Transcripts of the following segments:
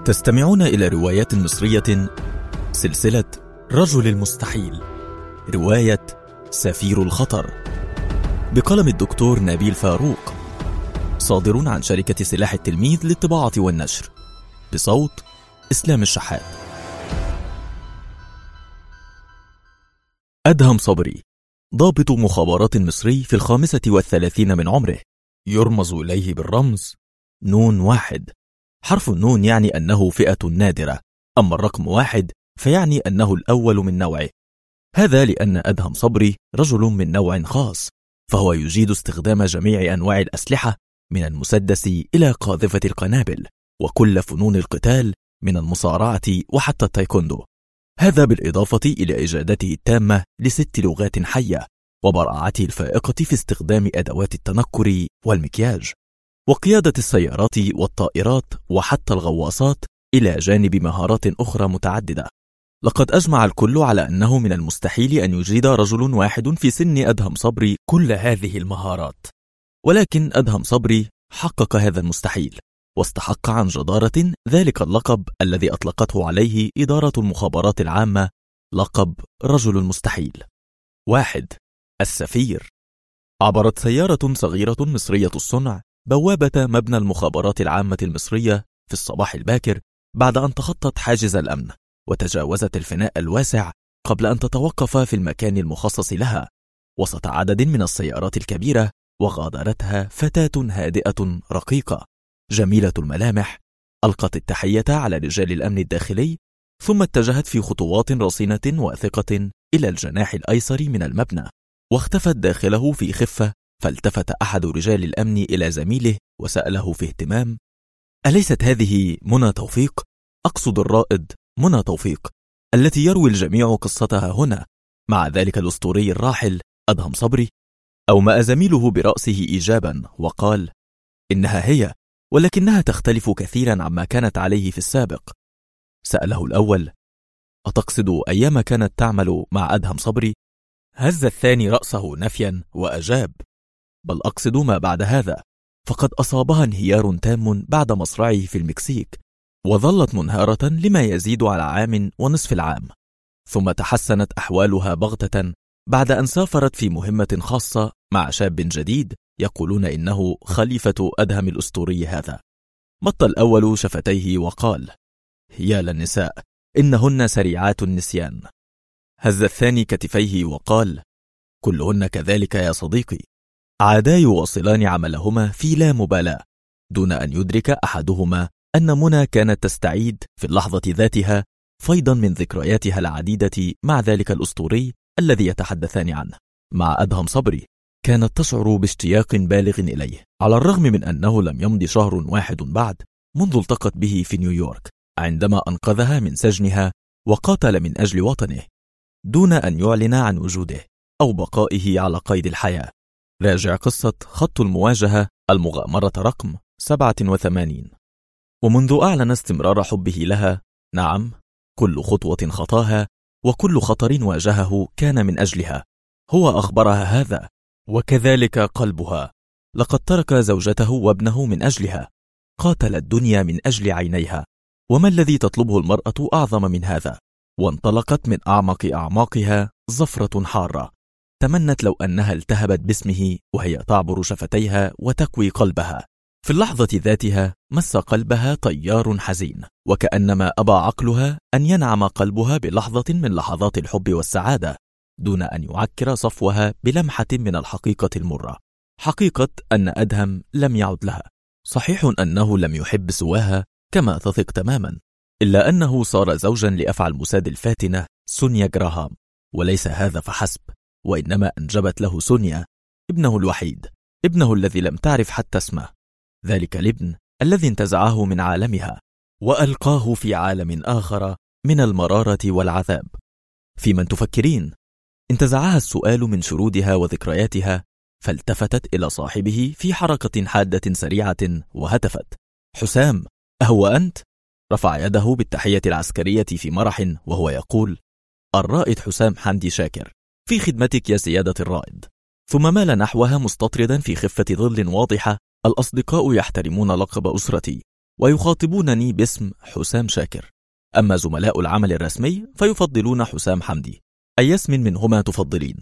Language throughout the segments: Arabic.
تستمعون إلى روايات مصرية سلسلة رجل المستحيل، رواية سفير الخطر بقلم الدكتور نبيل فاروق، صادر عن شركة سلاح التلميذ للطباعة والنشر، بصوت إسلام الشحات. أدهم صبري، ضابط مخابرات مصري في 35 من عمره، يرمز إليه بالرمز نون 1. حرف النون يعني أنه فئة نادرة، أما الرقم 1 فيعني أنه الأول من نوعه. هذا لأن أدهم صبري رجل من نوع خاص، فهو يجيد استخدام جميع أنواع الأسلحة من المسدس إلى قاذفة القنابل، وكل فنون القتال من المصارعة وحتى التايكوندو. هذا بالإضافة إلى إجادته التامة ل6 لغات حية، وبراعته الفائقة في استخدام أدوات التنكر والمكياج، وقيادة السيارات والطائرات وحتى الغواصات، إلى جانب مهارات أخرى متعددة. لقد أجمع الكل على أنه من المستحيل أن يجيد رجل واحد في سن أدهم صبري كل هذه المهارات، ولكن أدهم صبري حقق هذا المستحيل، واستحق عن جدارة ذلك اللقب الذي أطلقته عليه إدارة المخابرات العامة، لقب رجل المستحيل. 1. السفير. عبرت سيارة صغيرة مصرية الصنع بوابة مبنى المخابرات العامة المصرية في الصباح الباكر بعد أن تخطت حاجز الأمن وتجاوزت الفناء الواسع قبل أن تتوقف في المكان المخصص لها وسط عدد من السيارات الكبيرة. وغادرتها فتاة هادئة رقيقة جميلة الملامح، ألقت التحية على رجال الأمن الداخلي، ثم اتجهت في خطوات رصينة واثقة إلى الجناح الأيسر من المبنى، واختفت داخله في خفة. فالتفت أحد رجال الأمن إلى زميله وسأله في اهتمام: أليست هذه منى توفيق؟ أقصد الرائد منى توفيق التي يروي الجميع قصتها هنا مع ذلك الأسطوري الراحل أدهم صبري. أومأ زميله برأسه إيجابا وقال: إنها هي، ولكنها تختلف كثيرا عما كانت عليه في السابق. سأله الأول: أتقصد أيام كانت تعمل مع أدهم صبري؟ هز الثاني رأسه نفيا وأجاب: بل أقصد ما بعد هذا، فقد أصابها انهيار تام بعد مصرعه في المكسيك، وظلت منهارة لما يزيد على 1.5 عام، ثم تحسنت أحوالها بغتة بعد أن سافرت في مهمة خاصة مع شاب جديد يقولون إنه خليفة أدهم الأسطوري هذا. مط الأول شفتيه وقال: يا للنساء، إنهن سريعات النسيان. هز الثاني كتفيه وقال: كلهن كذلك يا صديقي. عادا يواصلان عملهما في لا مبالاة، دون أن يدرك أحدهما أن منى كانت تستعيد في اللحظة ذاتها فيضا من ذكرياتها العديدة مع ذلك الأسطوري الذي يتحدثان عنه. مع أدهم صبري كانت تشعر باشتياق بالغ إليه، على الرغم من أنه لم يمض شهر واحد بعد منذ التقت به في نيويورك عندما أنقذها من سجنها وقاتل من أجل وطنه دون أن يعلن عن وجوده أو بقائه على قيد الحياة. راجع قصة خط المواجهة، المغامرة رقم 87. ومنذ أعلن استمرار حبه لها، نعم، كل خطوة خطاها وكل خطر واجهه كان من أجلها. هو أخبرها هذا، وكذلك قلبها. لقد ترك زوجته وابنه من أجلها، قاتل الدنيا من أجل عينيها. وما الذي تطلبه المرأة أعظم من هذا؟ وانطلقت من أعمق أعماقها زفرة حارة، تمنت لو أنها التهبت باسمه وهي تعبر شفتيها وتكوي قلبها. في اللحظة ذاتها مس قلبها طيار حزين، وكأنما أبى عقلها أن ينعم قلبها بلحظة من لحظات الحب والسعادة دون أن يعكر صفوها بلمحة من الحقيقة المرة، حقيقة أن أدهم لم يعد لها. صحيح أنه لم يحب سواها كما تثق تماما، إلا أنه صار زوجا لأفعى الموساد الفاتنة سونيا جراهام، وليس هذا فحسب، وإنما أنجبت له سونيا ابنه الوحيد، ابنه الذي لم تعرف حتى اسمه، ذلك الابن الذي انتزعه من عالمها وألقاه في عالم آخر من المرارة والعذاب. في من تفكرين؟ انتزعها السؤال من شرودها وذكرياتها، فالتفتت إلى صاحبه في حركة حادة سريعة وهتفت: حسام، أهو أنت؟ رفع يده بالتحية العسكرية في مرح وهو يقول: الرائد حسام حمدي شاكر، في خدمتك يا سيادة الرائد. ثم مال نحوها مستطردا في خفة ظل واضحة: الأصدقاء يحترمون لقب أسرتي، ويخاطبونني باسم حسام شاكر. أما زملاء العمل الرسمي فيفضلون حسام حمدي. أي اسم منهما تفضلين؟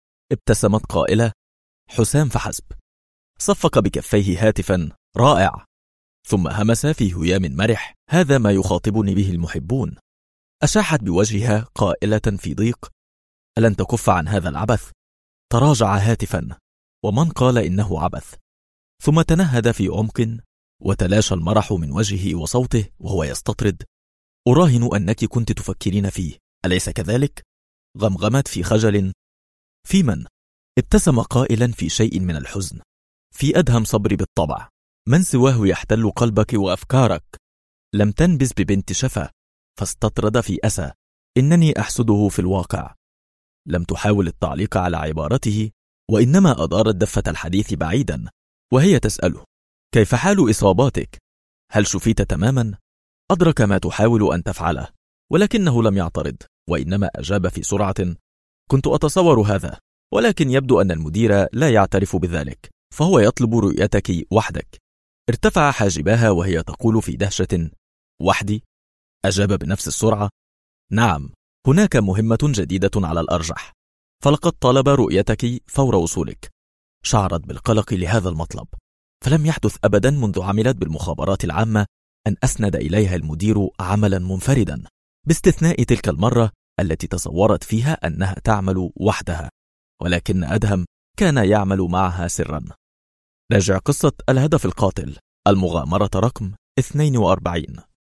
ابتسمت قائلة: حسام فحسب. صفق بكفيه هاتفا: رائع. ثم همس في هيام مرح: هذا ما يخاطبني به المحبون. أشاحت بوجهها قائلة في ضيق: ألن تكف عن هذا العبث؟ تراجع هاتفا: ومن قال إنه عبث؟ ثم تنهد في عمق وتلاشى المرح من وجهه وصوته وهو يستطرد: أراهن أنك كنت تفكرين فيه، أليس كذلك؟ غمغمت في خجل: في من؟ ابتسم قائلا في شيء من الحزن: في أدهم صبري بالطبع، من سواه يحتل قلبك وأفكارك. لم تنبس ببنت شفا، فاستطرد في أسى: إنني أحسده في الواقع. لم تحاول التعليق على عبارته، وإنما أدارت دفة الحديث بعيدا وهي تسأله: كيف حال إصاباتك؟ هل شفيت تماما؟ أدرك ما تحاول أن تفعله، ولكنه لم يعترض، وإنما أجاب في سرعة: كنت أتصور هذا، ولكن يبدو أن المدير لا يعترف بذلك، فهو يطلب رؤيتك وحدك. ارتفع حاجباها وهي تقول في دهشة: وحدي؟ أجاب بنفس السرعة: نعم، هناك مهمة جديدة على الأرجح، فلقد طلب رؤيتك فور وصولك. شعرت بالقلق لهذا المطلب، فلم يحدث أبدا منذ عملت بالمخابرات العامة أن أسند إليها المدير عملا منفردا، باستثناء تلك المرة التي تصورت فيها أنها تعمل وحدها، ولكن أدهم كان يعمل معها سرا. راجع قصة الهدف القاتل، المغامرة رقم 42.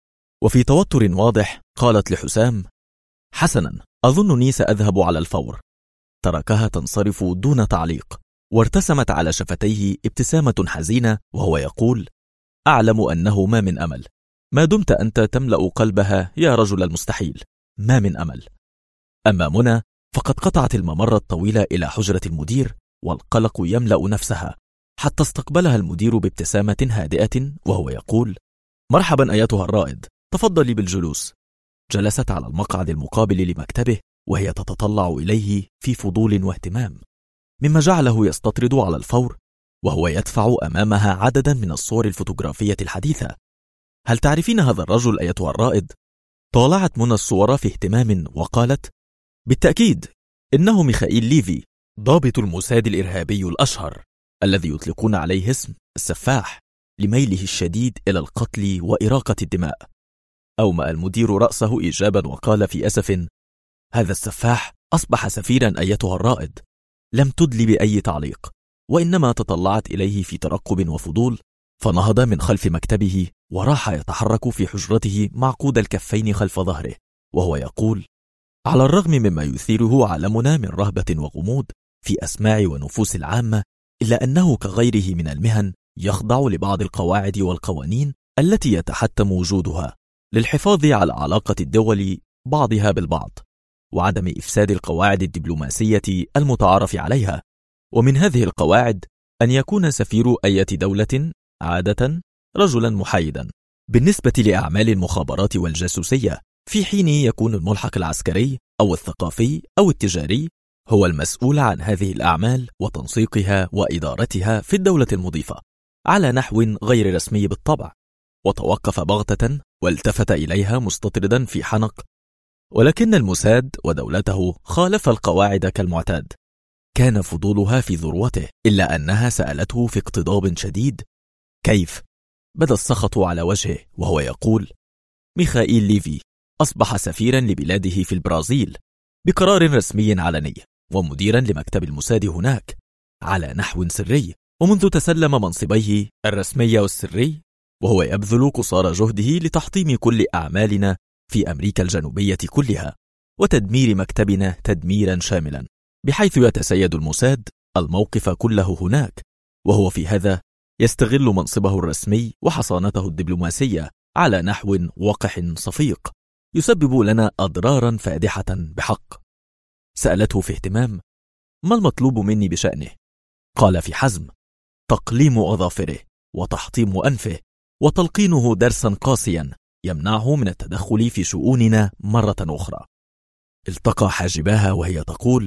وفي توتر واضح قالت لحسام: حسنا، أظنني سأذهب على الفور. تركها تنصرف دون تعليق، وارتسمت على شفتيه ابتسامة حزينة وهو يقول: أعلم أنه ما من أمل، ما دمت أنت تملأ قلبها يا رجل المستحيل، ما من أمل. أما منى فقد قطعت الممر الطويل إلى حجرة المدير، والقلق يملأ نفسها، حتى استقبلها المدير بابتسامة هادئة وهو يقول: مرحبا أيتها الرائد، تفضلي بالجلوس. جلست على المقعد المقابل لمكتبه وهي تتطلع إليه في فضول واهتمام، مما جعله يستطرد على الفور وهو يدفع أمامها عددا من الصور الفوتوغرافية الحديثة. هل تعرفين هذا الرجل أيتها الرائد؟ طالعت منى الصور في اهتمام وقالت: بالتأكيد، إنه ميخائيل ليفي، ضابط الموساد الإرهابي الأشهر، الذي يطلقون عليه اسم السفاح لميله الشديد إلى القتل وإراقة الدماء. أومأ المدير رأسه إيجابا وقال في أسف: هذا السفاح أصبح سفيرا أيتها الرائد. لم تدل بأي تعليق، وإنما تطلعت إليه في ترقب وفضول، فنهض من خلف مكتبه وراح يتحرك في حجرته معقود الكفين خلف ظهره وهو يقول: على الرغم مما يثيره عالمنا من رهبة وغموض في أسماع ونفوس العامة، إلا أنه كغيره من المهن يخضع لبعض القواعد والقوانين التي يتحتم وجودها للحفاظ على علاقة الدول بعضها بالبعض، وعدم إفساد القواعد الدبلوماسية المتعارف عليها. ومن هذه القواعد أن يكون سفير أي دولة عادة رجلا محايدا بالنسبة لأعمال المخابرات والجاسوسية، في حين يكون الملحق العسكري أو الثقافي أو التجاري هو المسؤول عن هذه الأعمال وتنسيقها وإدارتها في الدولة المضيفة على نحو غير رسمي بالطبع. وتوقف بغتة والتفت إليها مستطردا في حنق: ولكن الموساد ودولته خالف القواعد كالمعتاد. كان فضولها في ذروته، إلا أنها سألته في اقتضاب شديد: كيف؟ بدا السخط على وجهه وهو يقول: ميخائيل ليفي أصبح سفيرا لبلاده في البرازيل بقرار رسمي علني، ومديرا لمكتب الموساد هناك على نحو سري، ومنذ تسلم منصبيه الرسمي والسري وهو يبذل قصارى جهده لتحطيم كل أعمالنا في أمريكا الجنوبية كلها وتدمير مكتبنا تدميرا شاملا، بحيث يتسيد الموساد الموقف كله هناك، وهو في هذا يستغل منصبه الرسمي وحصانته الدبلوماسية على نحو وقح صفيق يسبب لنا أضرارا فادحة بحق. سألته في اهتمام: ما المطلوب مني بشأنه؟ قال في حزم: تقليم أظافره وتحطيم أنفه وتلقينه درسا قاسيا يمنعه من التدخل في شؤوننا مرة أخرى. التقى حاجباها وهي تقول: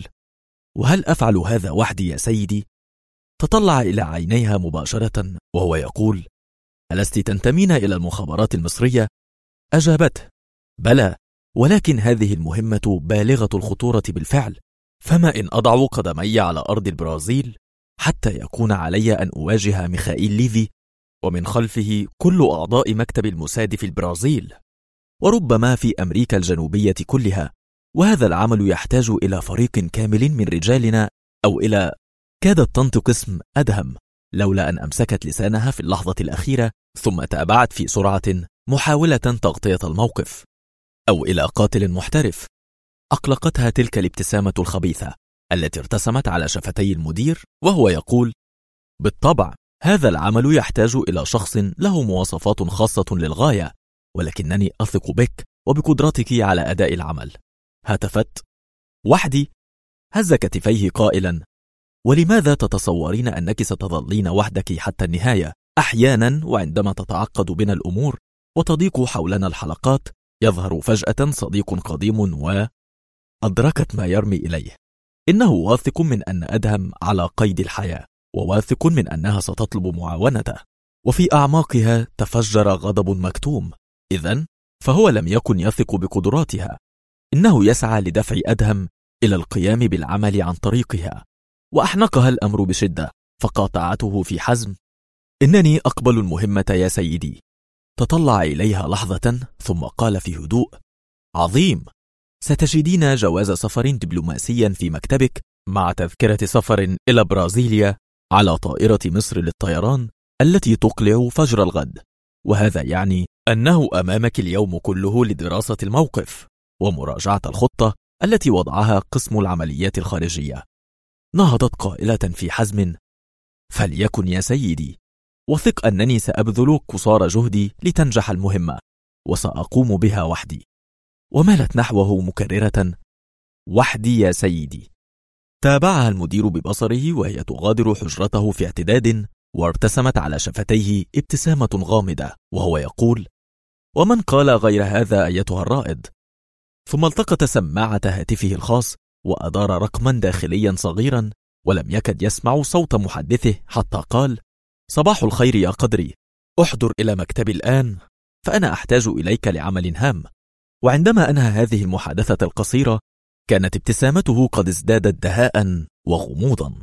وهل أفعل هذا وحدي يا سيدي؟ تطلع إلى عينيها مباشرة وهو يقول: ألست تنتمين إلى المخابرات المصرية؟ أجابته: بلى، ولكن هذه المهمة بالغة الخطورة بالفعل، فما إن أضع قدمي على أرض البرازيل حتى يكون علي أن أواجه ميخائيل ليفي ومن خلفه كل أعضاء مكتب الموساد في البرازيل، وربما في أمريكا الجنوبية كلها، وهذا العمل يحتاج إلى فريق كامل من رجالنا، أو إلى، كادت تنطق اسم أدهم لولا أن أمسكت لسانها في اللحظة الأخيرة، ثم تابعت في سرعة محاولة تغطية الموقف، أو إلى قاتل محترف. أقلقتها تلك الابتسامة الخبيثة التي ارتسمت على شفتي المدير وهو يقول: بالطبع هذا العمل يحتاج إلى شخص له مواصفات خاصة للغاية، ولكنني أثق بك وبقدرتك على أداء العمل. هتفت: وحدي؟ هز كتفيه قائلا: ولماذا تتصورين أنك ستظلين وحدك حتى النهاية؟ أحيانا وعندما تتعقد بنا الأمور وتضيق حولنا الحلقات يظهر فجأة صديق قديم أدركت ما يرمي إليه. إنه واثق من أن أدهم على قيد الحياة، وواثق من أنها ستطلب معاونته، وفي أعماقها تفجر غضب مكتوم. إذن فهو لم يكن يثق بقدراتها، إنه يسعى لدفع أدهم إلى القيام بالعمل عن طريقها. وأحنقها الأمر بشدة، فقاطعته في حزم: إنني أقبل المهمة يا سيدي. تطلع إليها لحظة ثم قال في هدوء: عظيم، ستجدين جواز سفر دبلوماسيا في مكتبك مع تذكرة سفر إلى برازيليا على طائرة مصر للطيران التي تقلع فجر الغد، وهذا يعني أنه أمامك اليوم كله لدراسة الموقف ومراجعة الخطة التي وضعها قسم العمليات الخارجية. نهضت قائلة في حزم: فليكن يا سيدي، وثق أنني سأبذل قصارى جهدي لتنجح المهمة، وسأقوم بها وحدي. ومالت نحوه مكررة: وحدي يا سيدي. تابعها المدير ببصره وهي تغادر حجرته في اعتداد، وارتسمت على شفتيه ابتسامة غامضة وهو يقول: ومن قال غير هذا أيتها الرائد؟ ثم التقط سماعة هاتفه الخاص وأدار رقما داخليا صغيرا، ولم يكد يسمع صوت محدثه حتى قال: صباح الخير يا قدري، احضر إلى مكتبي الآن، فأنا أحتاج إليك لعمل هام. وعندما أنهى هذه المحادثة القصيرة كانت ابتسامته قد ازدادت دهاء وغموضا.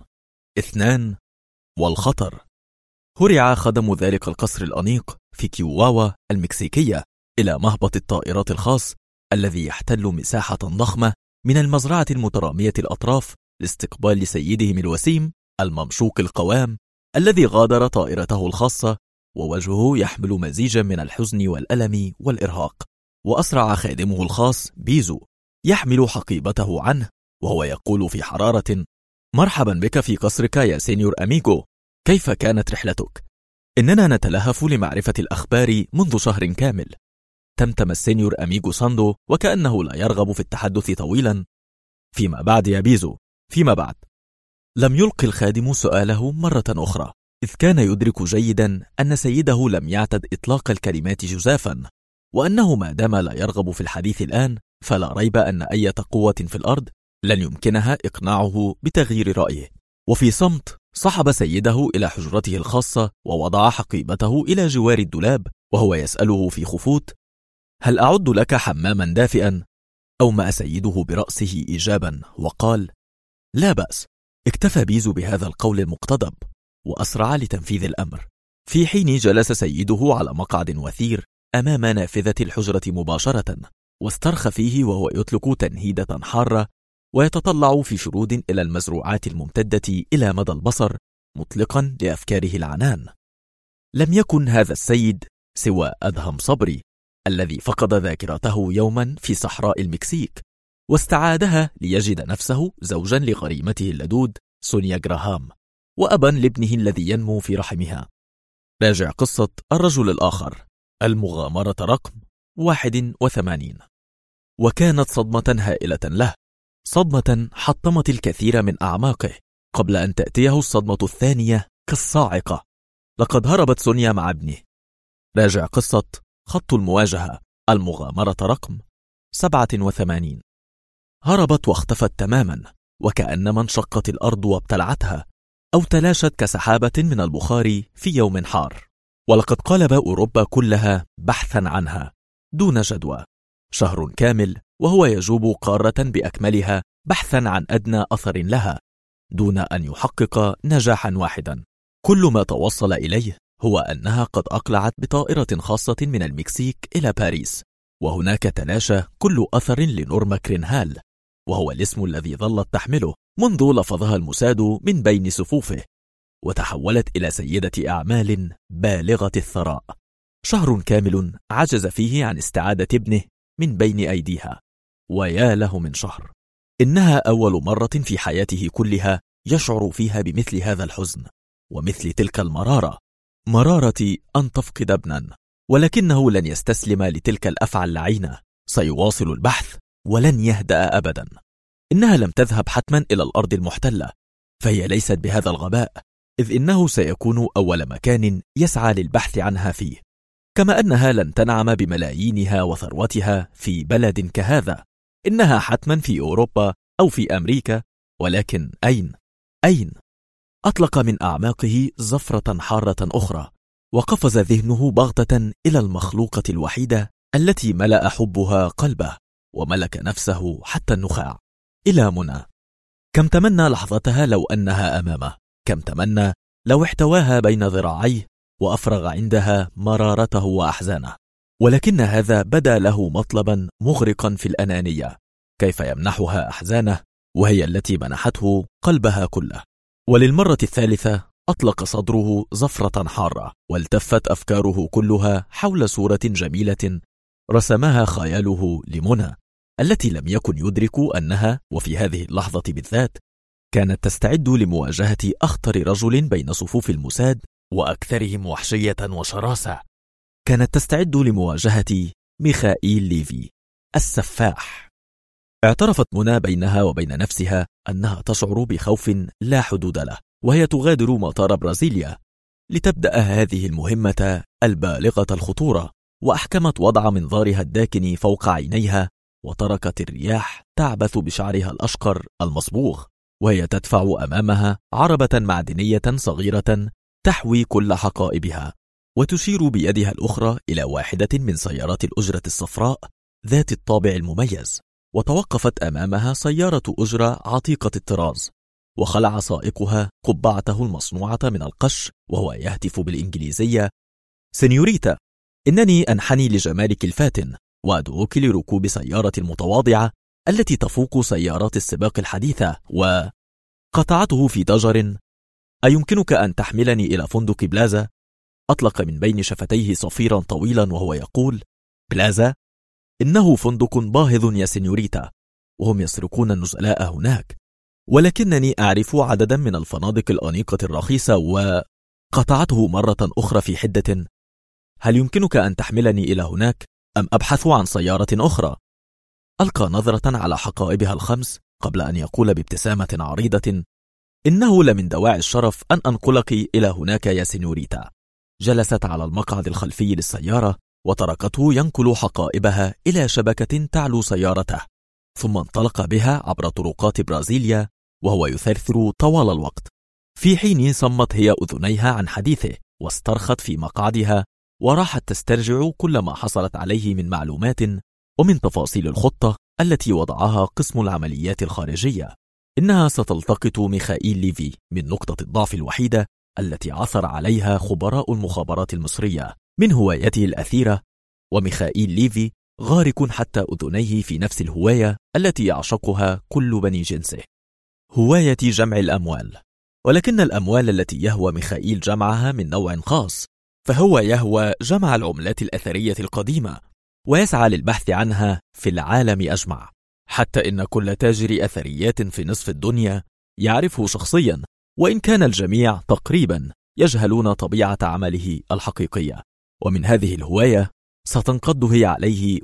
2. والخطر. هرع خدم ذلك القصر الأنيق في كيواوا المكسيكية إلى مهبط الطائرات الخاص الذي يحتل مساحة ضخمة من المزرعة المترامية الأطراف لاستقبال سيدهم الوسيم الممشوق القوام الذي غادر طائرته الخاصة ووجهه يحمل مزيجا من الحزن والألم والإرهاق. وأسرع خادمه الخاص بيزو يحمل حقيبته عنه وهو يقول في حرارة: مرحبا بك في قصرك يا سينيور أميغو، كيف كانت رحلتك؟ إننا نتلهف لمعرفة الأخبار منذ شهر كامل. تمتم السينيور أميغو ساندو وكأنه لا يرغب في التحدث طويلا. فيما بعد يا بيزو، فيما بعد. لم يلقي الخادم سؤاله مرة أخرى، إذ كان يدرك جيدا أن سيده لم يعتد إطلاق الكلمات جزافا، وأنه ما دام لا يرغب في الحديث الآن فلا ريب أن أي قوة في الأرض لن يمكنها إقناعه بتغيير رأيه. وفي صمت صحب سيده إلى حجرته الخاصة ووضع حقيبته إلى جوار الدولاب وهو يسأله في خفوت: هل أعد لك حماما دافئا؟ أومأ سيده برأسه إيجابا وقال: لا بأس. اكتفى بيزو بهذا القول المقتضب وأسرع لتنفيذ الأمر، في حين جلس سيده على مقعد وثير أمام نافذة الحجرة مباشرة، واسترخى فيه وهو يطلق تنهيدة حارة ويتطلع في شرود إلى المزروعات الممتدة إلى مدى البصر، مطلقا لأفكاره العنان. لم يكن هذا السيد سوى أدهم صبري الذي فقد ذاكرته يوما في صحراء المكسيك واستعادها ليجد نفسه زوجا لغريمته اللدود سونيا جراهام وأبا لابنه الذي ينمو في رحمها. راجع قصة الرجل الآخر، المغامرة رقم 81. وكانت صدمة هائلة له، صدمة حطمت الكثير من أعماقه قبل أن تأتيه الصدمة الثانية كالصاعقة. لقد هربت سونيا مع ابنه. راجع قصة خط المواجهة، المغامرة رقم 87. هربت واختفت تماما، وكأنما انشقت الأرض وابتلعتها أو تلاشت كسحابة من البخار في يوم حار. ولقد قالب أوروبا كلها بحثا عنها دون جدوى، شهر كامل وهو يجوب قارة بأكملها بحثا عن أدنى أثر لها دون أن يحقق نجاحا واحدا. كل ما توصل إليه هو أنها قد أقلعت بطائرة خاصة من المكسيك إلى باريس، وهناك تلاشى كل أثر لنورما كرينهال، وهو الاسم الذي ظلت تحمله منذ لفظها المساد من بين صفوفه، وتحولت إلى سيدة أعمال بالغة الثراء. شهر كامل عجز فيه عن استعادة ابنه من بين أيديها، ويا له من شهر. إنها أول مرة في حياته كلها يشعر فيها بمثل هذا الحزن ومثل تلك المرارة، مرارة أن تفقد ابنا، ولكنه لن يستسلم لتلك الأفعى اللعينة، سيواصل البحث ولن يهدأ أبدا. إنها لم تذهب حتما إلى الأرض المحتلة، فهي ليست بهذا الغباء، إذ إنه سيكون أول مكان يسعى للبحث عنها فيه، كما أنها لن تنعم بملايينها وثروتها في بلد كهذا. إنها حتما في أوروبا أو في أمريكا، ولكن أين؟ أطلق من أعماقه زفرة حارة أخرى، وقفز ذهنه بغتة إلى المخلوقة الوحيدة التي ملأ حبها قلبه وملك نفسه حتى النخاع، إلى منى. كم تمنى لحظتها لو أنها أمامه، كم تمنى لو احتواها بين ذراعيه وأفرغ عندها مرارته وأحزانه، ولكن هذا بدا له مطلبا مغرقا في الأنانية. كيف يمنحها أحزانه وهي التي منحته قلبها كله؟ وللمرة الثالثة أطلق صدره زفرة حارة، والتفت أفكاره كلها حول صورة جميلة رسمها خياله لمنى، التي لم يكن يدرك أنها وفي هذه اللحظة بالذات كانت تستعد لمواجهة أخطر رجل بين صفوف الموساد وأكثرهم وحشية وشراسة. كانت تستعد لمواجهة ميخائيل ليفي السفاح. اعترفت منى بينها وبين نفسها أنها تشعر بخوف لا حدود له، وهي تغادر مطار برازيليا لتبدأ هذه المهمة البالغة الخطورة، وأحكمت وضع منظارها الداكن فوق عينيها، وتركت الرياح تعبث بشعرها الأشقر المصبوغ، وهي تدفع أمامها عربة معدنية صغيرة تحوي كل حقائبها، وتشير بيدها الأخرى إلى واحدة من سيارات الأجرة الصفراء ذات الطابع المميز. وتوقفت أمامها سيارة أجرة عتيقة الطراز، وخلع سائقها قبعته المصنوعة من القش وهو يهتف بالإنجليزية: سينيوريتا، إنني أنحني لجمالك الفاتن وأدعوك لركوب سيارة المتواضعة التي تفوق سيارات السباق الحديثة. وقطعته في ضجر: أيمكنك أن تحملني إلى فندق بلازا؟ أطلق من بين شفتيه صفيرا طويلا وهو يقول: بلازا؟ إنه فندق باهظ يا سينيوريتا، وهم يسرقون النزلاء هناك، ولكنني أعرف عددا من الفنادق الأنيقة الرخيصة. وقطعته مرة أخرى في حدة: هل يمكنك أن تحملني إلى هناك أم أبحث عن سيارة أخرى؟ ألقى نظرة على حقائبها الخمس قبل أن يقول بابتسامة عريضة: إنه لمن دواعي الشرف أن أنقلك إلى هناك يا سينيوريتا. جلست على المقعد الخلفي للسيارة وتركته ينقل حقائبها إلى شبكة تعلو سيارته، ثم انطلق بها عبر طرقات برازيليا وهو يثرثر طوال الوقت، في حين صمت هي أذنيها عن حديثه واسترخت في مقعدها وراحت تسترجع كل ما حصلت عليه من معلومات ومن تفاصيل الخطة التي وضعها قسم العمليات الخارجية. إنها ستلتقط ميخائيل ليفي من نقطة الضعف الوحيدة التي عثر عليها خبراء المخابرات المصرية من هوايته الأثيرة، وميخائيل ليفي غارق حتى أذنيه في نفس الهواية التي يعشقها كل بني جنسه، هواية جمع الأموال. ولكن الأموال التي يهوى ميخائيل جمعها من نوع خاص، فهو يهوى جمع العملات الأثرية القديمة ويسعى للبحث عنها في العالم أجمع، حتى إن كل تاجر أثريات في نصف الدنيا يعرفه شخصيا، وإن كان الجميع تقريبا يجهلون طبيعة عمله الحقيقية. ومن هذه الهواية ستنقض هي عليه.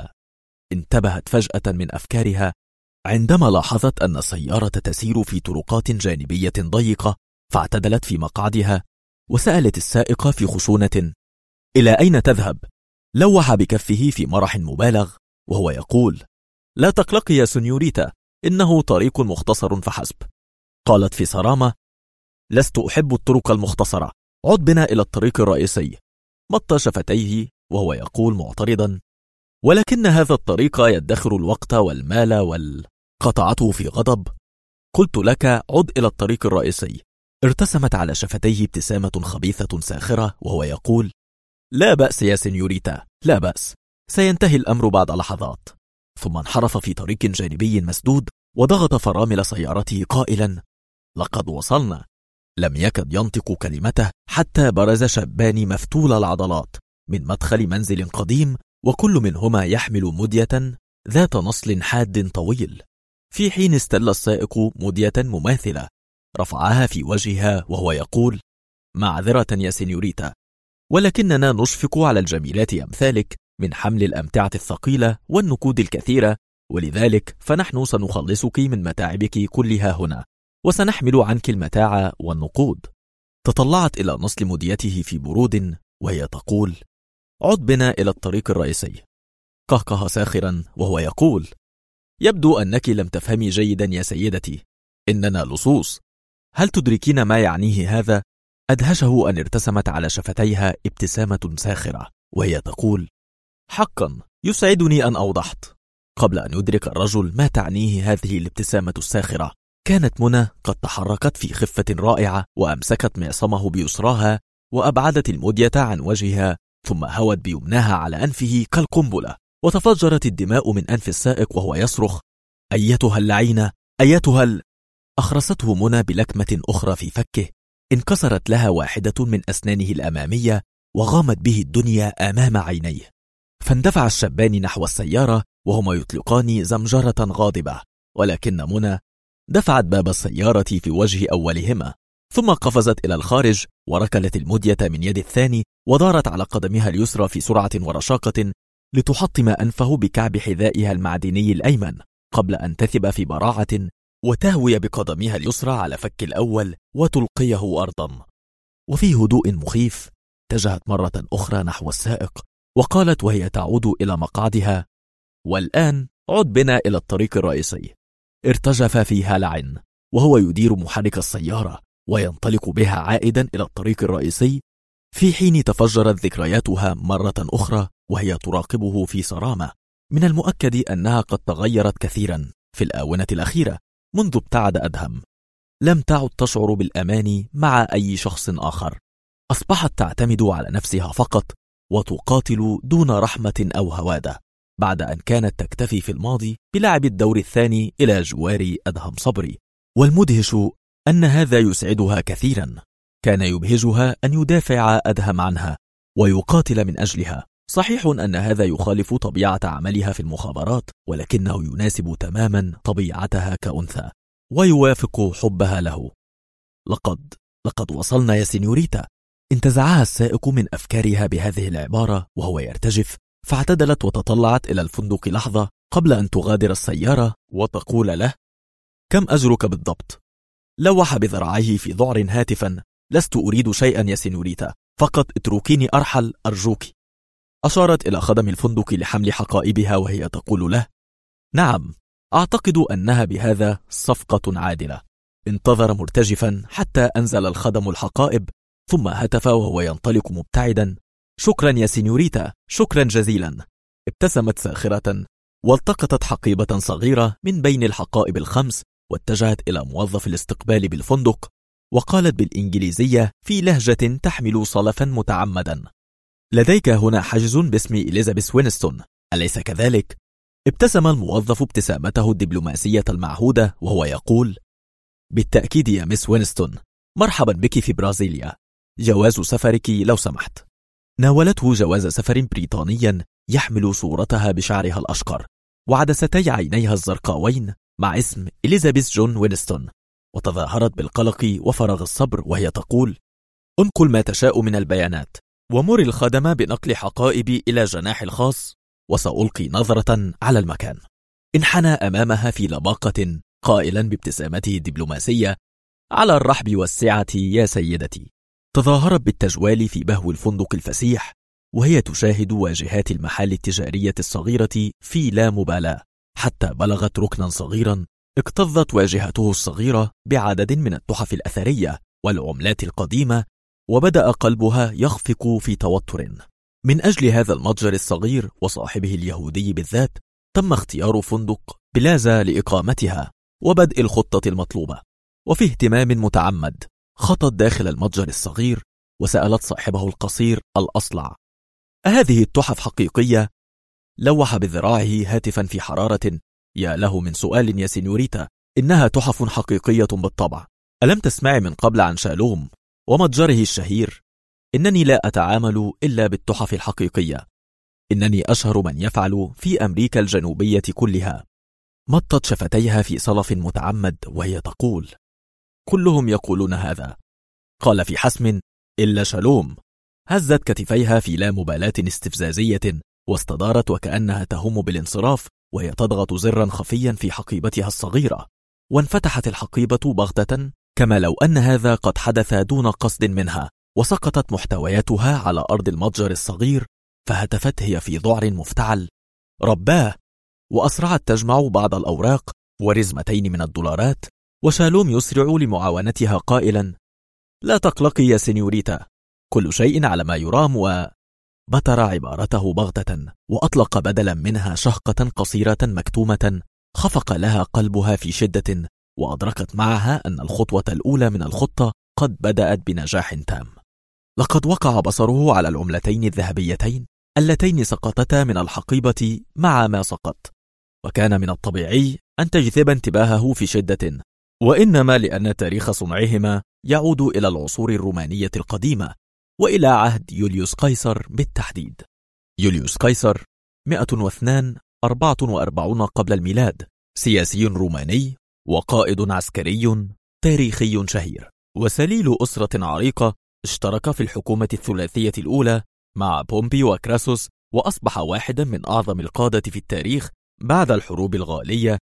وانتبهت فجأة من أفكارها عندما لاحظت أن السيارة تسير في طرقات جانبية ضيقة، فاعتدلت في مقعدها وسألت السائق في خشونة: إلى أين تذهب؟ لوح بكفه في مرح مبالغ وهو يقول: لا تقلقي يا سنيوريتا، إنه طريق مختصر فحسب. قالت في صرامة: لست أحب الطرق المختصرة، عد بنا إلى الطريق الرئيسي، مط شفتيه وهو يقول معترضا: ولكن هذا الطريق يدخر الوقت والمال قطعته في غضب. قلت لك: عد إلى الطريق الرئيسي. ارتسمت على شفتيه ابتسامة خبيثة ساخرة وهو يقول: لا بأس يا سينيوريتا، لا بأس، سينتهي الأمر بعد لحظات. ثم انحرف في طريق جانبي مسدود وضغط فرامل سيارته قائلا: لقد وصلنا. لم يكد ينطق كلمته حتى برز شابان مفتول العضلات من مدخل منزل قديم، وكل منهما يحمل مدية ذات نصل حاد طويل، في حين استل السائق مدية مماثلة رفعها في وجهها وهو يقول: معذرة يا سينيوريتا، ولكننا نشفق على الجميلات أمثالك من حمل الأمتعة الثقيلة والنقود الكثيرة، ولذلك فنحن سنخلصك من متاعبك كلها هنا، وسنحمل عنك المتاع والنقود. تطلعت إلى نصل مديته في برود وهي تقول: عد بنا إلى الطريق الرئيسي. قهقه ساخرا وهو يقول: يبدو أنك لم تفهمي جيدا يا سيدتي، إننا لصوص. هل تدركين ما يعنيه هذا؟ أدهشه أن ارتسمت على شفتيها ابتسامة ساخرة وهي تقول: حقا يسعدني أن أوضحت. قبل أن يدرك الرجل ما تعنيه هذه الابتسامة الساخرة، كانت منى قد تحركت في خفة رائعة وأمسكت معصمه بيسراها وأبعدت المدية عن وجهها، ثم هوت بيمناها على أنفه كالقنبلة، وتفجرت الدماء من أنف السائق وهو يصرخ: أيتها اللعينة، أيتها أخرسته منى بلكمة أخرى في فكه، انكسرت لها واحدة من أسنانه الأمامية وغامت به الدنيا أمام عينيه. فاندفع الشابان نحو السيارة وهما يطلقان زمجرة غاضبة، ولكن منى دفعت باب السيارة في وجه أولهما، ثم قفزت إلى الخارج وركلت المدية من يد الثاني ودارت على قدمها اليسرى في سرعة ورشاقة لتحطم أنفه بكعب حذائها المعدني الأيمن قبل أن تثب في براعة وتهوي بقدمها اليسرى على فك الأول وتلقيه أرضا. وفي هدوء مخيف اتجهت مرة أخرى نحو السائق وقالت وهي تعود إلى مقعدها: والآن عد بنا إلى الطريق الرئيسي. ارتجف في هلع وهو يدير محرك السيارة وينطلق بها عائدا إلى الطريق الرئيسي، في حين تفجرت ذكرياتها مرة أخرى وهي تراقبه في صرامة. من المؤكد أنها قد تغيرت كثيرا في الآونة الأخيرة منذ ابتعد أدهم. لم تعد تشعر بالأمان مع أي شخص آخر، أصبحت تعتمد على نفسها فقط وتقاتل دون رحمة أو هوادة، بعد أن كانت تكتفي في الماضي بلعب الدور الثاني إلى جوار أدهم صبري. والمدهش أن هذا يسعدها كثيرا. كان يبهجها أن يدافع أدهم عنها ويقاتل من أجلها. صحيح أن هذا يخالف طبيعة عملها في المخابرات، ولكنه يناسب تماما طبيعتها كأنثى ويوافق حبها له. لقد وصلنا يا سينيوريتا. انتزعها السائق من أفكارها بهذه العبارة وهو يرتجف، فاعتدلت وتطلعت إلى الفندق لحظة قبل أن تغادر السيارة وتقول له: كم أجرك بالضبط؟ لوح بذراعيه في ذعر هاتفا: لست أريد شيئا يا سينيوريتا، فقط اتركيني أرحل أرجوك. أشارت إلى خدم الفندق لحمل حقائبها وهي تقول له: نعم، أعتقد أنها بهذا صفقة عادلة. انتظر مرتجفا حتى أنزل الخدم الحقائب، ثم هتف وهو ينطلق مبتعدا: شكرا يا سينيوريتا، شكرا جزيلا. ابتسمت ساخرة والتقطت حقيبة صغيرة من بين الحقائب الخمس واتجهت إلى موظف الاستقبال بالفندق وقالت بالإنجليزية في لهجة تحمل صلفا متعمدا: لديك هنا حجز باسم إليزابيث وينستون، أليس كذلك؟ ابتسم الموظف ابتسامته الدبلوماسية المعهودة وهو يقول: بالتأكيد يا مس وينستون، مرحبا بك في برازيليا، جواز سفرك لو سمحت. ناولته جواز سفر بريطانيا يحمل صورتها بشعرها الأشقر وعدستي عينيها الزرقاوين مع اسم إليزابيث جون وينستون، وتظاهرت بالقلق وفراغ الصبر وهي تقول: انقل ما تشاء من البيانات ومر الخدم بنقل حقائبي إلى جناح الخاص وسألقي نظرة على المكان. انحنى أمامها في لباقة قائلا بابتسامته الدبلوماسية: على الرحب والسعة يا سيدتي. تظاهرت بالتجوال في بهو الفندق الفسيح وهي تشاهد واجهات المحال التجارية الصغيرة في لا مبالاة، حتى بلغت ركنا صغيرا اكتظت واجهته الصغيرة بعدد من التحف الأثرية والعملات القديمة وبدأ قلبها يخفق في توتر. من أجل هذا المتجر الصغير وصاحبه اليهودي بالذات تم اختيار فندق بلازا لإقامتها وبدء الخطة المطلوبة. وفي اهتمام متعمد خطت داخل المتجر الصغير وسألت صاحبه القصير الأصلع: أهذه التحف حقيقية؟ لوح بذراعه هاتفا في حرارة: يا له من سؤال يا سينيوريتا، إنها تحف حقيقية بالطبع. ألم تسمعي من قبل عن شالوم ومتجره الشهير؟ إنني لا أتعامل إلا بالتحف الحقيقية. إنني أشهر من يفعل في أمريكا الجنوبية كلها. مطت شفتيها في صلف متعمد وهي تقول: كلهم يقولون هذا. قال في حسم: إلا شالوم. هزت كتفيها في لا مبالاة استفزازية واستدارت وكأنها تهم بالانصراف وهي تضغط زرا خفيا في حقيبتها الصغيرة، وانفتحت الحقيبة بغتة كما لو أن هذا قد حدث دون قصد منها، وسقطت محتوياتها على أرض المتجر الصغير. فهتفت هي في ذعر مفتعل: رباه! وأسرعت تجمع بعض الأوراق ورزمتين من الدولارات، وشالوم يسرع لمعاونتها قائلا: لا تقلقي يا سينيوريتا، كل شيء على ما يرام. وبتر عبارته بغتة وأطلق بدلا منها شهقة قصيرة مكتومة خفق لها قلبها في شدة، وأدركت معها أن الخطوة الأولى من الخطة قد بدأت بنجاح تام. لقد وقع بصره على العملتين الذهبيتين اللتين سقطتا من الحقيبة مع ما سقط، وكان من الطبيعي أن تجذب انتباهه في شدة، وإنما لأن تاريخ صنعهما يعود إلى العصور الرومانية القديمة وإلى عهد يوليوس قيصر بالتحديد. يوليوس قيصر 142 قبل الميلاد، سياسي روماني وقائد عسكري تاريخي شهير، وسليل أسرة عريقة اشترك في الحكومة الثلاثية الأولى مع بومبي وكراسوس، وأصبح واحدا من أعظم القادة في التاريخ بعد الحروب الغالية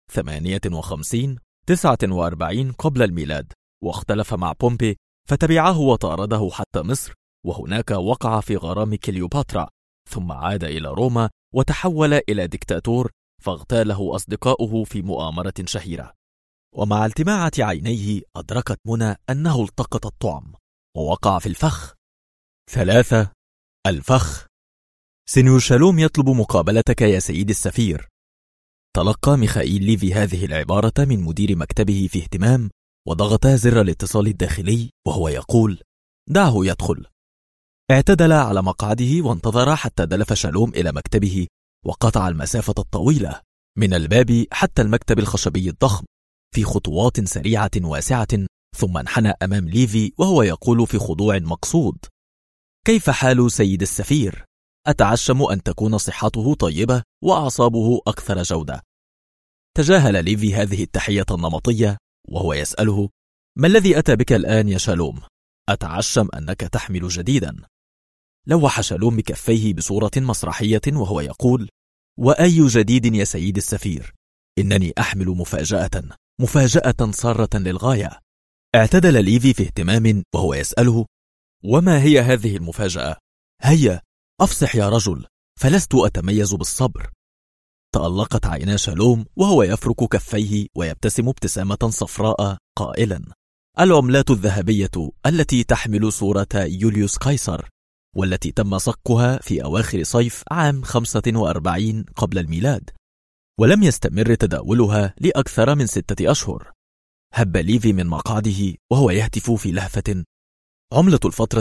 58 49 قبل الميلاد، واختلف مع بومبي فتبعه وطارده حتى مصر، وهناك وقع في غرام كليوباترا، ثم عاد إلى روما وتحول إلى ديكتاتور فاغتاله أصدقاؤه في مؤامرة شهيرة. ومع التماعة عينيه أدركت منى أنه التقط الطعم ووقع في الفخ. 3. الفخ. سينيور شالوم يطلب مقابلتك يا سيد السفير. تلقى ميخائيل ليفي هذه العبارة من مدير مكتبه في اهتمام، وضغط زر الاتصال الداخلي وهو يقول: دعه يدخل. اعتدل على مقعده وانتظر حتى دلف شالوم إلى مكتبه وقطع المسافة الطويلة من الباب حتى المكتب الخشبي الضخم في خطوات سريعة واسعة، ثم انحنى أمام ليفي وهو يقول في خضوع مقصود: كيف حال سيد السفير؟ أتعشم أن تكون صحته طيبة وأعصابه أكثر جودة. تجاهل ليفي هذه التحية النمطية وهو يسأله: ما الذي أتى بك الآن يا شالوم؟ أتعشم أنك تحمل جديدا. لوح شالوم بكفيه بصورة مسرحية وهو يقول: وأي جديد يا سيد السفير؟ إنني أحمل مفاجأة سارة للغاية. اعتدل ليفي في اهتمام وهو يسأله: وما هي هذه المفاجأة؟ هيا أفصح يا رجل، فلست أتميز بالصبر. تألقت عينا شالوم وهو يفرك كفيه ويبتسم ابتسامة صفراء قائلا: العملات الذهبية التي تحمل صورة يوليوس قيصر، والتي تم صكها في أواخر صيف عام 45 قبل الميلاد، ولم يستمر تداولها لأكثر من 6 أشهر. هب ليفي من مقعده وهو يهتف في لهفة: عملة الفترة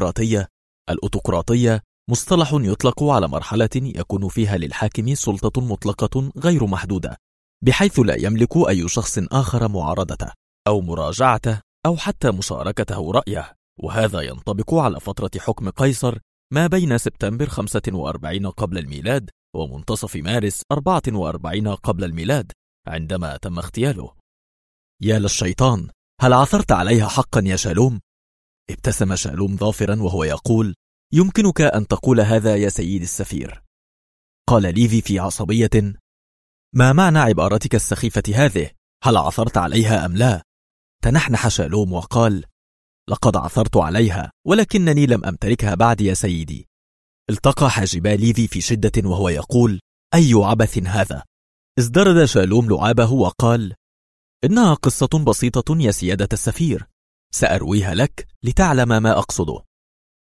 الأوتقراطية مصطلح يطلق على مرحلة يكون فيها للحاكم سلطة مطلقة غير محدودة، بحيث لا يملك أي شخص آخر معارضته أو مراجعته أو حتى مشاركته رأيه، وهذا ينطبق على فترة حكم قيصر ما بين سبتمبر 45 قبل الميلاد ومنتصف مارس 44 قبل الميلاد عندما تم اغتياله. يا للشيطان، هل عثرت عليها حقا يا شالوم؟ ابتسم شالوم ظافرا وهو يقول: يمكنك أن تقول هذا يا سيد السفير. قال ليفي في عصبية: ما معنى عبارتك السخيفة هذه؟ هل عثرت عليها أم لا؟ تنحنح شالوم وقال: لقد عثرت عليها، ولكنني لم أمتلكها بعد يا سيدي. التقى حاجبا ليفي في شدة وهو يقول: أي عبث هذا؟ ازدرد شالوم لعابه وقال: إنها قصة بسيطة يا سيادة السفير، سأرويها لك لتعلم ما أقصده.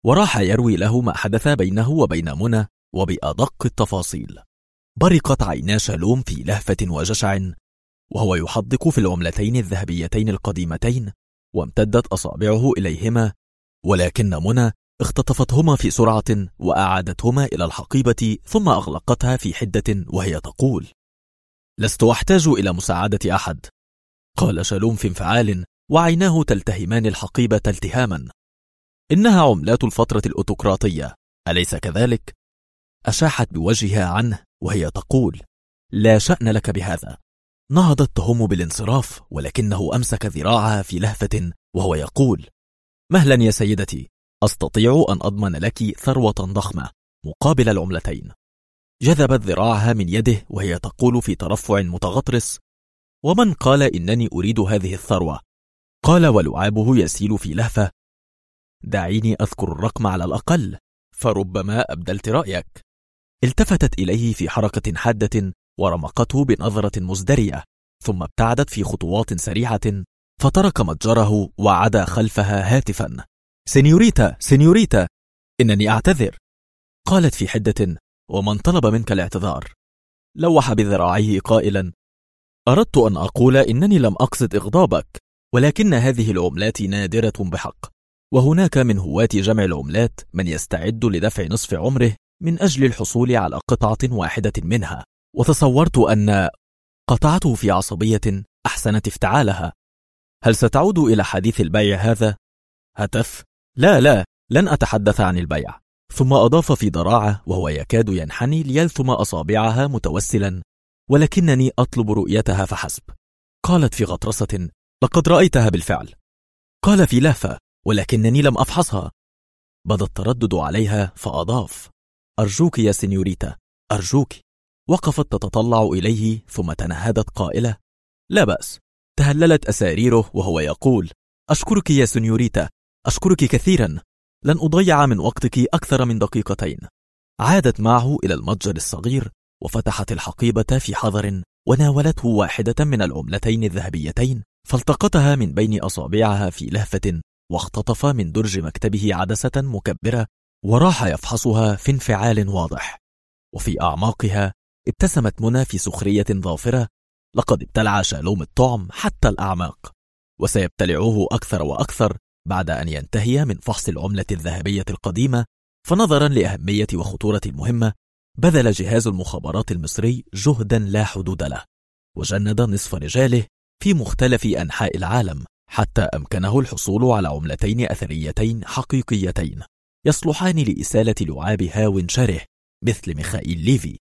وراح يروي له ما حدث بينه وبين منى وبأدق التفاصيل. برقت عينا شالوم في لهفة وجشع وهو يحدق في العملتين الذهبيتين القديمتين، وامتدت أصابعه إليهما، ولكن منى اختطفتهما في سرعة وأعادتهما إلى الحقيبة ثم أغلقتها في حدة وهي تقول: لست أحتاج إلى مساعدة أحد، قال شالوم في انفعال وعيناه تلتهمان الحقيبة التهاما. إنها عملات الفترة الأوتقراطية، أليس كذلك؟ أشاحت بوجهها عنه وهي تقول: لا شأن لك بهذا. نهضت تهم بالانصراف، ولكنه أمسك ذراعها في لهفة وهو يقول: مهلا يا سيدتي، أستطيع أن أضمن لك ثروة ضخمة مقابل العملتين. جذبت ذراعها من يده وهي تقول في ترفع متغطرس: ومن قال إنني أريد هذه الثروة؟ قال ولعابه يسيل في لهفة: دعيني أذكر الرقم على الأقل، فربما أبدلت رأيك. التفتت إليه في حركة حادة ورمقته بنظرة مزدرية، ثم ابتعدت في خطوات سريعة، فترك متجره وعدا خلفها هاتفا: سينيوريتا، سينيوريتا، إنني أعتذر. قالت في حدة: ومن طلب منك الاعتذار؟ لوح بذراعيه قائلا: أردت أن أقول إنني لم أقصد إغضابك، ولكن هذه العملات نادرة بحق، وهناك من هواة جمع العملات من يستعد لدفع نصف عمره من أجل الحصول على قطعة واحدة منها، وتصورت أن... قطعته في عصبية أحسنت افتعالها: هل ستعود إلى حديث البيع هذا؟ هتف: لا، لن أتحدث عن البيع. ثم أضاف في ضراعة وهو يكاد ينحني ليلثم أصابعها متوسلا: ولكنني أطلب رؤيتها فحسب. قالت في غطرسة: لقد رأيتها بالفعل. قال في لهفة: ولكنني لم أفحصها. بدا التردد عليها فأضاف: أرجوك يا سينيوريتا، أرجوك. وقفت تتطلع إليه ثم تنهدت قائلة: لا بأس. تهللت أساريره وهو يقول: أشكرك يا سينيوريتا، أشكرك كثيرا، لن أضيع من وقتك أكثر من دقيقتين. عادت معه إلى المتجر الصغير وفتحت الحقيبة في حذر وناولته واحدة من العملتين الذهبيتين، فالتقطها من بين أصابعها في لهفة، واختطف من درج مكتبه عدسة مكبرة وراح يفحصها في انفعال واضح. وفي أعماقها ابتسمت منى في سخرية ظافرة: لقد ابتلع شالوم الطعم حتى الأعماق، وسيبتلعه أكثر وأكثر بعد أن ينتهي من فحص العملة الذهبية القديمة. فنظرا لأهمية وخطورة المهمة، بذل جهاز المخابرات المصري جهدا لا حدود له، وجند نصف رجاله في مختلف أنحاء العالم حتى أمكنه الحصول على عملتين أثريتين حقيقيتين يصلحان لإسالة لعاب هاو شره مثل ميخائيل ليفي.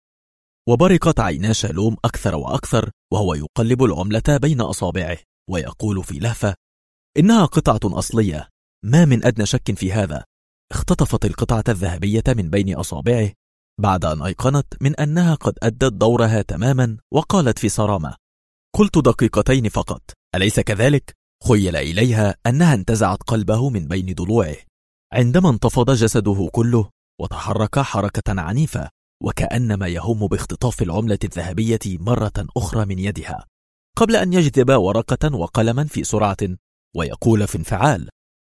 وبرقت عينا شالوم أكثر وأكثر وهو يقلب العملة بين أصابعه ويقول في لهفة: إنها قطعة أصلية، ما من أدنى شك في هذا. اختطفت القطعة الذهبية من بين أصابعه بعد أن أيقنت من أنها قد أدت دورها تماما، وقالت في صرامة: قلت دقيقتين فقط، أليس كذلك؟ خيل إليها أنها انتزعت قلبه من بين ضلوعه عندما انتفض جسده كله وتحرك حركة عنيفة، وكأنما يهم باختطاف العملة الذهبية مرة أخرى من يدها، قبل أن يجذب ورقة وقلما في سرعة ويقول في انفعال: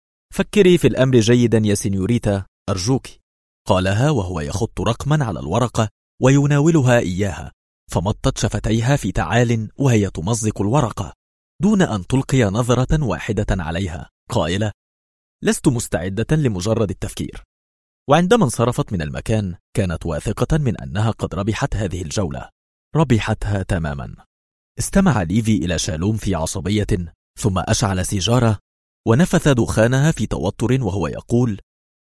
فكري في الأمر جيدا يا سينيوريتا، أرجوك. قالها وهو يخط رقما على الورقة ويناولها إياها، فمطت شفتيها في تعال وهي تمزق الورقة دون أن تلقي نظرة واحدة عليها، قائلة: لست مستعدة لمجرد التفكير. وعندما انصرفت من المكان كانت واثقة من أنها قد ربحت هذه الجولة، ربحتها تماما. استمع ليفي إلى شالوم في عصبية، ثم أشعل سيجارة ونفث دخانها في توتر وهو يقول: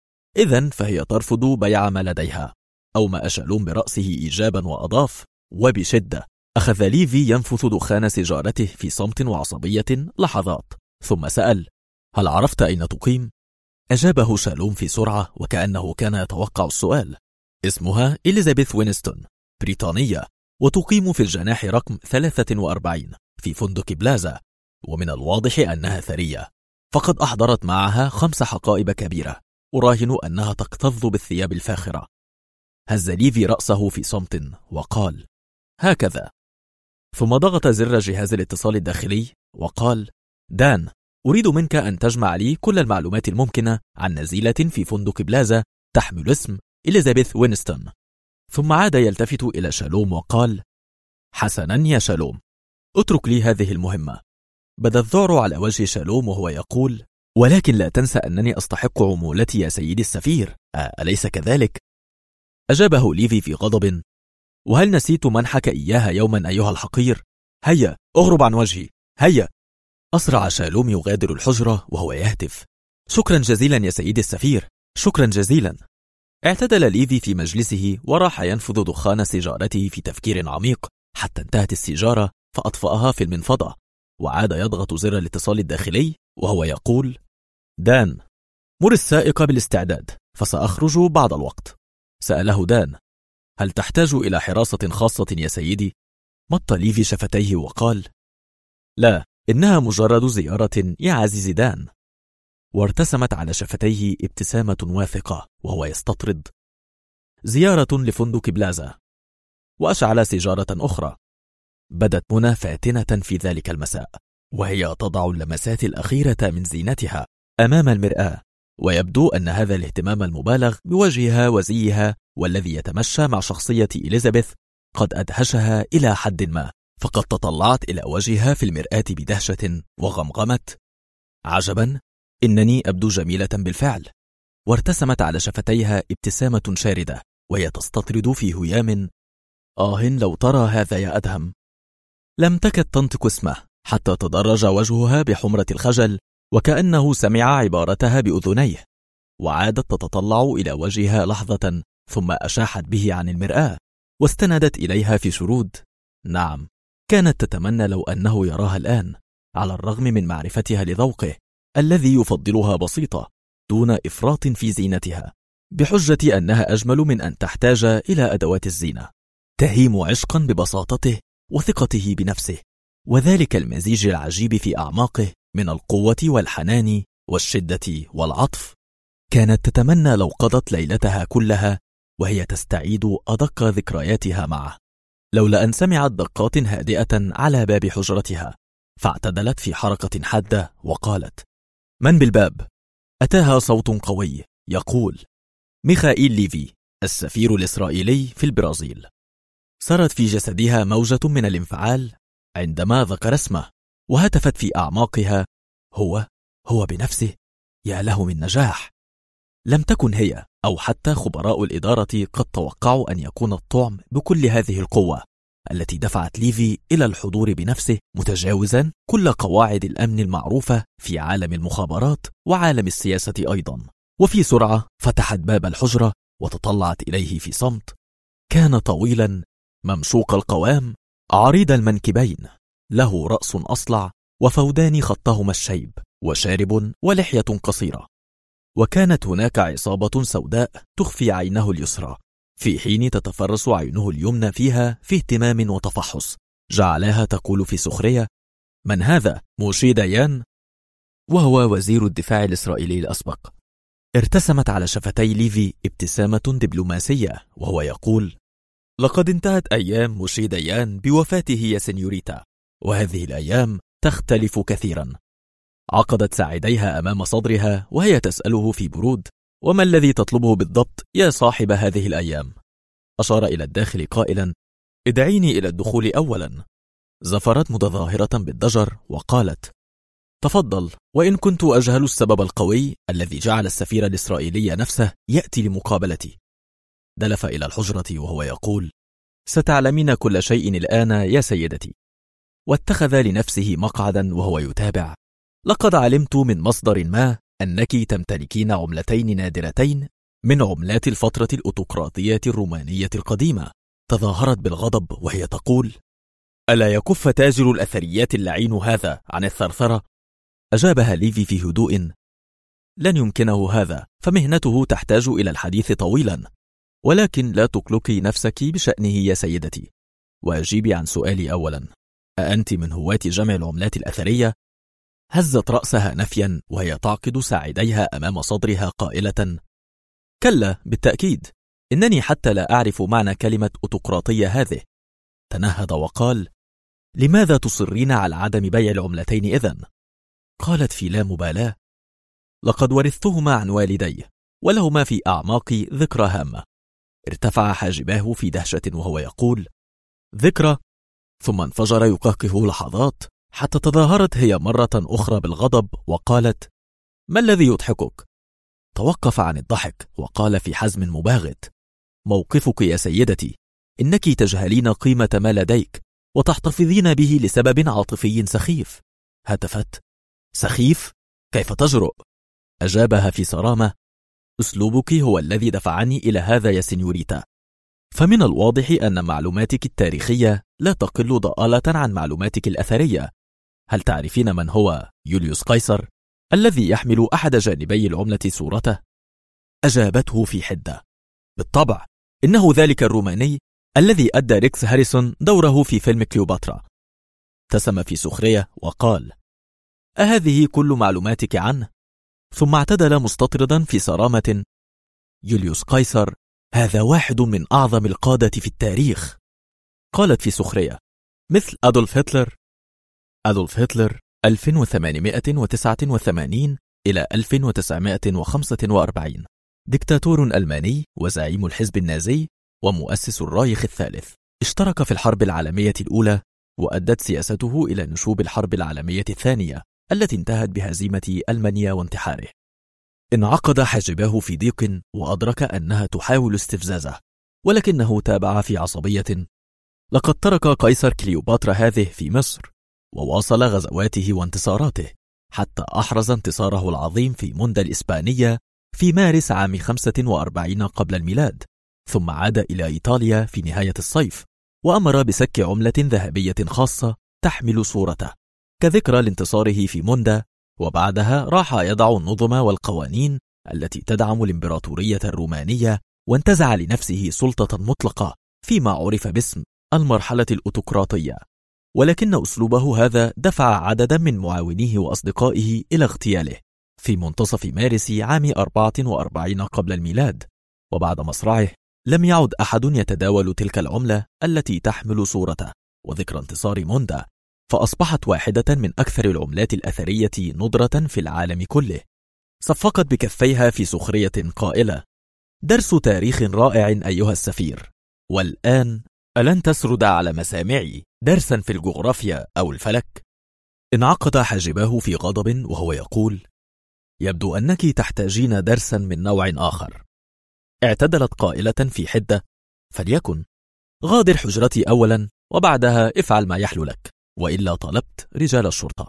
إذن فهي ترفض بيع ما لديها. أومأ شالوم برأسه إيجابا وأضاف: وبشدة. أخذ ليفي ينفث دخان سيجارته في صمت وعصبية لحظات، ثم سأل: هل عرفت أين تقيم؟ أجابه شالوم في سرعة وكأنه كان يتوقع السؤال: اسمها إليزابيث وينستون، بريطانية، وتقيم في الجناح رقم 43 في فندق بلازا، ومن الواضح أنها ثرية، فقد أحضرت معها 5 حقائب كبيرة، أراهن أنها تكتظ بالثياب الفاخرة. هز ليفي رأسه في صمت وقال: هكذا. ثم ضغط زر جهاز الاتصال الداخلي وقال: دان، أريد منك أن تجمع لي كل المعلومات الممكنة عن نزيلة في فندق بلازا تحمل اسم إليزابيث وينستون. ثم عاد يلتفت إلى شالوم وقال: حسنا يا شالوم، اترك لي هذه المهمة. بدا الذعر على وجه شالوم وهو يقول: ولكن لا تنسى أنني أستحق عمولتي يا سيدي السفير، أليس كذلك؟ أجابه ليفي في غضب: وهل نسيت منحك إياها يوما أيها الحقير؟ هيا اغرب عن وجهي، هيا. أسرع شالوم يغادر الحجرة وهو يهتف: شكرا جزيلا يا سيدي السفير، شكرا جزيلا. اعتدل ليفي في مجلسه وراح ينفذ دخان سيجارته في تفكير عميق حتى انتهت السيجارة فأطفأها في المنفضة، وعاد يضغط زر الاتصال الداخلي وهو يقول: دان، مر السائق بالاستعداد، فسأخرج بعض الوقت. سأله دان: هل تحتاج إلى حراسة خاصة يا سيدي؟ مط ليفي شفتيه وقال: لا، إنها مجرد زيارة يا عزيزي دان. وارتسمت على شفتيه ابتسامة واثقة وهو يستطرد: زيارة لفندق بلازا. وأشعل سيجارة أخرى. بدت منى فاتنة في ذلك المساء وهي تضع اللمسات الأخيرة من زينتها أمام المرآة، ويبدو أن هذا الاهتمام المبالغ بوجهها وزيها والذي يتمشى مع شخصية إليزابيث قد أدهشها إلى حد ما، فقد تطلعت إلى وجهها في المرآة بدهشة وغمغمت: عجبا، إنني أبدو جميلة بالفعل. وارتسمت على شفتيها ابتسامة شاردة وهي تستطرد في هيام: لو ترى هذا يا أدهم. لم تكد تنطق اسمه حتى تدرج وجهها بحمرة الخجل وكأنه سمع عبارتها بأذنيه، وعادت تتطلع إلى وجهها لحظة ثم أشاحت به عن المرآة واستندت إليها في شرود. نعم، كانت تتمنى لو أنه يراها الآن، على الرغم من معرفتها لذوقه الذي يفضلها بسيطة دون إفراط في زينتها، بحجة أنها أجمل من أن تحتاج إلى أدوات الزينة. تهيم عشقا ببساطته وثقته بنفسه، وذلك المزيج العجيب في أعماقه من القوة والحنان والشدة والعطف. كانت تتمنى لو قضت ليلتها كلها وهي تستعيد أدق ذكرياتها معه، لولا أن سمعت دقات هادئة على باب حجرتها، فاعتدلت في حركة حادة وقالت: من بالباب؟ أتاها صوت قوي يقول: ميخائيل ليفي، السفير الإسرائيلي في البرازيل. سرت في جسدها موجة من الانفعال عندما ذكر اسمه، وهتفت في أعماقها: هو بنفسه، يا له من نجاح. لم تكن هي أو حتى خبراء الإدارة قد توقعوا أن يكون الطعم بكل هذه القوة التي دفعت ليفي إلى الحضور بنفسه، متجاوزا كل قواعد الأمن المعروفة في عالم المخابرات وعالم السياسة أيضا. وفي سرعة فتحت باب الحجرة وتطلعت إليه في صمت. كان طويلا، ممشوق القوام، عريض المنكبين، له رأس أصلع وفودان خطهما الشيب، وشارب ولحية قصيرة. وكانت هناك عصابة سوداء تخفي عينه اليسرى، في حين تتفرس عينه اليمنى فيها في اهتمام وتفحص، جعلها تقول في سخرية: من هذا؟ موشي ديان؟ وهو وزير الدفاع الإسرائيلي الأسبق. ارتسمت على شفتي ليفي ابتسامة دبلوماسية وهو يقول: لقد انتهت أيام موشي ديان بوفاته يا سنيوريتا، وهذه الأيام تختلف كثيرا. عقدت ساعديها أمام صدرها وهي تسأله في برود: وما الذي تطلبه بالضبط يا صاحب هذه الأيام؟ أشار إلى الداخل قائلا: ادعيني إلى الدخول أولا. زفرت متظاهرة بالضجر وقالت: تفضل، وإن كنت أجهل السبب القوي الذي جعل السفير الإسرائيلي نفسه يأتي لمقابلتي. دلف إلى الحجرة وهو يقول: ستعلمين كل شيء الآن يا سيدتي. واتخذ لنفسه مقعدا وهو يتابع: لقد علمت من مصدر ما أنك تمتلكين عملتين نادرتين من عملات الفترة الأوتقراطية الرومانية القديمة. تظاهرت بالغضب وهي تقول: ألا يكف تاجر الأثريات اللعين هذا عن الثرثرة؟ أجابها ليفي في هدوء: لن يمكنه هذا، فمهنته تحتاج إلى الحديث طويلا، ولكن لا تقلقي نفسك بشأنه يا سيدتي. وأجيبي عن سؤالي أولا: أأنت من هواة جمع العملات الأثرية؟ هزت رأسها نفيا وهي تعقد ساعديها أمام صدرها قائلة: كلا بالتأكيد، إنني حتى لا أعرف معنى كلمة أوتقراطية هذه. تنهد وقال: لماذا تصرين على عدم بيع العملتين إذن؟ قالت في لا مبالاة: لقد ورثتهما عن والدي، ولهما في أعماقي ذكرى هامة. ارتفع حاجباه في دهشة وهو يقول: ذكرى؟ ثم انفجر يقهقه لحظات حتى تظاهرت هي مرة أخرى بالغضب وقالت: ما الذي يضحكك؟ توقف عن الضحك وقال في حزم مباغت: موقفك يا سيدتي، إنك تجهلين قيمة ما لديك وتحتفظين به لسبب عاطفي سخيف. هتفت: سخيف؟ كيف تجرؤ؟ أجابها في صرامة: أسلوبك هو الذي دفعني إلى هذا يا سينيوريتا. فمن الواضح أن معلوماتك التاريخية لا تقل ضآلة عن معلوماتك الأثرية. هل تعرفين من هو يوليوس قيصر الذي يحمل أحد جانبي العملة صورته؟ أجابته في حدة: بالطبع، إنه ذلك الروماني الذي أدى ريكس هاريسون دوره في فيلم كليوباترا. ابتسم في سخرية وقال: أهذه كل معلوماتك عنه؟ ثم اعتدل مستطردا في صرامة: يوليوس قيصر هذا واحد من أعظم القادة في التاريخ. قالت في سخرية: مثل أدولف هتلر. أدولف هتلر 1889 إلى 1945، دكتاتور ألماني وزعيم الحزب النازي ومؤسس الرايخ الثالث. اشترك في الحرب العالمية الأولى، وأدت سياسته إلى نشوب الحرب العالمية الثانية التي انتهت بهزيمة ألمانيا وانتحاره. انعقد حاجباه في ضيق وأدرك أنها تحاول استفزازه، ولكنه تابع في عصبية: لقد ترك قيصر كليوباترا هذه في مصر، وواصل غزواته وانتصاراته حتى أحرز انتصاره العظيم في موندا الإسبانية في مارس عام 45 قبل الميلاد، ثم عاد إلى إيطاليا في نهاية الصيف وأمر بسك عملة ذهبية خاصة تحمل صورته كذكرى لانتصاره في موندا، وبعدها راح يضع النظم والقوانين التي تدعم الإمبراطورية الرومانية، وانتزع لنفسه سلطة مطلقة فيما عرف باسم المرحلة الأوتقراطية. ولكن أسلوبه هذا دفع عددا من معاونيه وأصدقائه إلى اغتياله في منتصف مارس عام 44 قبل الميلاد، وبعد مصرعه لم يعد أحد يتداول تلك العملة التي تحمل صورته وذكرى انتصار موندا، فأصبحت واحدة من أكثر العملات الأثرية ندرة في العالم كله. صفقت بكفيها في سخرية قائلة: درس تاريخ رائع أيها السفير، والآن ألن تسرد على مسامعي درسا في الجغرافيا أو الفلك؟ انعقد حاجباه في غضب وهو يقول: يبدو أنك تحتاجين درسا من نوع آخر. اعتدلت قائلة في حدة: فليكن، غادر حجرتي أولا وبعدها افعل ما يحلو لك، وإلا طلبت رجال الشرطة.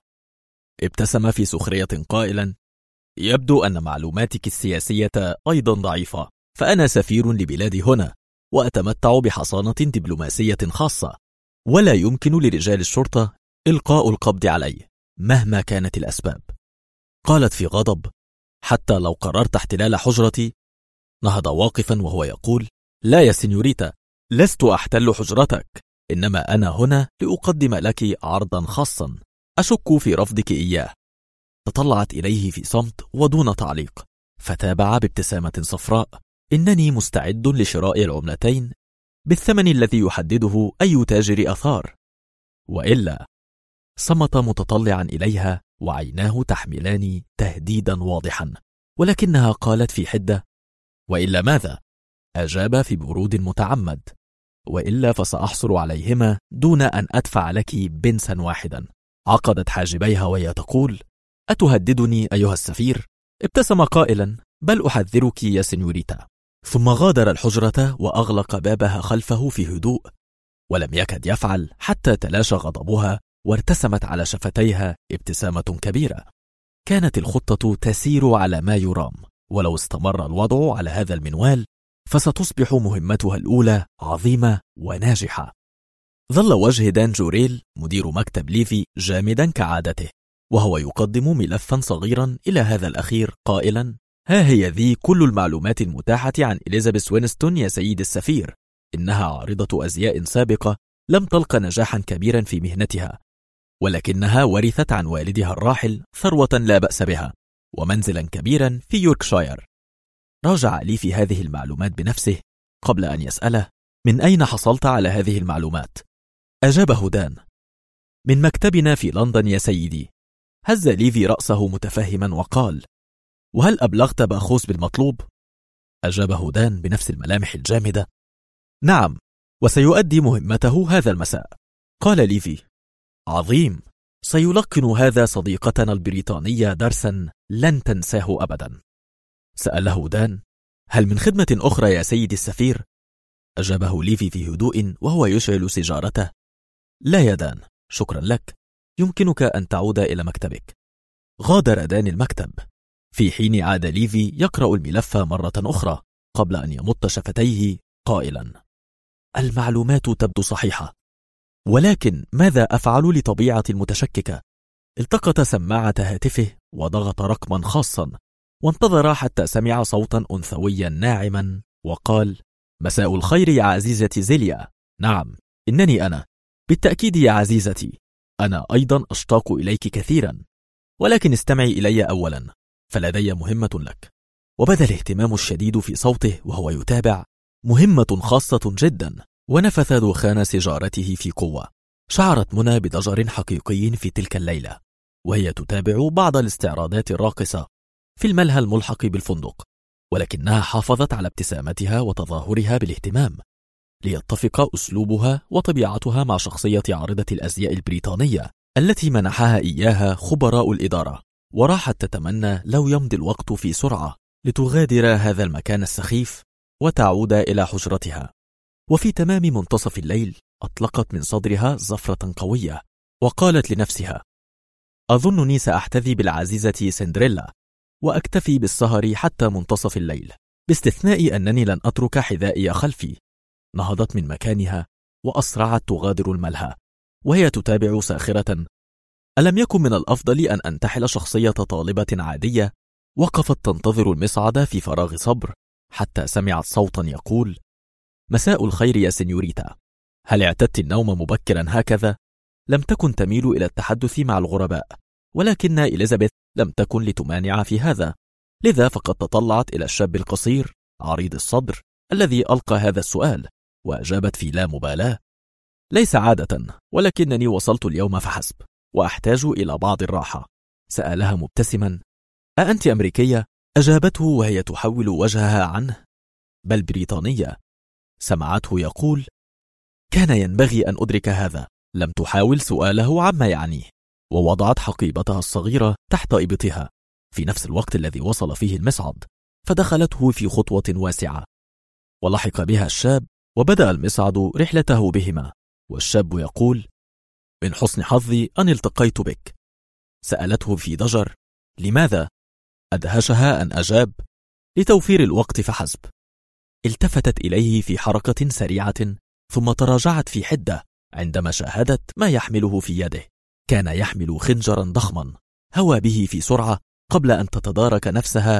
ابتسم في سخرية قائلا: يبدو أن معلوماتك السياسية أيضا ضعيفة، فأنا سفير لبلادي هنا وأتمتع بحصانة دبلوماسية خاصة، ولا يمكن لرجال الشرطة إلقاء القبض علي مهما كانت الأسباب. قالت في غضب: حتى لو قررت احتلال حجرتي؟ نهض واقفا وهو يقول: لا يا سينيوريتا، لست أحتل حجرتك، إنما أنا هنا لأقدم لك عرضا خاصا أشك في رفضك إياه. تطلعت إليه في صمت ودون تعليق، فتابع بابتسامة صفراء: إنني مستعد لشراء العملتين بالثمن الذي يحدده أي تاجر أثار، وإلا. صمت متطلعا إليها وعيناه تحملان تهديدا واضحا، ولكنها قالت في حدة: وإلا ماذا؟ أجاب في برود متعمد: وإلا فسأحصل عليهما دون أن أدفع لك بنسا واحدا. عقدت حاجبيها وهي تقول: أتهددني أيها السفير؟ ابتسم قائلا: بل أحذرك يا سينيوريتا. ثم غادر الحجرة وأغلق بابها خلفه في هدوء، ولم يكد يفعل حتى تلاشى غضبها وارتسمت على شفتيها ابتسامة كبيرة. كانت الخطة تسير على ما يرام، ولو استمر الوضع على هذا المنوال فستصبح مهمتها الأولى عظيمة وناجحة. ظل وجه دان جوريل مدير مكتب ليفي جامدا كعادته، وهو يقدم ملفا صغيرا إلى هذا الأخير قائلا: ها هي ذي كل المعلومات المتاحة عن إليزابيث وينستون يا سيد السفير. إنها عارضة أزياء سابقة لم تلق نجاحا كبيرا في مهنتها، ولكنها ورثت عن والدها الراحل ثروة لا بأس بها ومنزلا كبيرا في يوركشاير. راجع لي في هذه المعلومات بنفسه قبل أن يسأله: من أين حصلت على هذه المعلومات؟ أجابه دان: من مكتبنا في لندن يا سيدي. هز ليفي رأسه متفهما وقال: وهل أبلغت باخوس بالمطلوب؟ أجابه دان بنفس الملامح الجامدة: نعم، وسيؤدي مهمته هذا المساء. قال ليفي: عظيم، سيلقن هذا صديقتنا البريطانية درسا لن تنساه أبدا. سأله دان: هل من خدمة أخرى يا سيدي السفير؟ أجابه ليفي في هدوء وهو يشعل سيجارته: لا يا دان، شكرا لك، يمكنك أن تعود إلى مكتبك. غادر دان المكتب، في حين عاد ليفي يقرأ الملف مرة أخرى قبل أن يمط شفتيه قائلا: المعلومات تبدو صحيحة، ولكن ماذا أفعل لطبيعة المتشككة؟ التقط سماعة هاتفه وضغط رقما خاصا، وانتظر حتى سمع صوتا أنثويا ناعما وقال: مساء الخير يا عزيزتي زيليا. نعم، إنني أنا، بالتأكيد يا عزيزتي، أنا أيضا أشتاق إليك كثيرا، ولكن استمعي إلي أولا، فلدي مهمة لك. وبدا الاهتمام الشديد في صوته وهو يتابع: مهمة خاصة جدا. ونفث دخان سيجارته في قوة. شعرت منى بضجر حقيقي في تلك الليلة وهي تتابع بعض الاستعراضات الراقصة في الملهى الملحق بالفندق، ولكنها حافظت على ابتسامتها وتظاهرها بالاهتمام ليتفق أسلوبها وطبيعتها مع شخصية عارضة الأزياء البريطانية التي منحها إياها خبراء الإدارة. وراحت تتمنى لو يمضي الوقت في سرعة لتغادر هذا المكان السخيف وتعود إلى حجرتها. وفي تمام منتصف الليل أطلقت من صدرها زفرة قوية وقالت لنفسها: أظنني سأحتذي بالعزيزة سندريلا وأكتفي بالسهر حتى منتصف الليل، باستثناء أنني لن أترك حذائي خلفي. نهضت من مكانها وأسرعت تغادر الملهى وهي تتابع ساخرة: ألم يكن من الأفضل أن أنتحل شخصية طالبة عادية؟ وقفت تنتظر المصعد في فراغ صبر حتى سمعت صوتا يقول: مساء الخير يا سنيوريتا، هل اعتدت النوم مبكرا هكذا؟ لم تكن تميل إلى التحدث مع الغرباء، ولكن إليزابيث لم تكن لتمانع في هذا، لذا فقد تطلعت إلى الشاب القصير عريض الصدر الذي ألقى هذا السؤال وأجابت في لا مبالاة: ليس عادة، ولكنني وصلت اليوم فحسب وأحتاج إلى بعض الراحة. سألها مبتسما: أأنت أمريكية؟ أجابته وهي تحول وجهها عنه: بل بريطانية. سمعته يقول: كان ينبغي أن أدرك هذا. لم تحاول سؤاله عما يعنيه، ووضعت حقيبتها الصغيرة تحت إبطها في نفس الوقت الذي وصل فيه المصعد، فدخلته في خطوة واسعة ولحق بها الشاب، وبدأ المصعد رحلته بهما، والشاب يقول: من حسن حظي أن التقيت بك. سألته في ضجر: لماذا؟ أدهشها أن أجاب: لتوفير الوقت فحسب. التفتت إليه في حركة سريعة ثم تراجعت في حدة عندما شاهدت ما يحمله في يده. كان يحمل خنجرا ضخما هوى به في سرعة قبل أن تتدارك نفسها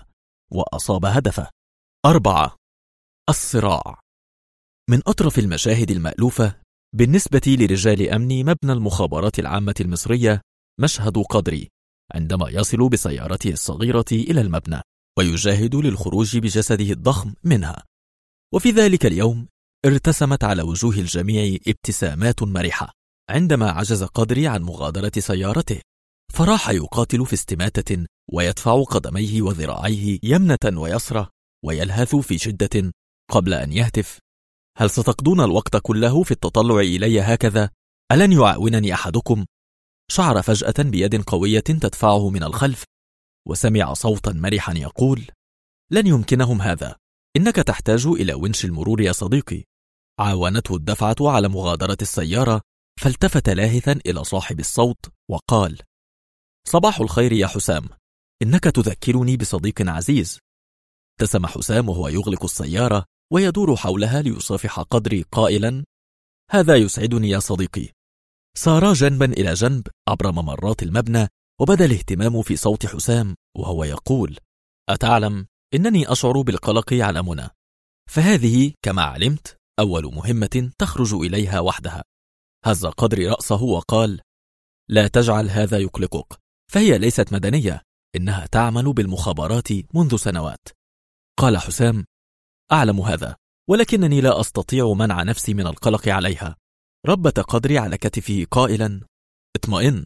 وأصاب هدفه. 4. الصراع. من أطرف المشاهد المألوفة بالنسبة لرجال أمن مبنى المخابرات العامة المصرية مشهد قدري عندما يصل بسيارته الصغيرة إلى المبنى ويجاهد للخروج بجسده الضخم منها. وفي ذلك اليوم ارتسمت على وجوه الجميع ابتسامات مرحة عندما عجز قدري عن مغادرة سيارته، فراح يقاتل في استماتة ويدفع قدميه وذراعيه يمنة ويسرى ويلهث في شدة قبل أن يهتف: هل ستقضون الوقت كله في التطلع إلي هكذا؟ ألن يعاونني أحدكم؟ شعر فجأة بيد قوية تدفعه من الخلف، وسمع صوتا مرحا يقول: لن يمكنهم هذا، إنك تحتاج إلى ونش المرور يا صديقي. عاونته الدفعة على مغادرة السيارة، فالتفت لاهثا إلى صاحب الصوت وقال: صباح الخير يا حسام، إنك تذكرني بصديق عزيز. ابتسم حسام وهو يغلق السيارة ويدور حولها ليصافح قدري قائلا: هذا يسعدني يا صديقي. سارا جنبا إلى جنب عبر ممرات المبنى، وبدا الاهتمام في صوت حسام وهو يقول: أتعلم إنني أشعر بالقلق على منى، فهذه كما علمت أول مهمة تخرج إليها وحدها. هز قدري رأسه وقال: لا تجعل هذا يقلقك، فهي ليست مدنية، إنها تعمل بالمخابرات منذ سنوات. قال حسام: أعلم هذا، ولكنني لا أستطيع منع نفسي من القلق عليها. ربت قدري على كتفه قائلا: اطمئن،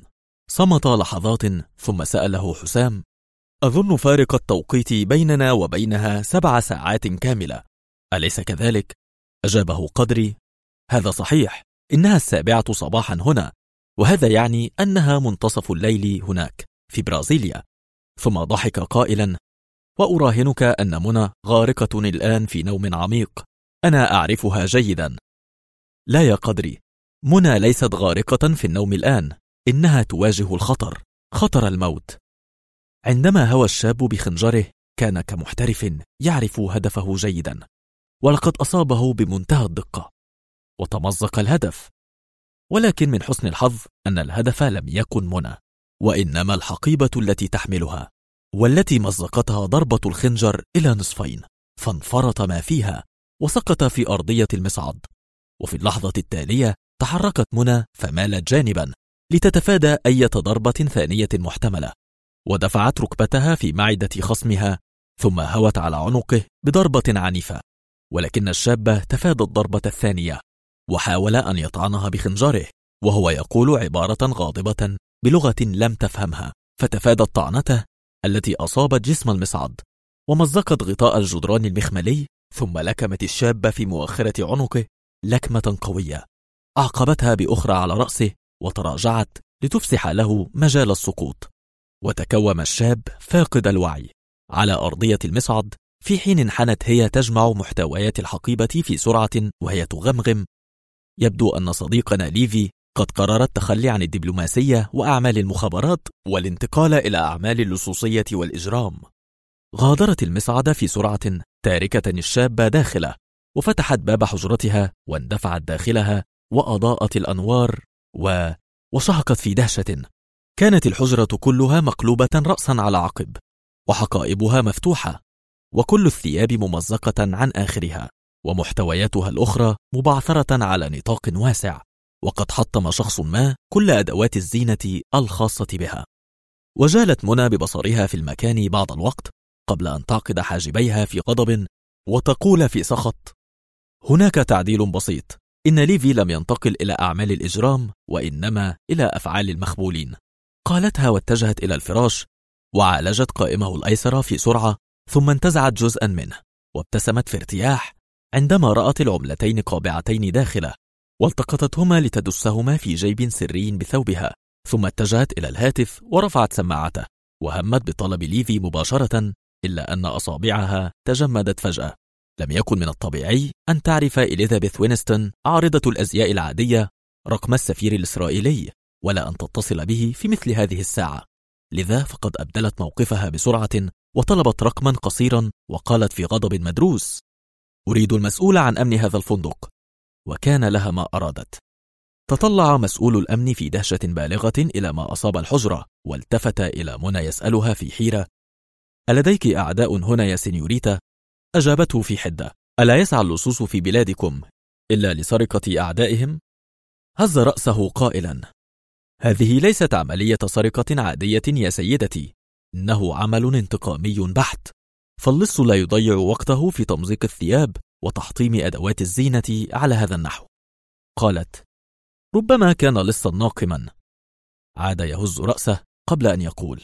صمت لحظات ثم سأله حسام: أظن فارق التوقيت بيننا وبينها 7 ساعات كاملة، أليس كذلك؟ أجابه قدري: هذا صحيح، إنها 7 صباحا هنا، وهذا يعني أنها منتصف الليل هناك في برازيليا. ثم ضحك قائلا: وأراهنك أن منى غارقة الآن في نوم عميق، أنا أعرفها جيدا. لا يا قدري، منى ليست غارقة في النوم الآن، إنها تواجه الخطر، خطر الموت. عندما هوى الشاب بخنجره كان كمحترف يعرف هدفه جيدا، ولقد أصابه بمنتهى الدقة وتمزق الهدف. ولكن من حسن الحظ أن الهدف لم يكن منى، وإنما الحقيبة التي تحملها، والتي مزقتها ضربة الخنجر إلى نصفين، فانفرط ما فيها وسقط في أرضية المصعد. وفي اللحظة التالية تحركت منى فمالت جانبا لتتفادى أي ضربة ثانية محتملة، ودفعت ركبتها في معدة خصمها، ثم هوت على عنقه بضربة عنيفة. ولكن الشاب تفادى الضربة الثانية وحاول أن يطعنها بخنجره وهو يقول عبارة غاضبة بلغة لم تفهمها، فتفادت طعنته التي أصابت جسم المصعد ومزقت غطاء الجدران المخملي، ثم لكمت الشاب في مؤخرة عنقه لكمة قوية، أعقبتها بأخرى على رأسه وتراجعت لتفسح له مجال السقوط. وتكوم الشاب فاقد الوعي على أرضية المصعد، في حين انحنت هي تجمع محتويات الحقيبة في سرعة وهي تغمغم: يبدو أن صديقنا ليفي قد قرر التخلي عن الدبلوماسية وأعمال المخابرات والانتقال إلى أعمال اللصوصية والإجرام. غادرت المصعد في سرعة تاركة الشاب داخله، وفتحت باب حجرتها واندفعت داخلها وأضاءت الأنوار وشهقت في دهشة. كانت الحجرة كلها مقلوبة رأسا على عقب، وحقائبها مفتوحة، وكل الثياب ممزقة عن آخرها، ومحتوياتها الأخرى مبعثرة على نطاق واسع، وقد حطم شخص ما كل أدوات الزينة الخاصة بها. وجالت منى ببصرها في المكان بعض الوقت قبل أن تعقد حاجبيها في غضب وتقول في سخط: هناك تعديل بسيط، إن ليفي لم ينتقل إلى أعمال الإجرام وإنما إلى أفعال المخبولين. قالتها واتجهت إلى الفراش وعالجت قائمه الأيسر في سرعة، ثم انتزعت جزءا منه وابتسمت في ارتياح عندما رأت العملتين قابعتين داخله، والتقطتهما لتدسهما في جيب سري بثوبها، ثم اتجهت إلى الهاتف ورفعت سماعته وهمت بطلب ليفي مباشرة، إلا أن أصابعها تجمدت فجأة. لم يكن من الطبيعي أن تعرف إليزابيث وينستون عارضة الأزياء العادية رقم السفير الإسرائيلي، ولا أن تتصل به في مثل هذه الساعة. لذا فقد أبدلت موقفها بسرعة وطلبت رقما قصيرا، وقالت في غضب مدروس: أريد المسؤول عن أمن هذا الفندق. وكان لها ما أرادت. تطلع مسؤول الأمن في دهشة بالغة إلى ما أصاب الحجرة، والتفت إلى منى يسألها في حيرة: ألديك أعداء هنا يا سينيوريتا؟ أجابته في حدة: ألا يسعى اللصوص في بلادكم إلا لسرقة أعدائهم؟ هز رأسه قائلا: هذه ليست عملية سرقة عادية يا سيدتي، إنه عمل انتقامي بحت، فاللص لا يضيع وقته في تمزيق الثياب وتحطيم أدوات الزينة على هذا النحو. قالت: ربما كان لصا ناقما. عاد يهز رأسه قبل أن يقول: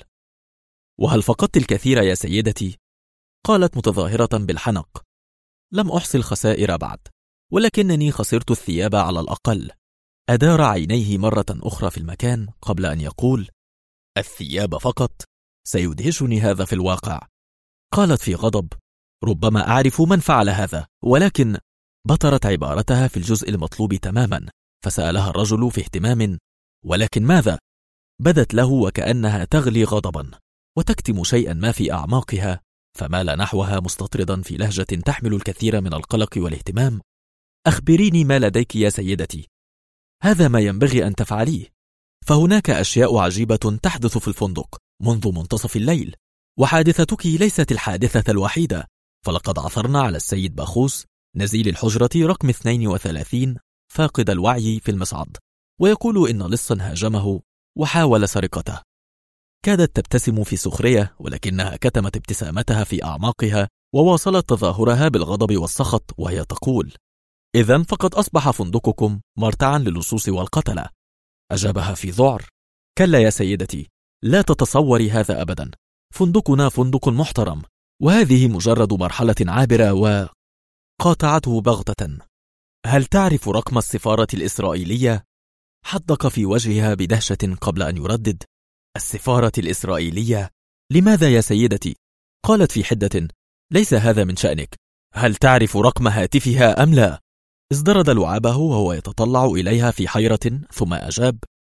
وهل فقدت الكثير يا سيدتي؟ قالت متظاهرة بالحنق: لم أحصل خسائر بعد، ولكنني خسرت الثياب على الأقل. أدار عينيه مرة أخرى في المكان قبل أن يقول: الثياب فقط؟ سيدهشني هذا في الواقع. قالت في غضب: ربما أعرف من فعل هذا، ولكن بطرت عبارتها في الجزء المطلوب تماما، فسألها الرجل في اهتمام: ولكن ماذا؟ بدت له وكأنها تغلي غضبا وتكتم شيئا ما في أعماقها، فمال نحوها مستطردا في لهجة تحمل الكثير من القلق والاهتمام: أخبريني ما لديك يا سيدتي، هذا ما ينبغي أن تفعليه، فهناك أشياء عجيبة تحدث في الفندق منذ منتصف الليل، وحادثتك ليست الحادثة الوحيدة، فلقد عثرنا على السيد باخوس نزيل الحجرة رقم 32 فاقد الوعي في المصعد، ويقول إن لصا هاجمه وحاول سرقته. كادت تبتسم في سخرية، ولكنها كتمت ابتسامتها في أعماقها وواصلت تظاهرها بالغضب والسخط وهي تقول: إذن فقد أصبح فندقكم مرتعا للصوص والقتلة. أجابها في ذعر: كلا يا سيدتي، لا تتصوري هذا أبدا. فندقنا فندق محترم، وهذه مجرد مرحلة عابرة. وقاطعته بغتة. هل تعرف رقم السفارة الإسرائيلية؟ حدق في وجهها بدهشة قبل أن يردد. السفارة الإسرائيلية؟ لماذا يا سيدتي؟ قالت في حدة. ليس هذا من شأنك. هل تعرف رقم هاتفها أم لا؟ ازدرد لعابه وهو يتطلع إليها في حيرة، ثم أجاب.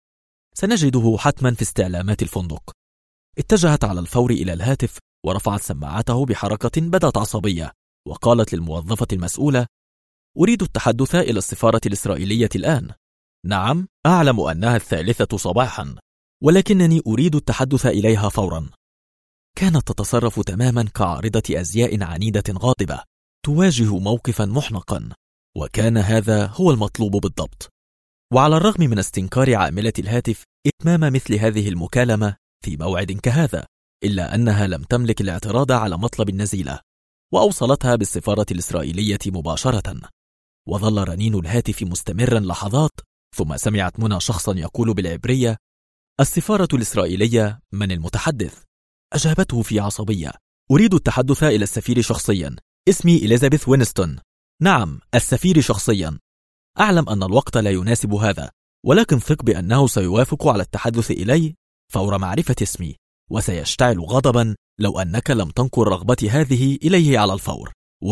سنجده حتما في استعلامات الفندق. اتجهت على الفور إلى الهاتف ورفعت سماعته بحركة بدت عصبية، وقالت للموظفة المسؤولة. أريد التحدث إلى السفارة الإسرائيلية الآن. نعم، أعلم أنها 3 صباحا، ولكنني أريد التحدث إليها فورا. كانت تتصرف تماما كعارضة أزياء عنيدة غاضبة تواجه موقفا محنقا، وكان هذا هو المطلوب بالضبط. وعلى الرغم من استنكار عاملة الهاتف إتمام مثل هذه المكالمة في موعد كهذا، إلا أنها لم تملك الاعتراض على مطلب النزيلة، وأوصلتها بالسفارة الإسرائيلية مباشرة. وظل رنين الهاتف مستمرا لحظات، ثم سمعت منى شخصا يقول بالعبرية. السفارة الإسرائيلية، من المتحدث؟ أجابته في عصبية. أريد التحدث إلى السفير شخصيا، اسمي إليزابيث وينستون. نعم، السفير شخصيا. أعلم أن الوقت لا يناسب هذا، ولكن ثق بأنه سيوافق على التحدث إلي فور معرفة اسمي، وسيشتعل غضبا لو أنك لم تنقل رغبتي هذه إليه على الفور.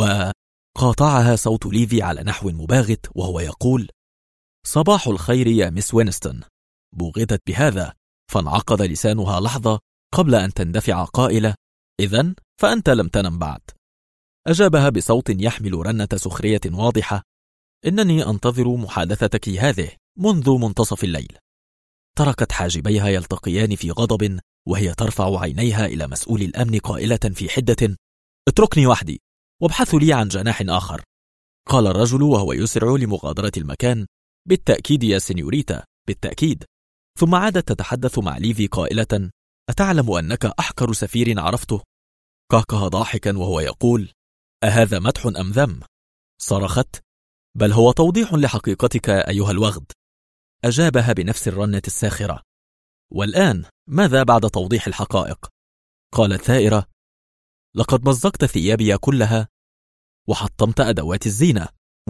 وقاطعها صوت ليفي على نحو مباغت وهو يقول. صباح الخير يا مس وينستون. بوغتت بهذا، فانعقد لسانها لحظة قبل أن تندفع قائلة. إذن فأنت لم تنم بعد. أجابها بصوت يحمل رنة سخرية واضحة. إنني أنتظر محادثتك هذه منذ منتصف الليل. تركت حاجبيها يلتقيان في غضب، وهي ترفع عينيها إلى مسؤول الأمن قائلة في حدة. اتركني وحدي، وابحثوا لي عن جناح آخر. قال الرجل وهو يسرع لمغادرة المكان. بالتأكيد يا سينيوريتا، بالتأكيد. ثم عادت تتحدث مع ليفي قائلة. أتعلم أنك أحقر سفير عرفته؟ قهقه ضاحكا وهو يقول. أهذا مدح أم ذم؟ صرخت. بل هو توضيح لحقيقتك أيها الوغد. أجابها بنفس الرنة الساخرة. والآن ماذا بعد توضيح الحقائق؟ قالت ثائرة. لقد مزقت ثيابي كلها وحطمت أدوات الزينة،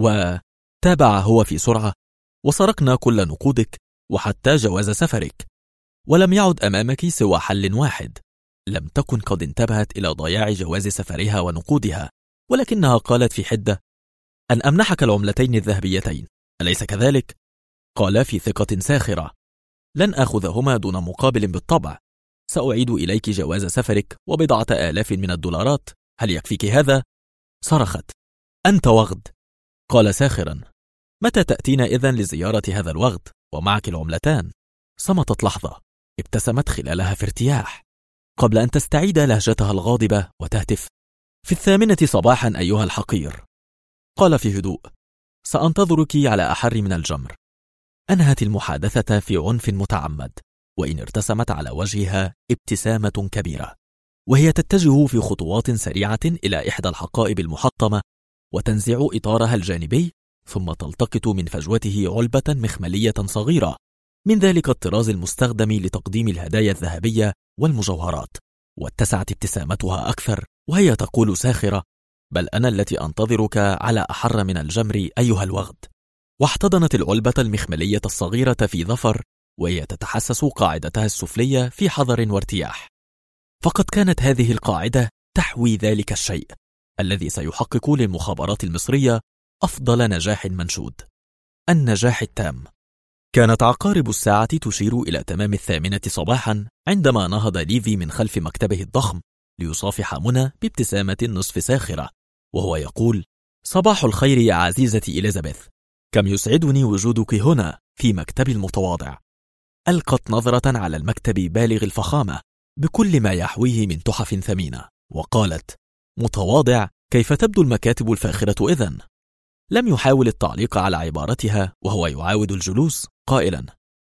وتابع هو في سرعة. وسرقنا كل نقودك وحتى جواز سفرك، ولم يعد أمامك سوى حل واحد. لم تكن قد انتبهت إلى ضياع جواز سفرها ونقودها، ولكنها قالت في حدة. أن أمنحك العملتين الذهبيتين، أليس كذلك؟ قال في ثقة ساخرة. لن أخذهما دون مقابل بالطبع. سأعيد إليك جواز سفرك وبضعة آلاف من الدولارات. هل يكفيك هذا؟ صرخت. أنت وغد. قال ساخرا. متى تأتين إذن لزيارة هذا الوغد ومعك العملتان؟ صمتت لحظة، ابتسمت خلالها في ارتياح، قبل أن تستعيد لهجتها الغاضبة وتهتف. في 8 صباحا أيها الحقير. قال في هدوء. سأنتظرك على أحر من الجمر. أنهت المحادثة في عنف متعمد، وإن ارتسمت على وجهها ابتسامة كبيرة، وهي تتجه في خطوات سريعة إلى إحدى الحقائب المحطمة وتنزع إطارها الجانبي، ثم تلتقط من فجوته علبة مخملية صغيرة من ذلك الطراز المستخدم لتقديم الهدايا الذهبية والمجوهرات. واتسعت ابتسامتها أكثر وهي تقول ساخرة. بل أنا التي أنتظرك على أحر من الجمر أيها الوغد. واحتضنت العلبة المخملية الصغيرة في ظفر، وهي تتحسس قاعدتها السفلية في حذر وارتياح. فقد كانت هذه القاعدة تحوي ذلك الشيء الذي سيحقق للمخابرات المصرية أفضل نجاح منشود، النجاح التام. كانت عقارب الساعة تشير إلى تمام 8 صباحا عندما نهض ليفي من خلف مكتبه الضخم ليصافح منى بابتسامة نصف ساخرة وهو يقول. صباح الخير يا عزيزتي إليزابيث. كم يسعدني وجودك هنا في مكتبي المتواضع. ألقت نظرة على المكتب بالغ الفخامة بكل ما يحويه من تحف ثمينة، وقالت. متواضع؟ كيف تبدو المكاتب الفاخرة إذن؟ لم يحاول التعليق على عبارتها وهو يعاود الجلوس قائلا.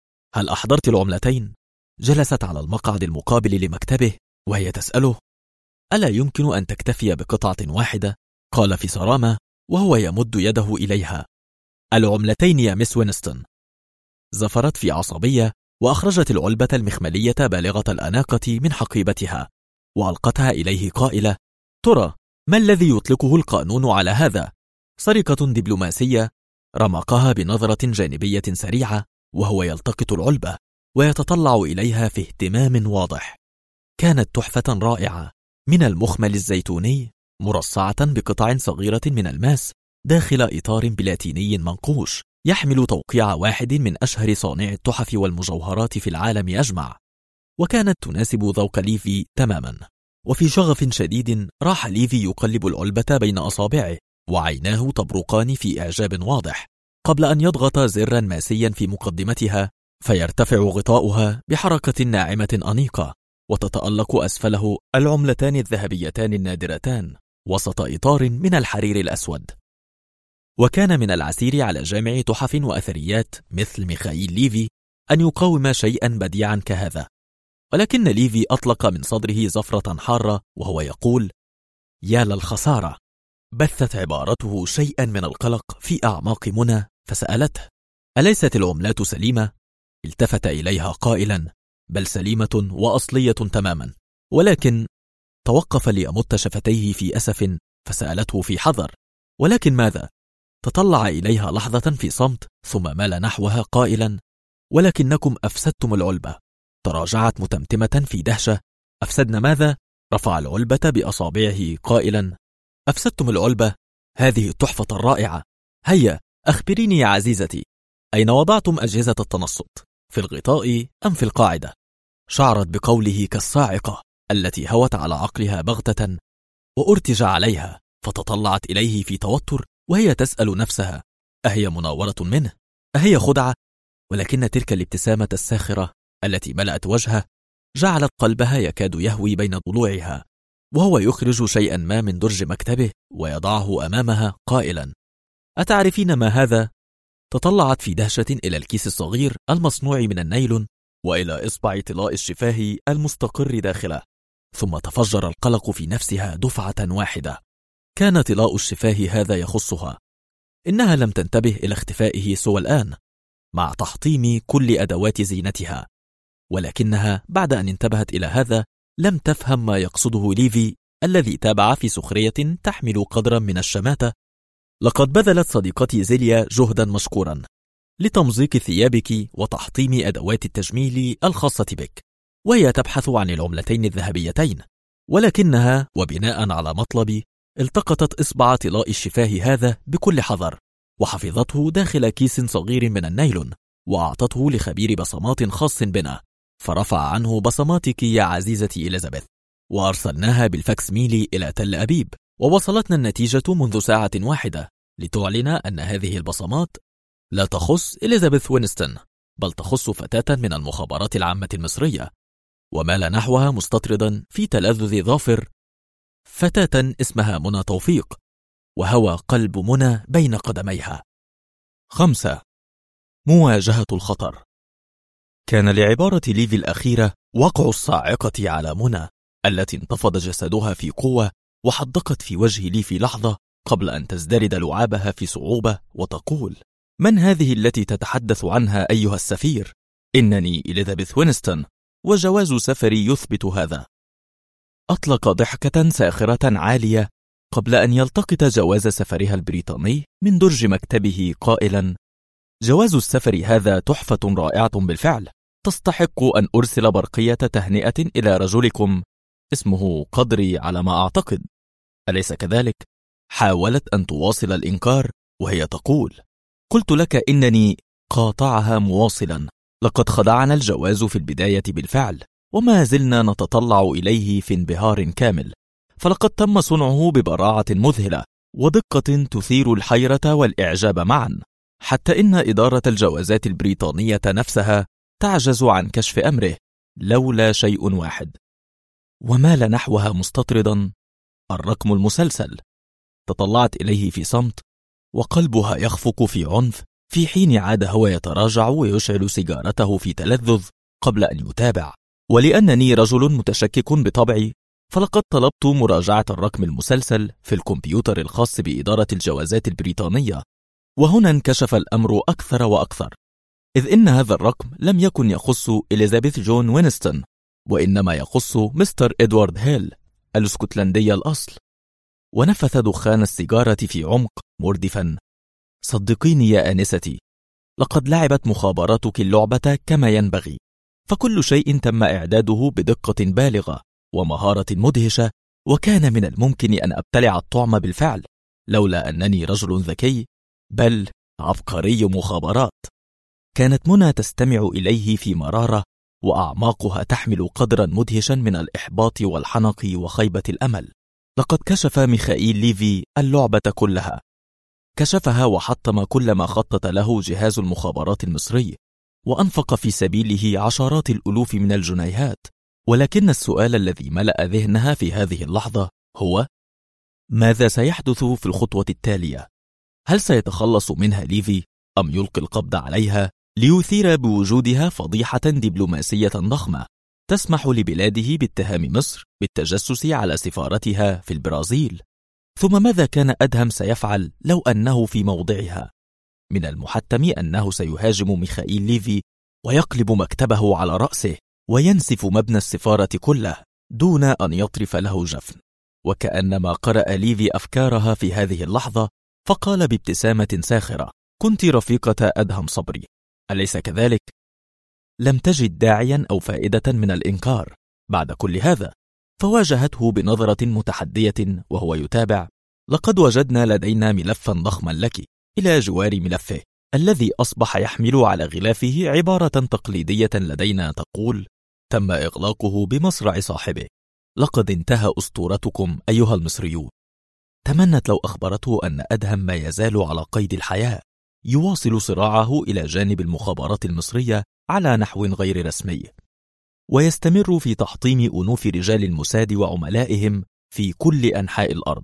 هل أحضرت العملتين؟ جلست على المقعد المقابل لمكتبه وهي تسأله. ألا يمكن أن تكتفي بقطعة واحدة؟ قال في صرامة وهو يمد يده إليها. العملتين يا مس وينستون. زفرت في عصبية وأخرجت العلبة المخملية بالغة الأناقة من حقيبتها وألقتها إليه قائلة: ترى ما الذي يطلقه القانون على هذا؟ سرقة دبلوماسية. رمقها بنظرة جانبية سريعة وهو يلتقط العلبة ويتطلع إليها في اهتمام واضح. كانت تحفة رائعة من المخمل الزيتوني، مرصعة بقطع صغيرة من الماس داخل إطار بلاتيني منقوش يحمل توقيع واحد من أشهر صانع التحف والمجوهرات في العالم أجمع، وكانت تناسب ذوق ليفي تماما. وفي شغف شديد راح ليفي يقلب العلبة بين أصابعه وعيناه تبرقان في إعجاب واضح، قبل أن يضغط زرا ماسيا في مقدمتها فيرتفع غطاؤها بحركة ناعمة أنيقة، وتتألق أسفله العملتان الذهبيتان النادرتان وسط إطار من الحرير الأسود. وكان من العسير على جامع تحف وأثريات مثل ميخائيل ليفي أن يقاوم شيئا بديعا كهذا، ولكن ليفي أطلق من صدره زفرة حارة وهو يقول: يا للخسارة. بثت عبارته شيئا من القلق في أعماق منى، فسألته: أليست العملات سليمة؟ التفت إليها قائلا: بل سليمة وأصلية تماما. ولكن توقف ليمت شفتيه في أسف، فسألته في حذر: ولكن ماذا؟ تطلع إليها لحظة في صمت ثم مال نحوها قائلا: ولكنكم أفسدتم العلبة. تراجعت متمتمة في دهشة: أفسدنا ماذا؟ رفع العلبة بأصابعه قائلا: أفسدتم العلبة، هذه التحفة الرائعة. هيا أخبريني يا عزيزتي، أين وضعتم أجهزة التنصت؟ في الغطاء أم في القاعدة؟ شعرت بقوله كالصاعقة التي هوت على عقلها بغتة وأرتج عليها، فتطلعت إليه في توتر وهي تسأل نفسها: أهي مناورة منه؟ أهي خدعة؟ ولكن تلك الابتسامة الساخرة التي ملأت وجهه جعلت قلبها يكاد يهوي بين ضلوعها، وهو يخرج شيئا ما من درج مكتبه ويضعه أمامها قائلا: أتعرفين ما هذا؟ تطلعت في دهشة إلى الكيس الصغير المصنوع من النايلون وإلى إصبع طلاء الشفاه المستقر داخله، ثم تفجر القلق في نفسها دفعة واحدة. كان طلاء الشفاه هذا يخصها. إنها لم تنتبه إلى اختفائه سوى الآن مع تحطيم كل أدوات زينتها، ولكنها بعد أن انتبهت إلى هذا لم تفهم ما يقصده ليفي الذي تابع في سخرية تحمل قدرا من الشماتة: لقد بذلت صديقتي زيليا جهدا مشكورا لتمزيق ثيابك وتحطيم أدوات التجميل الخاصة بك، وهي تبحث عن العملتين الذهبيتين، ولكنها وبناء على مطلبي التقطت إصبع طلاء الشفاه هذا بكل حذر وحفظته داخل كيس صغير من النايلون وأعطته لخبير بصمات خاص بنا، فرفع عنه بصماتك يا عزيزتي إليزابيث، وأرسلناها بالفاكس ميلي إلى تل أبيب، ووصلتنا النتيجة منذ ساعة واحدة لتعلن أن هذه البصمات لا تخص إليزابيث وينستون، بل تخص فتاة من المخابرات العامة المصرية. ومال نحوها مستطردا في تلذذ ظافر: فتاة اسمها منى توفيق، وهوى قلب منى بين قدميها. 5. مواجهة الخطر. كان لعبارة ليفي الأخيرة وقع الصاعقة على منى التي انتفض جسدها في قوة وحدقت في وجه ليفي لحظة قبل أن تزدرد لعابها في صعوبة وتقول: من هذه التي تتحدث عنها أيها السفير؟ إنني إليزابيث وينستون، وجواز سفري يثبت هذا. أطلق ضحكة ساخرة عالية قبل أن يلتقط جواز سفرها البريطاني من درج مكتبه قائلا: جواز السفر هذا تحفة رائعة بالفعل، تستحق أن أرسل برقية تهنئة إلى رجلكم اسمه قدري على ما أعتقد، أليس كذلك؟ حاولت أن تواصل الإنكار وهي تقول: قلت لك إنني قاطعها مواصلا، لقد خدعنا الجواز في البداية بالفعل، وما زلنا نتطلع إليه في انبهار كامل، فلقد تم صنعه ببراعة مذهلة ودقة تثير الحيرة والإعجاب معا، حتى إن إدارة الجوازات البريطانية نفسها تعجز عن كشف أمره لولا شيء واحد. ومال نحوها مستطردا: الرقم المسلسل. تطلعت إليه في صمت وقلبها يخفق في عنف، في حين عاد هو يتراجع ويشعل سيجارته في تلذذ قبل أن يتابع. ولأنني رجل متشكك بطبعي، فلقد طلبت مراجعة الرقم المسلسل في الكمبيوتر الخاص بإدارة الجوازات البريطانية. وهنا انكشف الأمر أكثر وأكثر. إذ إن هذا الرقم لم يكن يخص إليزابيث جون وينستون، وإنما يخص مستر إدوارد هيل الاسكتلندي الأصل. ونفث دخان السيجارة في عمق مردفا: صدقيني يا آنستي، لقد لعبت مخابراتك اللعبة كما ينبغي، فكل شيء تم إعداده بدقة بالغة ومهارة مدهشة، وكان من الممكن أن أبتلع الطعم بالفعل لولا أنني رجل ذكي، بل عبقري مخابرات. كانت منى تستمع إليه في مرارة، وأعماقها تحمل قدرا مدهشا من الإحباط والحنق وخيبة الأمل. لقد كشف ميخائيل ليفي اللعبة كلها، كشفها وحطم كل ما خطط له جهاز المخابرات المصري، وأنفق في سبيله عشرات الألوف من الجنيهات. ولكن السؤال الذي ملأ ذهنها في هذه اللحظة هو: ماذا سيحدث في الخطوة التالية؟ هل سيتخلص منها ليفي أم يلقي القبض عليها ليثير بوجودها فضيحة دبلوماسية ضخمة تسمح لبلاده باتهام مصر بالتجسس على سفارتها في البرازيل؟ ثم ماذا كان أدهم سيفعل لو أنه في موضعها؟ من المحتم أنه سيهاجم ميخائيل ليفي ويقلب مكتبه على رأسه وينسف مبنى السفارة كله دون أن يطرف له جفن. وكأنما قرأ ليفي أفكارها في هذه اللحظة، فقال بابتسامة ساخرة: كنت رفيقة أدهم صبري، أليس كذلك؟ لم تجد داعيا أو فائدة من الإنكار. بعد كل هذا فواجهته بنظرة متحدية وهو يتابع: لقد وجدنا لدينا ملفا ضخما لك إلى جوار ملفه الذي أصبح يحمل على غلافه عبارة تقليدية لدينا تقول: تم إغلاقه بمصرع صاحبه. لقد انتهى أسطورتكم أيها المصريون. تمنت لو أخبرته أن أدهم ما يزال على قيد الحياة، يواصل صراعه إلى جانب المخابرات المصرية على نحو غير رسمي، ويستمر في تحطيم أنوف رجال الموساد وعملائهم في كل أنحاء الأرض.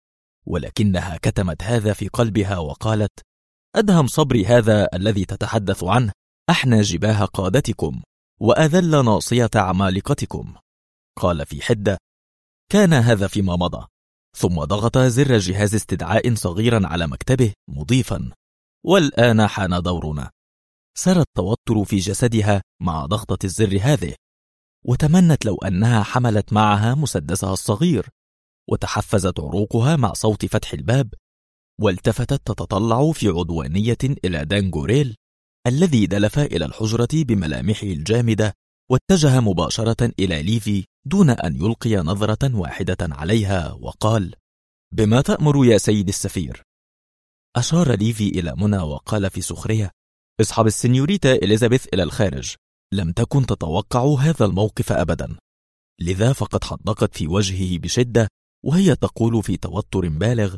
ولكنها كتمت هذا في قلبها وقالت: أدهم صبري هذا الذي تتحدث عنه أحنى جباه قادتكم وأذل ناصية عمالقتكم. قال في حدة: كان هذا فيما مضى. ثم ضغط زر جهاز استدعاء صغيرا على مكتبه مضيفا: والآن حان دورنا. سرى التوتر في جسدها مع ضغطة الزر هذه، وتمنت لو أنها حملت معها مسدسها الصغير، وتحفزت عروقها مع صوت فتح الباب، والتفتت تتطلع في عدوانية إلى دان غوريل الذي دلف إلى الحجرة بملامحه الجامدة، واتجه مباشرة إلى ليفي دون أن يلقي نظرة واحدة عليها، وقال: بما تأمر يا سيد السفير؟ أشار ليفي إلى منى وقال في سخرية: اصحب السنيوريتا إليزابيث إلى الخارج. لم تكن تتوقع هذا الموقف أبدا، لذا فقد حدقت في وجهه بشدة وهي تقول في توتر بالغ: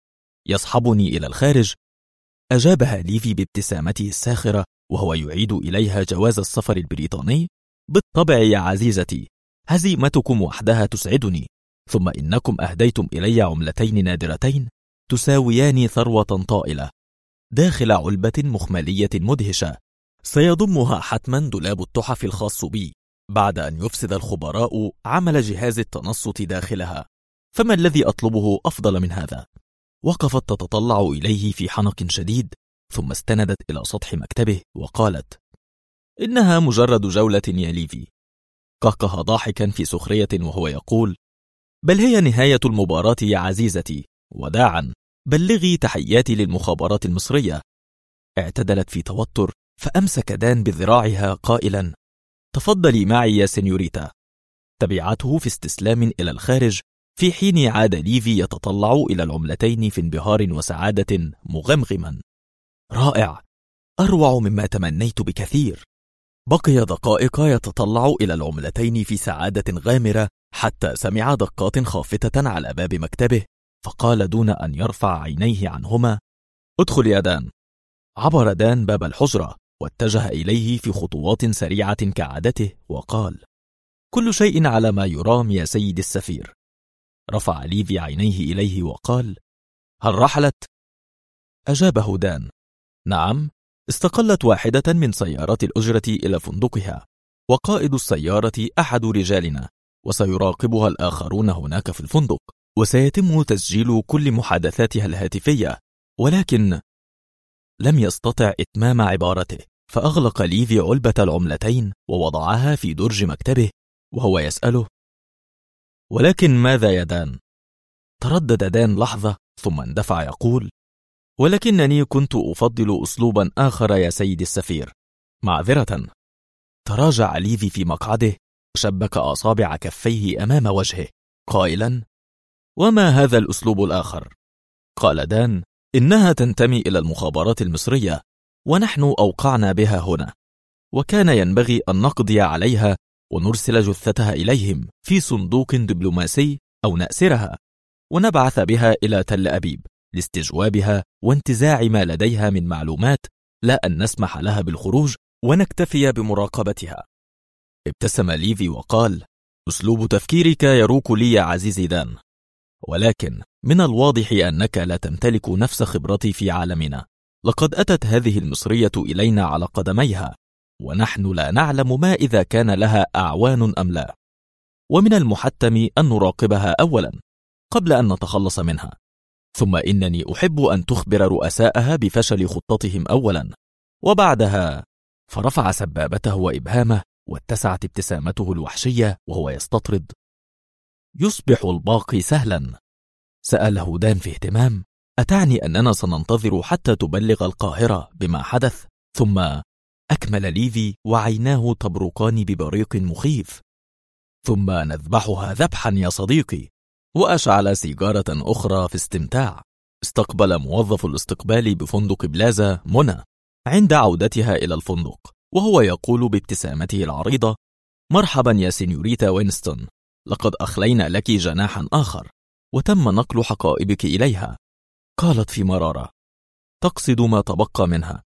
يصحبني إلى الخارج؟ أجابها ليفي بابتسامته الساخرة وهو يعيد إليها جواز السفر البريطاني: بالطبع يا عزيزتي، هزيمتكم وحدها تسعدني، ثم إنكم أهديتم إلي عملتين نادرتين تساويان ثروة طائلة داخل علبة مخملية مدهشة، سيضمها حتما دولاب التحف الخاص بي بعد أن يفسد الخبراء عمل جهاز التنصت داخلها. فما الذي أطلبه أفضل من هذا؟ وقفت تتطلع إليه في حنق شديد، ثم استندت إلى سطح مكتبه وقالت: إنها مجرد جولة يا ليفي. قهقه ضاحكا في سخرية وهو يقول: بل هي نهاية المباراة يا عزيزتي، وداعا، بلغي تحياتي للمخابرات المصرية. اعتدلت في توتر، فأمسك دان بذراعها قائلا: تفضلي معي يا سنيوريتا. تبعته في استسلام إلى الخارج، في حين عاد ليفي يتطلع إلى العملتين في انبهار وسعادة مغمغما: رائع، أروع مما تمنيت بكثير. بقي دقائق يتطلع إلى العملتين في سعادة غامرة، حتى سمع دقات خافتة على باب مكتبه، فقال دون أن يرفع عينيه عنهما: ادخل يا دان. عبر دان باب الحجرة واتجه إليه في خطوات سريعة كعادته، وقال: كل شيء على ما يرام يا سيد السفير. رفع ليفي عينيه إليه وقال: هل رحلت؟ أجابه دان: نعم، استقلت واحدة من سيارات الأجرة إلى فندقها، وقائد السيارة أحد رجالنا، وسيراقبها الآخرون هناك في الفندق، وسيتم تسجيل كل محادثاتها الهاتفية. ولكن لم يستطع إتمام عبارته، فأغلق ليفي علبة العملتين ووضعها في درج مكتبه وهو يسأله: ولكن ماذا يا دان؟ تردد دان لحظة ثم اندفع يقول: ولكنني كنت أفضل أسلوبا آخر يا سيدي السفير، معذرة. تراجع ليفي في مقعده وشبك أصابع كفيه أمام وجهه قائلا: وما هذا الأسلوب الآخر؟ قال دان: إنها تنتمي إلى المخابرات المصرية ونحن أوقعنا بها هنا، وكان ينبغي أن نقضي عليها ونرسل جثتها إليهم في صندوق دبلوماسي أو نأسرها ونبعث بها إلى تل أبيب لاستجوابها وانتزاع ما لديها من معلومات، لا أن نسمح لها بالخروج ونكتفي بمراقبتها. ابتسم ليفي وقال: أسلوب تفكيرك يروق لي يا عزيزي دان، ولكن من الواضح أنك لا تمتلك نفس خبرتي في عالمنا. لقد أتت هذه المصرية إلينا على قدميها، ونحن لا نعلم ما إذا كان لها أعوان أم لا، ومن المحتم أن نراقبها أولا قبل أن نتخلص منها، ثم إنني أحب أن تخبر رؤساءها بفشل خطتهم أولا، وبعدها. فرفع سبابته وإبهامه واتسعت ابتسامته الوحشية وهو يستطرد: يصبح الباقي سهلا؟ سأله دان في اهتمام: أتعني أننا سننتظر حتى تبلغ القاهرة بما حدث؟ ثم أكمل ليفي وعيناه تبرقان ببريق مخيف: ثم نذبحها ذبحا يا صديقي. وأشعل سيجارة أخرى في استمتاع. استقبل موظف الاستقبال بفندق بلازا منى عند عودتها إلى الفندق وهو يقول بابتسامته العريضة: مرحبا يا سينيوريتا وينستون، لقد أخلينا لك جناحا آخر وتم نقل حقائبك إليها. قالت في مرارة: تقصد ما تبقى منها؟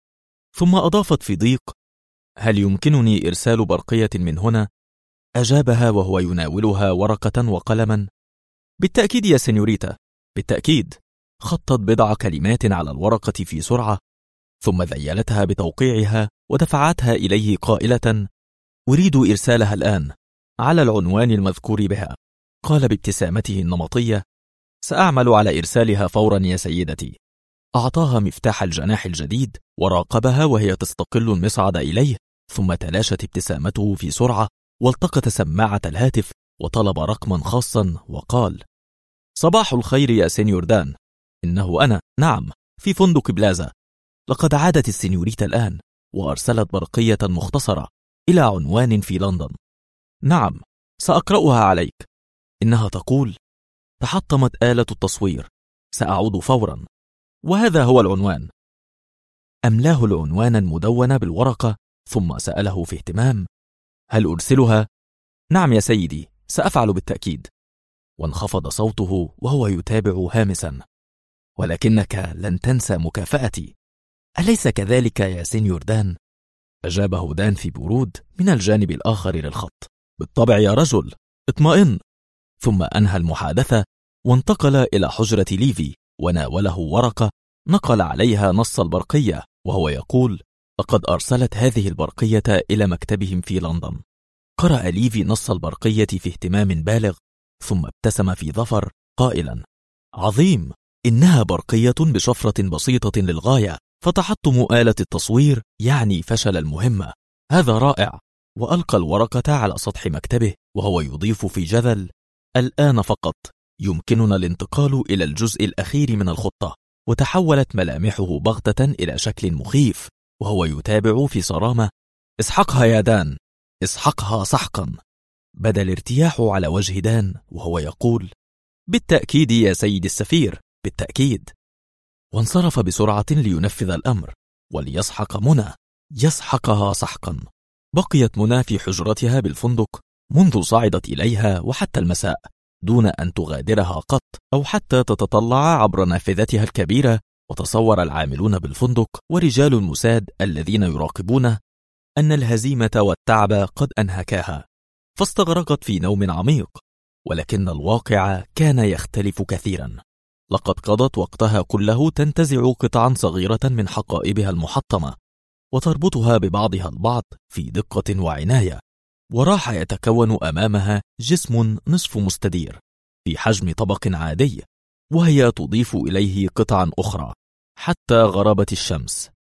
ثم أضافت في ضيق: هل يمكنني إرسال برقية من هنا؟ أجابها وهو يناولها ورقة وقلما: بالتأكيد يا سينيوريتا، بالتأكيد. خطت بضع كلمات على الورقة في سرعة ثم ذيلتها بتوقيعها ودفعتها إليه قائلة: أريد إرسالها الآن على العنوان المذكور بها. قال بابتسامته النمطية: سأعمل على إرسالها فورا يا سيدتي. أعطاها مفتاح الجناح الجديد وراقبها وهي تستقل المصعد إليه، ثم تلاشت ابتسامته في سرعة والتقط سماعة الهاتف وطلب رقما خاصا وقال: صباح الخير يا سينيور دان، إنه أنا، نعم، في فندق بلازا. لقد عادت السينيوريتا الآن وأرسلت برقية مختصرة إلى عنوان في لندن. نعم، سأقرأها عليك. إنها تقول: تحطمت آلة التصوير، سأعود فورا. وهذا هو العنوان. أملاه العنوان المدون بالورقة ثم سأله في اهتمام: هل أرسلها؟ نعم يا سيدي، سأفعل بالتأكيد. وانخفض صوته وهو يتابع هامسا: ولكنك لن تنسى مكافأتي، أليس كذلك يا سينيور دان؟ أجابه دان في برود من الجانب الآخر للخط: بالطبع يا رجل، اطمئن. ثم أنهى المحادثة وانتقل إلى حجرة ليفي وناوله ورقة نقل عليها نص البرقية وهو يقول: لقد أرسلت هذه البرقية إلى مكتبهم في لندن. قرأ ليفي نص البرقية في اهتمام بالغ ثم ابتسم في ظفر قائلا: عظيم، إنها برقية بشفرة بسيطة للغاية، فتحطم آلة التصوير يعني فشل المهمة. هذا رائع. وألقى الورقة على سطح مكتبه وهو يضيف في جذل: الآن فقط يمكننا الانتقال إلى الجزء الأخير من الخطة. وتحولت ملامحه بغتة إلى شكل مخيف وهو يتابع في صرامة: اسحقها يا دان، اسحقها سحقا. بدا الارتياح على وجه دان وهو يقول: بالتأكيد يا سيد السفير، بالتأكيد. وانصرف بسرعة لينفذ الأمر وليسحق منى، يسحقها سحقا. بقيت منى في حجرتها بالفندق منذ صعدت إليها وحتى المساء دون أن تغادرها قط أو حتى تتطلع عبر نافذتها الكبيرة. وتصور العاملون بالفندق ورجال المساد الذين يراقبونه أن الهزيمة والتعب قد أنهكاها، فاستغرقت في نوم عميق. ولكن الواقع كان يختلف كثيرا. لقد قضت وقتها كله تنتزع قطعا صغيرة من حقائبها المحطمة وتربطها ببعضها البعض في دقة وعناية، وراح يتكون أمامها جسم نصف مستدير في حجم طبق عادي، وهي تضيف إليه قطعا أخرى حتى غربت الشمس.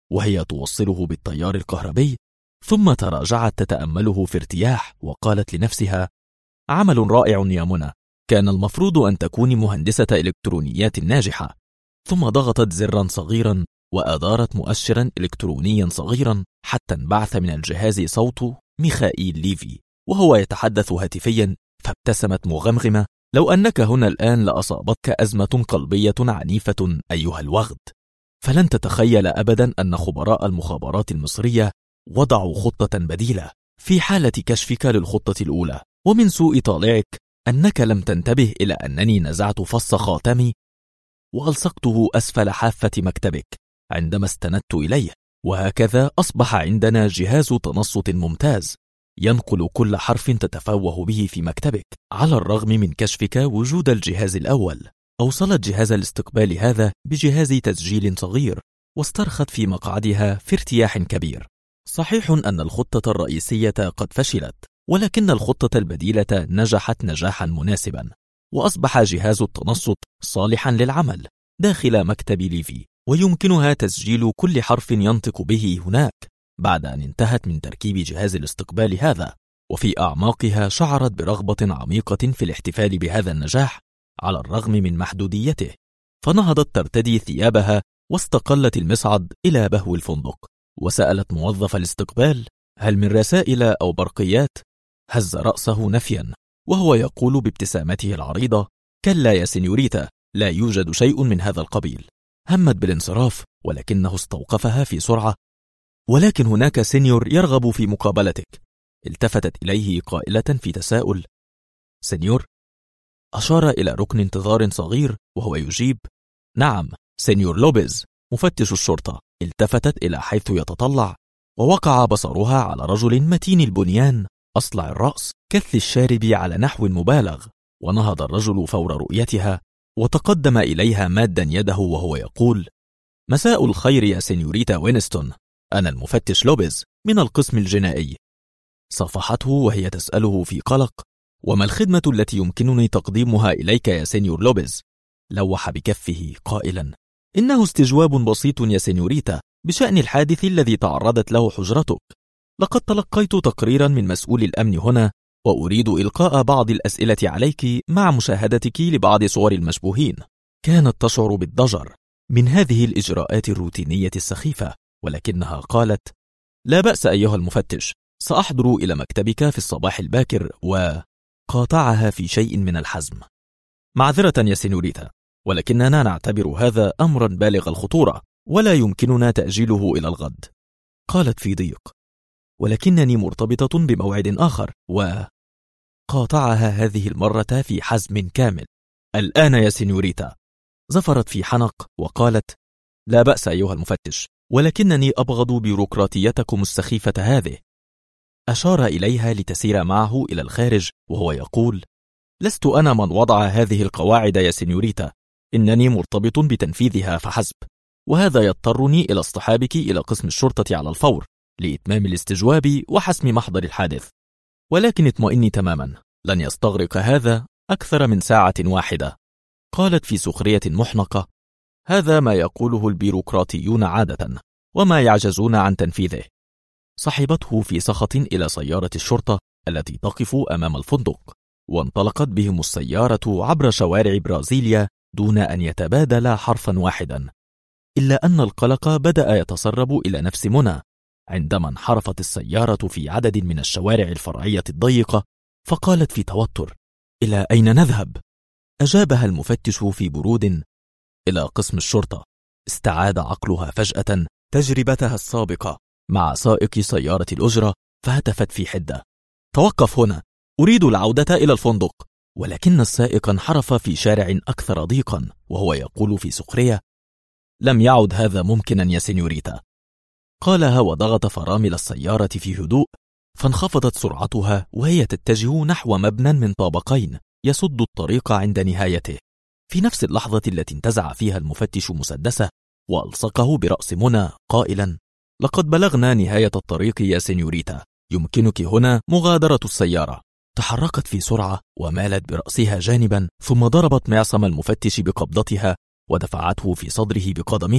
وهي توصله بالتيار الكهربي، ثم تراجعت تتأمله في ارتياح وقالت لنفسها: عمل رائع يا منى، كان المفروض أن تكوني مهندسة إلكترونيات ناجحة. ثم ضغطت زرا صغيرا وأدارت مؤشرا إلكترونيا صغيرا حتى انبعث من الجهاز صوت ميخائيل ليفي وهو يتحدث هاتفيا، فابتسمت مغمغمة: لو أنك هنا الآن لأصابتك أزمة قلبية عنيفة أيها الوغد. فلن تتخيل أبدا أن خبراء المخابرات المصرية وضعوا خطة بديلة في حالة كشفك للخطة الأولى. ومن سوء طالعك أنك لم تنتبه إلى أنني نزعت فص خاتمي وألصقته أسفل حافة مكتبك عندما استندت إليه، وهكذا أصبح عندنا جهاز تنصت ممتاز ينقل كل حرف تتفوه به في مكتبك. على الرغم من كشفك وجود الجهاز الأول، أوصلت جهاز الاستقبال هذا بجهاز تسجيل صغير واسترخت في مقعدها في ارتياح كبير. صحيح أن الخطة الرئيسية قد فشلت، ولكن الخطة البديلة نجحت نجاحا مناسبا، وأصبح جهاز التنصت صالحا للعمل داخل مكتب ليفي، ويمكنها تسجيل كل حرف ينطق به هناك بعد أن انتهت من تركيب جهاز الاستقبال هذا. وفي أعماقها شعرت برغبة عميقة في الاحتفال بهذا النجاح على الرغم من محدوديته، فنهضت ترتدي ثيابها واستقلت المصعد إلى بهو الفندق، وسألت موظف الاستقبال: هل من رسائل أو برقيات؟ هز رأسه نفيا وهو يقول بابتسامته العريضة: كلا يا سينيوريتا، لا يوجد شيء من هذا القبيل. همت بالانصراف ولكنه استوقفها في سرعة: ولكن هناك سينيور يرغب في مقابلتك. التفتت إليه قائلة في تساؤل: سينيور؟ أشار إلى ركن انتظار صغير وهو يجيب: نعم، سينيور لوبيز مفتش الشرطة. التفتت إلى حيث يتطلع ووقع بصرها على رجل متين البنيان أصلع الرأس كث الشارب على نحو مبالغ، ونهض الرجل فور رؤيتها وتقدم إليها مادا يده وهو يقول: مساء الخير يا سينيوريتا وينستون، أنا المفتش لوبيز من القسم الجنائي. صافحته وهي تسأله في قلق: وما الخدمة التي يمكنني تقديمها إليك يا سينيور لوبيز؟ لوح بكفه قائلا: إنه استجواب بسيط يا سينيوريتا بشأن الحادث الذي تعرضت له حجرتك. لقد تلقيت تقريرا من مسؤول الأمن هنا، وأريد إلقاء بعض الأسئلة عليك مع مشاهدتك لبعض صور المشبوهين. كانت تشعر بالضجر من هذه الإجراءات الروتينية السخيفة، ولكنها قالت: لا بأس أيها المفتش، سأحضر إلى مكتبك في الصباح الباكر. وقاطعها في شيء من الحزم: معذرة يا سينوريتا، ولكننا نعتبر هذا أمرا بالغ الخطورة ولا يمكننا تأجيله إلى الغد. قالت في ضيق: ولكنني مرتبطة بموعد آخر. وقاطعها هذه المرة في حزم كامل: الآن يا سينوريتا. زفرت في حنق وقالت: لا بأس أيها المفتش، ولكنني أبغض بيروقراطيتكم السخيفة هذه. أشار إليها لتسير معه إلى الخارج وهو يقول: لست أنا من وضع هذه القواعد يا سينيوريتا، إنني مرتبط بتنفيذها فحسب، وهذا يضطرني إلى اصطحابك إلى قسم الشرطة على الفور لإتمام الاستجواب وحسم محضر الحادث. ولكن اطمئني تماما، لن يستغرق هذا أكثر من ساعة واحدة. قالت في سخرية محنقة: هذا ما يقوله البيروقراطيون عادة وما يعجزون عن تنفيذه. صحبته في سخط إلى سيارة الشرطة التي تقف أمام الفندق، وانطلقت بهم السيارة عبر شوارع برازيليا دون أن يتبادل حرفا واحدا. إلا أن القلق بدأ يتسرب إلى نفس منى عندما انحرفت السيارة في عدد من الشوارع الفرعية الضيقة، فقالت في توتر: إلى أين نذهب؟ أجابها المفتش في برود: إلى قسم الشرطة. استعاد عقلها فجأة تجربتها السابقة مع سائق سيارة الأجرة، فهتفت في حدة: توقف هنا، أريد العودة إلى الفندق. ولكن السائق انحرف في شارع أكثر ضيقا وهو يقول في سخرية: لم يعد هذا ممكنا يا سينيوريتا. قالها وضغط فرامل السيارة في هدوء، فانخفضت سرعتها وهي تتجه نحو مبنى من طابقين يسد الطريق عند نهايته. في نفس اللحظة التي انتزع فيها المفتش مسدسه وألصقه برأس منى قائلا: لقد بلغنا نهاية الطريق يا سينيوريتا، يمكنك هنا مغادرة السيارة. تحركت في سرعة ومالت برأسها جانبا، ثم ضربت معصم المفتش بقبضتها ودفعته في صدره بقدمها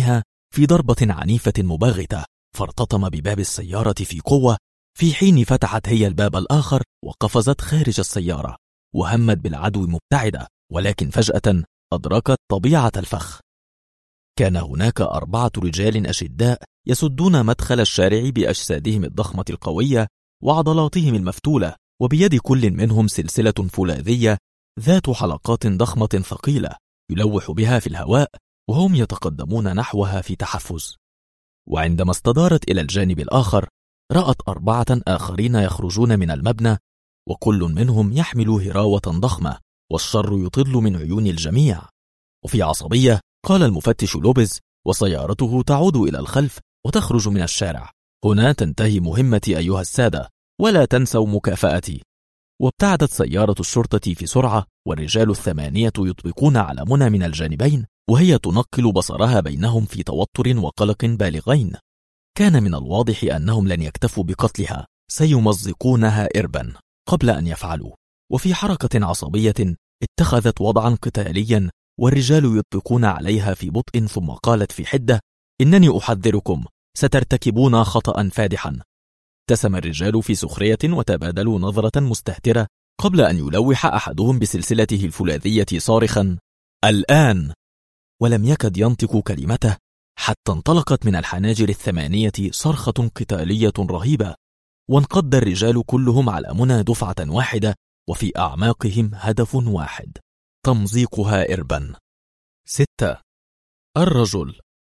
في ضربة عنيفة مباغتة، فارتطم بباب السيارة في قوة، في حين فتحت هي الباب الآخر وقفزت خارج السيارة وهمت بالعدو مبتعدة، ولكن فجأة أدركت طبيعة الفخ. كان هناك 4 رجال أشداء يسدون مدخل الشارع بأجسادهم الضخمة القوية وعضلاتهم المفتولة، وبيد كل منهم سلسلة فولاذية ذات حلقات ضخمة ثقيلة يلوح بها في الهواء، وهم يتقدمون نحوها في تحفز. وعندما استدارت إلى الجانب الآخر رأت 4 آخرين يخرجون من المبنى، وكل منهم يحمل هراوة ضخمة، والشر يطل من عيون الجميع. وفي عصبية قال المفتش لوبيز: وسيارته تعود إلى الخلف وتخرج من الشارع. هنا تنتهي مهمتي أيها السادة، ولا تنسوا مكافأتي. وابتعدت سيارة الشرطة في سرعة، والرجال 8 يطبقون على منى من الجانبين، وهي تنقل بصرها بينهم في توتر وقلق بالغين. كان من الواضح أنهم لن يكتفوا بقتلها، سيمزقونها إربا قبل أن يفعلوا. وفي حركة عصبية اتخذت وضعا قتاليا، والرجال يطبقون عليها في بطء، ثم قالت في حدة: إنني أحذركم، سترتكبون خطأ فادحا. ابتسم الرجال في سخرية وتبادلوا نظرة مستهترة قبل أن يلوح أحدهم بسلسلته الفولاذية صارخا: الآن! ولم يكد ينطق كلمته حتى انطلقت من الحناجر 8 صرخة قتالية رهيبة، وانقض الرجال كلهم على منى دفعة واحدة، وفي أعماقهم هدف واحد: تمزيقها إربا. 6. الرجل.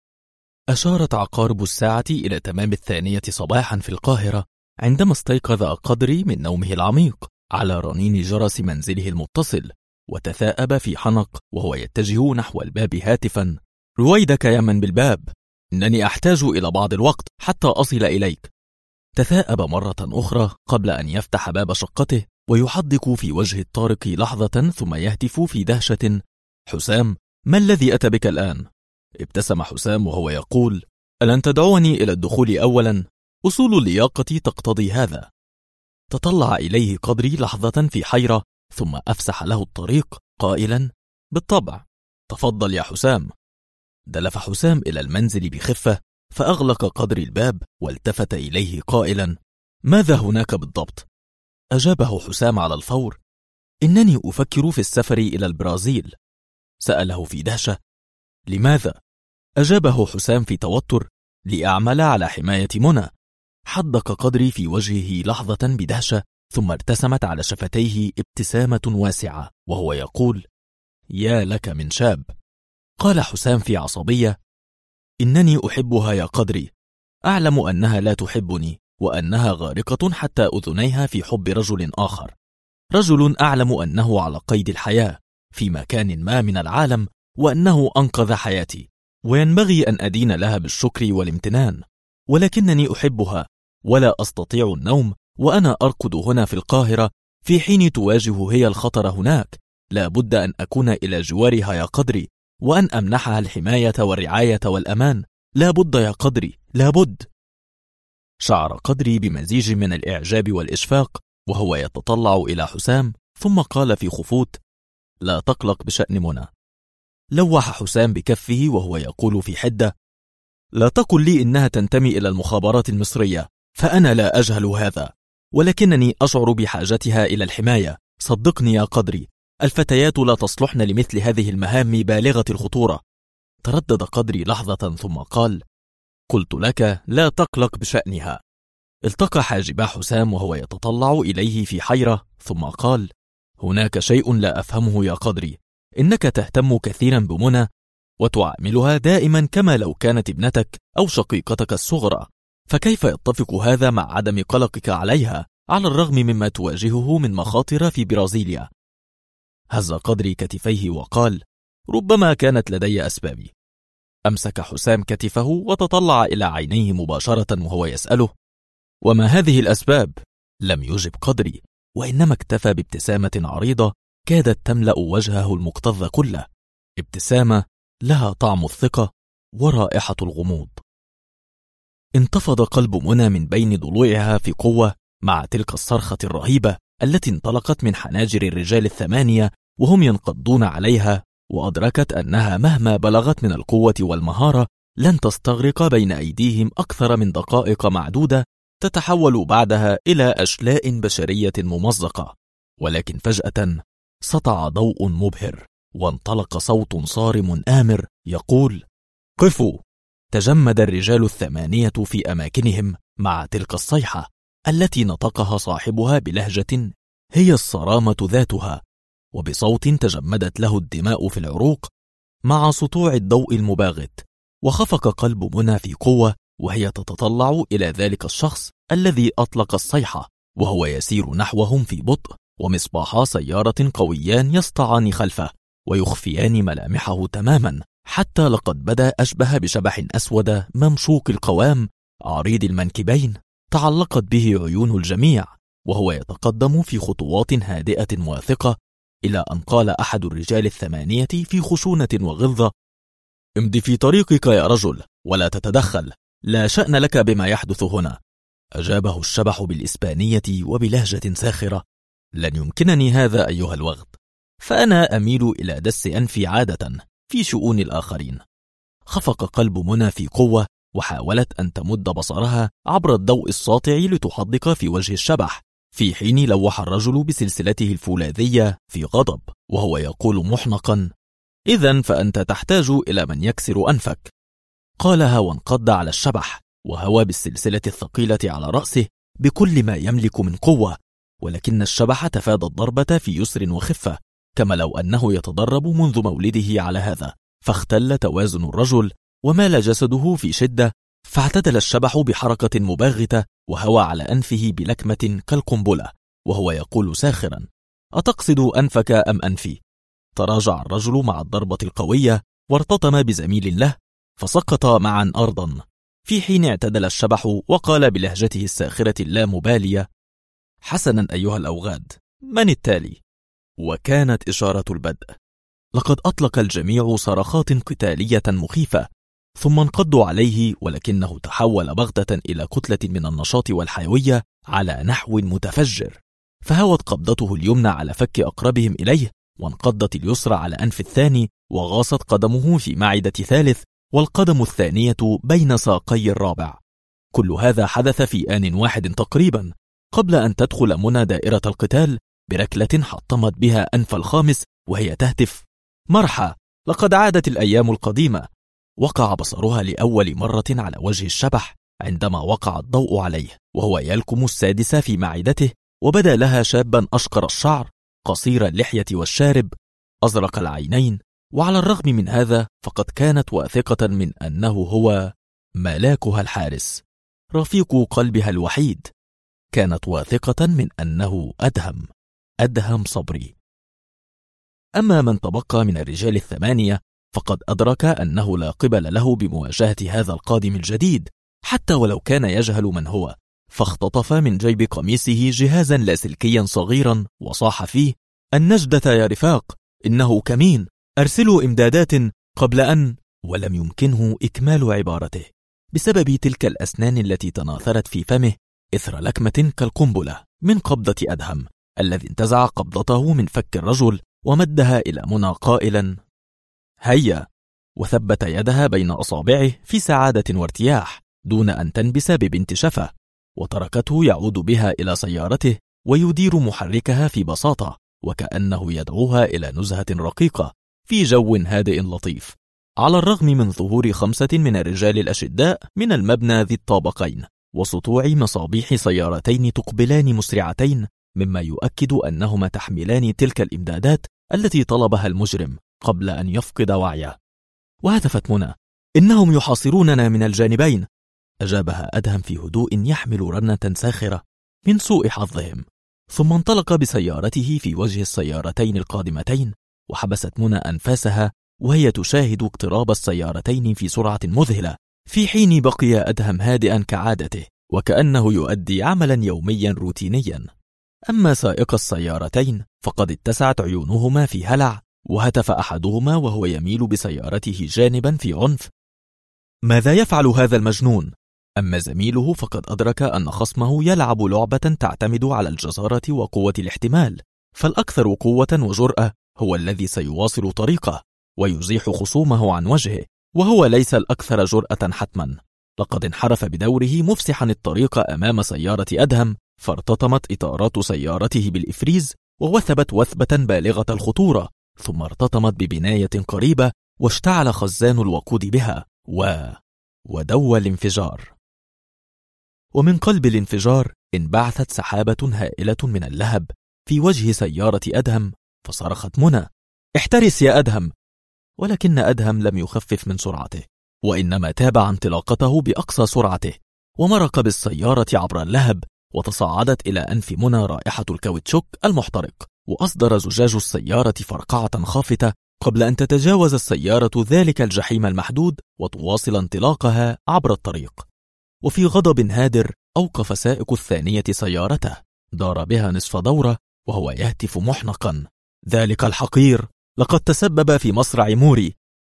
أشارت عقارب الساعة إلى تمام 2 صباحا في القاهرة، عندما استيقظ قدري من نومه العميق على رنين جرس منزله المتصل، وتثاءب في حنق وهو يتجه نحو الباب هاتفا: رويدك يا من بالباب، إنني أحتاج إلى بعض الوقت حتى أصل إليك. تثاءب مرة أخرى قبل أن يفتح باب شقته ويحدق في وجه الطارق لحظة، ثم يهتف في دهشة: حسام، ما الذي أتى بك الآن؟ ابتسم حسام وهو يقول: ألن تدعوني إلى الدخول أولا؟ أصول اللياقة تقتضي هذا. تطلع إليه قدري لحظة في حيرة، ثم أفسح له الطريق قائلا: بالطبع، تفضل يا حسام. دلف حسام إلى المنزل بخفة، فأغلق قدري الباب والتفت إليه قائلا: ماذا هناك بالضبط؟ أجابه حسام على الفور: إنني أفكر في السفر إلى البرازيل. سأله في دهشة: لماذا؟ أجابه حسام في توتر: لأعمل على حماية منى. حدق قدري في وجهه لحظة بدهشة، ثم ارتسمت على شفتيه ابتسامة واسعة وهو يقول: يا لك من شاب. قال حسام في عصبية: إنني أحبها يا قدري، أعلم أنها لا تحبني، وأنها غارقة حتى أذنيها في حب رجل آخر، رجل أعلم أنه على قيد الحياة في مكان ما من العالم، وأنه أنقذ حياتي، وينبغي أن أدين لها بالشكر والامتنان، ولكنني أحبها ولا أستطيع النوم وأنا أرقد هنا في القاهرة، في حين تواجه هي الخطر هناك. لا بد أن أكون إلى جوارها يا قدري، وأن أمنحها الحماية والرعاية والأمان. لا بد يا قدري، لا بد. شعر قدري بمزيج من الإعجاب والإشفاق وهو يتطلع إلى حسام، ثم قال في خفوت: لا تقلق بشأن منى. لوح حسام بكفه وهو يقول في حدة: لا تقل لي إنها تنتمي إلى المخابرات المصرية، فأنا لا أجهل هذا، ولكنني أشعر بحاجتها إلى الحماية. صدقني يا قدري، الفتيات لا تصلحن لمثل هذه المهام بالغة الخطورة. تردد قدري لحظة ثم قال: قلت لك لا تقلق بشأنها. التقى حاجبا حسام وهو يتطلع إليه في حيرة، ثم قال: هناك شيء لا أفهمه يا قدري، إنك تهتم كثيرا بمنى وتعاملها دائما كما لو كانت ابنتك أو شقيقتك الصغرى، فكيف يتفق هذا مع عدم قلقك عليها على الرغم مما تواجهه من مخاطر في برازيليا؟ هز قدري كتفيه وقال: ربما كانت لدي أسبابي. أمسك حسام كتفه وتطلع إلى عينيه مباشرة وهو يسأله: وما هذه الأسباب؟ لم يجب قدري، وإنما اكتفى بابتسامة عريضة كادت تملأ وجهه المكتظ كله، ابتسامة لها طعم الثقة ورائحة الغموض. انتفض قلب منى من بين ضلوعها في قوة مع تلك الصرخة الرهيبة التي انطلقت من حناجر الرجال 8 وهم ينقضون عليها، وأدركت أنها مهما بلغت من القوة والمهارة لن تستغرق بين أيديهم أكثر من دقائق معدودة، تتحول بعدها إلى أشلاء بشرية ممزقة. ولكن فجأة سطع ضوء مبهر، وانطلق صوت صارم آمر يقول: قفوا! تجمد الرجال 8 في أماكنهم مع تلك الصيحة التي نطقها صاحبها بلهجة هي الصرامة ذاتها، وبصوت تجمدت له الدماء في العروق مع سطوع الضوء المباغت. وخفق قلب منى في قوة وهي تتطلع إلى ذلك الشخص الذي أطلق الصيحة، وهو يسير نحوهم في بطء، ومصباحا سيارة قويان يسطعان خلفه ويخفيان ملامحه تماما، حتى لقد بدا أشبه بشبح أسود ممشوق القوام عريض المنكبين تعلقت به عيون الجميع، وهو يتقدم في خطوات هادئة واثقة، إلى أن قال أحد الرجال 8 في خشونة وغلظة: امض في طريقك يا رجل ولا تتدخل، لا شأن لك بما يحدث هنا. أجابه الشبح بالإسبانية وبلهجة ساخرة: لن يمكنني هذا أيها الوغد، فأنا أميل إلى دس أنفي عادة في شؤون الآخرين. خفق قلب منى في قوة، وحاولت أن تمد بصرها عبر الضوء الساطع لتحدق في وجه الشبح، في حين لوح الرجل بسلسلته الفولاذية في غضب، وهو يقول محنقا: إذن فأنت تحتاج إلى من يكسر أنفك. قالها وانقض على الشبح، وهوى بالسلسلة الثقيلة على رأسه بكل ما يملك من قوة، ولكن الشبح تفادى الضربة في يسر وخفة، كما لو أنه يتدرب منذ مولده على هذا. فاختل توازن الرجل ومال جسده في شدة، فاعتدل الشبح بحركة مباغتة وهوى على أنفه بلكمة كالقنبلة، وهو يقول ساخرا: أتقصد أنفك أم أنفي؟ تراجع الرجل مع الضربة القوية وارتطم بزميل له، فسقط معا أرضا، في حين اعتدل الشبح وقال بلهجته الساخرة اللامبالية: حسنا أيها الأوغاد، من التالي؟ وكانت إشارة البدء. لقد أطلق الجميع صرخات قتالية مخيفة، ثم انقضوا عليه، ولكنه تحول بغتة إلى كتلة من النشاط والحيوية على نحو متفجر، فهوت قبضته اليمنى على فك أقربهم إليه، وانقضت اليسرى على أنف الثاني، وغاصت قدمه في معدة ثالث، والقدم الثانية بين ساقي الرابع. كل هذا حدث في آن واحد تقريبا، قبل أن تدخل منى دائرة القتال بركلة حطمت بها أنف الخامس وهي تهتف: مرحى، لقد عادت الأيام القديمة. وقع بصرها لأول مرة على وجه الشبح عندما وقع الضوء عليه وهو يلكم السادس في معدته، وبدا لها شابا أشقر الشعر، قصير اللحية والشارب، أزرق العينين، وعلى الرغم من هذا فقد كانت واثقة من أنه هو ملاكها الحارس، رفيق قلبها الوحيد. كانت واثقة من أنه أدهم صبري. أما من تبقى من الرجال 8 فقد أدرك أنه لا قبل له بمواجهة هذا القادم الجديد، حتى ولو كان يجهل من هو، فاختطف من جيب قميصه جهازا لاسلكيا صغيرا وصاح فيه: النجدة يا رفاق، إنه كمين، أرسلوا إمدادات قبل أن. ولم يمكنه إكمال عبارته بسبب تلك الأسنان التي تناثرت في فمه إثر لكمة كالقنبلة من قبضة أدهم، الذي انتزع قبضته من فك الرجل ومدها إلى منى قائلا: هيا، وثبت يدها بين أصابعه في سعادة وارتياح دون أن تنبس ببنت شفة، وتركته يعود بها إلى سيارته ويدير محركها في بساطة، وكأنه يدعوها إلى نزهة رقيقة في جو هادئ لطيف، على الرغم من ظهور 5 من الرجال الأشداء من المبنى ذي الطابقين، وسطوع مصابيح سيارتين تقبلان مسرعتين، مما يؤكد أنهما تحملان تلك الإمدادات التي طلبها المجرم قبل أن يفقد وعيه. وهتفت منى: إنهم يحاصروننا من الجانبين. أجابها أدهم في هدوء يحمل رنة ساخرة من سوء حظهم، ثم انطلق بسيارته في وجه السيارتين القادمتين، وحبست منى أنفاسها وهي تشاهد اقتراب السيارتين في سرعة مذهلة، في حين بقي أدهم هادئا كعادته وكأنه يؤدي عملا يوميا روتينيا. أما سائق السيارتين فقد اتسعت عيونهما في هلع، وهتف أحدهما وهو يميل بسيارته جانبا في عنف: ماذا يفعل هذا المجنون؟ أما زميله فقد أدرك أن خصمه يلعب لعبة تعتمد على الجسارة وقوة الاحتمال، فالأكثر قوة وجرأة هو الذي سيواصل طريقه ويزيح خصومه عن وجهه، وهو ليس الأكثر جرأة حتما. لقد انحرف بدوره مفسحا الطريق أمام سيارة أدهم، فارتطمت إطارات سيارته بالإفريز ووثبت وثبة بالغة الخطورة، ثم ارتطمت ببناية قريبة واشتعل خزان الوقود بها ودوى الانفجار. ومن قلب الانفجار انبعثت سحابة هائلة من اللهب في وجه سيارة أدهم، فصرخت منى: احترس يا أدهم! ولكن أدهم لم يخفف من سرعته، وإنما تابع انطلاقته بأقصى سرعته، ومرق بالسيارة عبر اللهب، وتصاعدت إلى أنف منى رائحة الكاوتشوك المحترق، وأصدر زجاج السيارة فرقعة خافتة قبل أن تتجاوز السيارة ذلك الجحيم المحدود وتواصل انطلاقها عبر الطريق. وفي غضب هادر أوقف سائق الثانية سيارته، دار بها نصف دورة وهو يهتف محنقا: ذلك الحقير لقد تسبب في مصرع موري.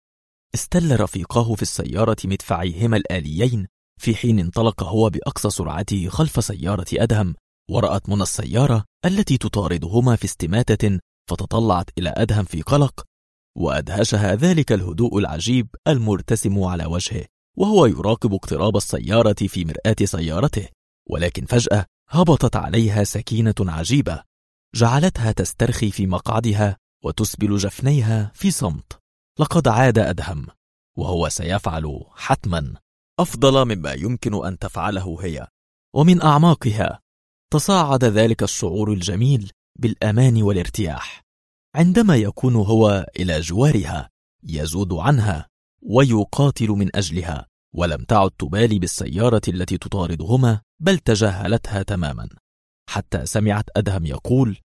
استل رفيقاه في السيارة مدفعيهما الآليين، في حين انطلق هو بأقصى سرعته خلف سيارة أدهم، ورأت منى السيارة التي تطاردهما في استماتة، فتطلعت إلى أدهم في قلق، وأدهشها ذلك الهدوء العجيب المرتسم على وجهه وهو يراقب اقتراب السيارة في مرآة سيارته. ولكن فجأة هبطت عليها سكينة عجيبة جعلتها تسترخي في مقعدها وتسبل جفنيها في صمت. لقد عاد أدهم، وهو سيفعل حتما أفضل مما يمكن أن تفعله هي. ومن أعماقها تصاعد ذلك الشعور الجميل بالأمان والارتياح عندما يكون هو إلى جوارها، يزود عنها ويقاتل من أجلها، ولم تعد تبالي بالسيارة التي تطاردهما، بل تجاهلتها تماما، حتى سمعت أدهم يقول: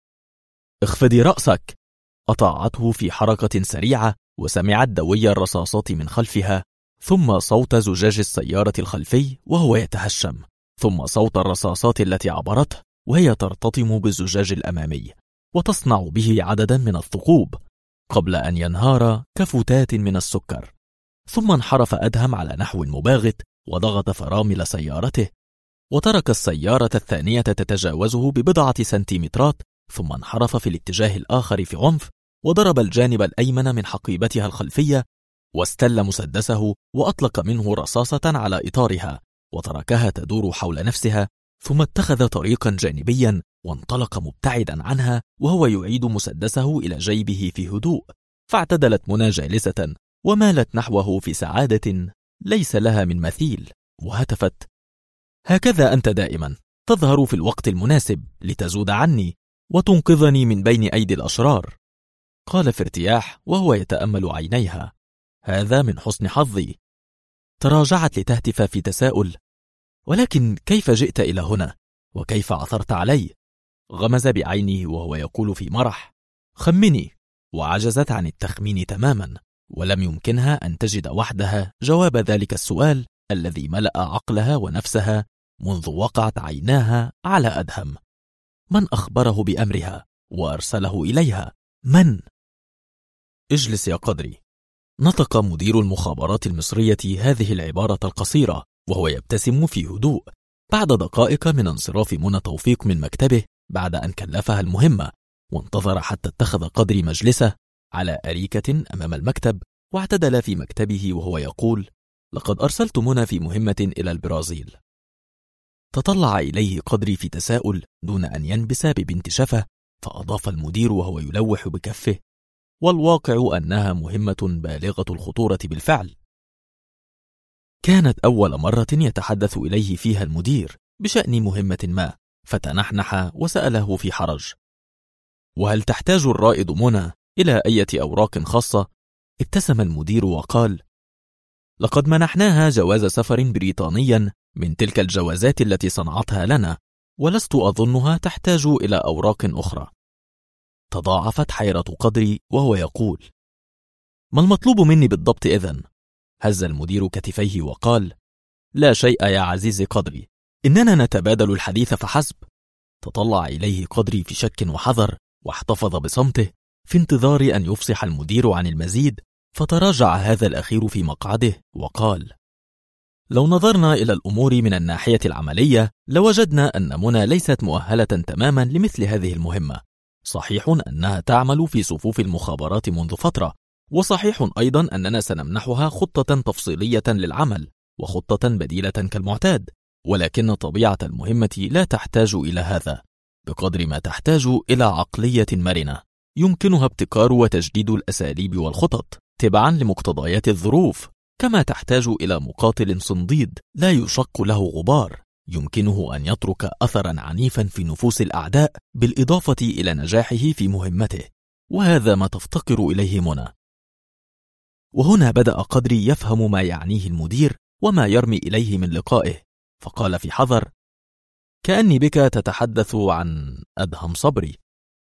اخفضي رأسك. أطاعته في حركة سريعة، وسمعت دوي الرصاصات من خلفها، ثم صوت زجاج السيارة الخلفي وهو يتهشم، ثم صوت الرصاصات التي عبرته وهي ترتطم بالزجاج الأمامي وتصنع به عددا من الثقوب قبل أن ينهار كفتات من السكر. ثم انحرف أدهم على نحو مباغت وضغط فرامل سيارته، وترك السيارة الثانية تتجاوزه ببضعة سنتيمترات، ثم انحرف في الاتجاه الآخر في عنف، وضرب الجانب الأيمن من حقيبتها الخلفية، واستل مسدسه وأطلق منه رصاصة على إطارها، وتركها تدور حول نفسها، ثم اتخذ طريقا جانبيا وانطلق مبتعدا عنها وهو يعيد مسدسه إلى جيبه في هدوء. فاعتدلت منى جالسة ومالت نحوه في سعادة ليس لها من مثيل، وهتفت: هكذا أنت دائما تظهر في الوقت المناسب لتزود عني وتنقذني من بين أيدي الأشرار. قال في ارتياح وهو يتأمل عينيها: هذا من حسن حظي. تراجعت لتهتف في تساؤل: ولكن كيف جئت إلى هنا؟ وكيف عثرت علي؟ غمز بعينه وهو يقول في مرح: خمني. وعجزت عن التخمين تماما، ولم يمكنها أن تجد وحدها جواب ذلك السؤال الذي ملأ عقلها ونفسها منذ وقعت عيناها على أدهم. من أخبره بأمرها وأرسله إليها؟ من؟ اجلس يا قدري. نطق مدير المخابرات المصرية هذه العبارة القصيرة وهو يبتسم في هدوء بعد دقائق من انصراف منى توفيق من مكتبه بعد أن كلفها المهمة، وانتظر حتى اتخذ قدري مجلسه على أريكة أمام المكتب، واعتدل في مكتبه وهو يقول: لقد أرسلت منى في مهمة إلى البرازيل. تطلع إليه قدري في تساؤل دون أن ينبس ببنت شفة، فأضاف المدير وهو يلوح بكفه: والواقع أنها مهمة بالغة الخطورة بالفعل. كانت أول مرة يتحدث إليه فيها المدير بشأن مهمة ما، فتنحنح وسأله في حرج: وهل تحتاج الرائد منى إلى أي أوراق خاصة؟ ابتسم المدير وقال: لقد منحناها جواز سفر بريطانيا من تلك الجوازات التي صنعتها لنا، ولست أظنها تحتاج إلى أوراق أخرى. تضاعفت حيرة قدري وهو يقول: ما المطلوب مني بالضبط إذن؟ هز المدير كتفيه وقال: لا شيء يا عزيزي قدري، إننا نتبادل الحديث فحسب. تطلع إليه قدري في شك وحذر، واحتفظ بصمته في انتظار أن يفصح المدير عن المزيد، فتراجع هذا الأخير في مقعده وقال: لو نظرنا إلى الأمور من الناحية العملية لوجدنا أن منى ليست مؤهلة تماما لمثل هذه المهمة. صحيح أنها تعمل في صفوف المخابرات منذ فترة، وصحيح أيضا أننا سنمنحها خطة تفصيلية للعمل وخطة بديلة كالمعتاد، ولكن طبيعة المهمة لا تحتاج إلى هذا بقدر ما تحتاج إلى عقلية مرنة يمكنها ابتكار وتجديد الأساليب والخطط تبعا لمقتضيات الظروف، كما تحتاج إلى مقاتل صنديد لا يشق له غبار يمكنه أن يترك أثرا عنيفا في نفوس الأعداء بالإضافة إلى نجاحه في مهمته، وهذا ما تفتقر إليه منى. وهنا بدأ قدري يفهم ما يعنيه المدير وما يرمي إليه من لقائه، فقال في حذر: كأني بك تتحدث عن أدهم صبري.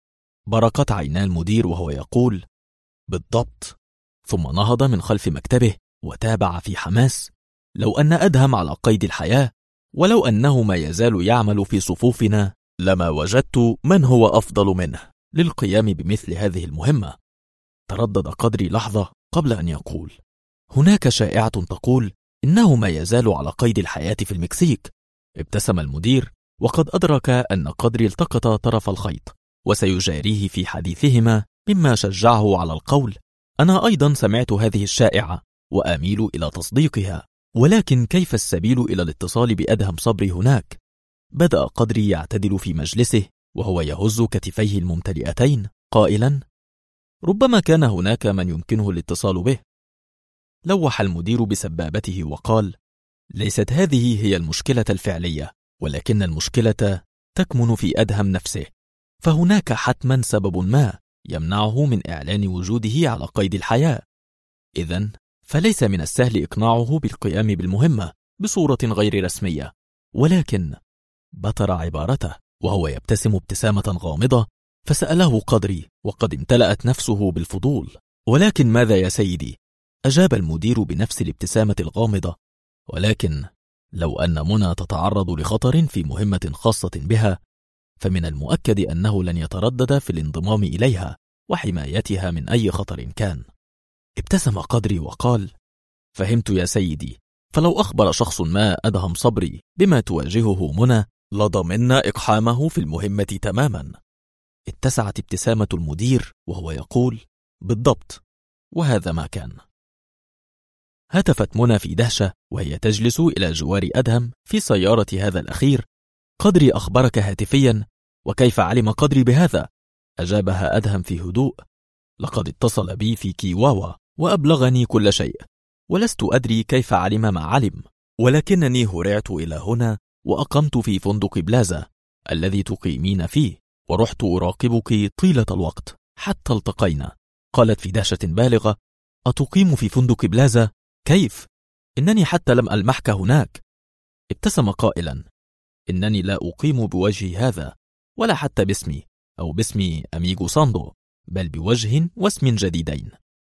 برقت عينا المدير وهو يقول: بالضبط. ثم نهض من خلف مكتبه وتابع في حماس: لو أن أدهم على قيد الحياة، ولو أنه ما يزال يعمل في صفوفنا، لما وجدت من هو أفضل منه للقيام بمثل هذه المهمة. تردد قدري لحظة قبل أن يقول: هناك شائعة تقول إنه ما يزال على قيد الحياة في المكسيك. ابتسم المدير وقد أدرك أن قدري التقط طرف الخيط وسيجاريه في حديثهما، مما شجعه على القول: أنا أيضا سمعت هذه الشائعة وأميل إلى تصديقها، ولكن كيف السبيل إلى الاتصال بأدهم صبري هناك؟ بدأ قدري يعتدل في مجلسه وهو يهز كتفيه الممتلئتين قائلا: ربما كان هناك من يمكنه الاتصال به. لوح المدير بسبابته وقال: ليست هذه هي المشكلة الفعلية، ولكن المشكلة تكمن في أدهم نفسه، فهناك حتما سبب ما يمنعه من إعلان وجوده على قيد الحياة. إذن فليس من السهل إقناعه بالقيام بالمهمة بصورة غير رسمية. ولكن بتر عبارته وهو يبتسم ابتسامة غامضة، فسأله قدري وقد امتلأت نفسه بالفضول: ولكن ماذا يا سيدي؟ أجاب المدير بنفس الابتسامة الغامضة: ولكن لو أن منى تتعرض لخطر في مهمة خاصة بها، فمن المؤكد أنه لن يتردد في الانضمام إليها وحمايتها من أي خطر كان. ابتسم قدري وقال: فهمت يا سيدي، فلو أخبر شخص ما أدهم صبري بما تواجهه منى لضمن إقحامه في المهمة تماما. اتسعت ابتسامة المدير وهو يقول: بالضبط، وهذا ما كان. هتفت منى في دهشة وهي تجلس إلى جوار أدهم في سيارة هذا الأخير: قدري أخبرك هاتفيا؟ وكيف علم قدري بهذا؟ أجابها أدهم في هدوء: لقد اتصل بي في كيواوا وأبلغني كل شيء، ولست أدري كيف علم ما علم، ولكنني هرعت إلى هنا وأقمت في فندق بلازا الذي تقيمين فيه، ورحت أراقبك طيلة الوقت حتى التقينا. قالت في دهشة بالغة: أتقيم في فندق بلازا؟ كيف؟ إنني حتى لم ألمحك هناك. ابتسم قائلا: إنني لا أقيم بوجهي هذا، ولا حتى باسمي أو باسم أميغو ساندو، بل بوجه واسم جديدين.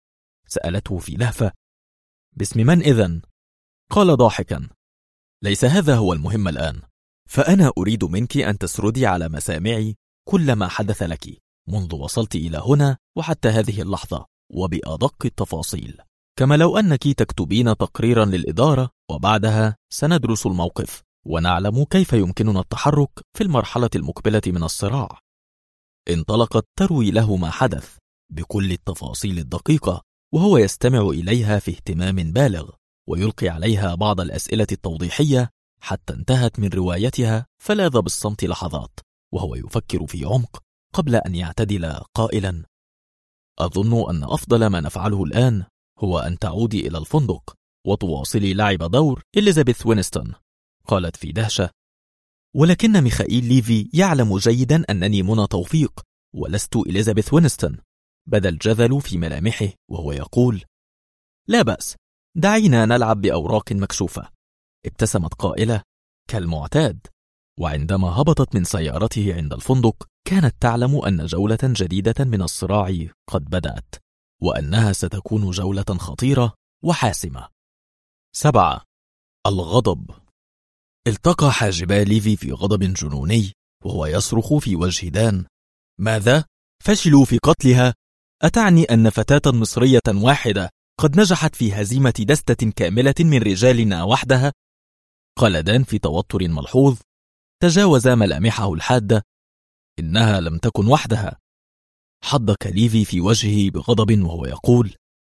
سألته في لهفة: باسم من إذن؟ قال ضاحكا: ليس هذا هو المهم الآن، فأنا أريد منك أن تسردي على مسامعي كل ما حدث لك منذ وصلت إلى هنا وحتى هذه اللحظة وبأدق التفاصيل، كما لو أنك تكتبين تقريرا للإدارة، وبعدها سندرس الموقف ونعلم كيف يمكننا التحرك في المرحلة المقبلة من الصراع. انطلقت تروي له ما حدث بكل التفاصيل الدقيقة، وهو يستمع إليها في اهتمام بالغ ويلقي عليها بعض الأسئلة التوضيحية، حتى انتهت من روايتها فلاذ بالصمت لحظات وهو يفكر في عمق قبل أن يعتدل قائلا: أظن أن أفضل ما نفعله الآن هو أن تعودي إلى الفندق وتواصلي لعب دور إليزابيث وينستون. قالت في دهشة: ولكن ميخائيل ليفي يعلم جيدا أنني منى توفيق ولست إليزابيث وينستون. بدا الجذل في ملامحه وهو يقول: لا بأس، دعينا نلعب بأوراق مكشوفة. ابتسمت قائلة: كالمعتاد. وعندما هبطت من سيارته عند الفندق كانت تعلم أن جولة جديدة من الصراع قد بدأت، وأنها ستكون جولة خطيرة وحاسمة. 7. الغضب. التقى حاجبا ليفي في غضب جنوني وهو يصرخ في وجه دان: ماذا؟ فشلوا في قتلها؟ أتعني أن فتاة مصرية واحدة قد نجحت في هزيمة دستة كاملة من رجالنا وحدها؟ قال دان في توتر ملحوظ تجاوز ملامحه الحادة: إنها لم تكن وحدها. حدق ليفي في وجهه بغضب وهو يقول: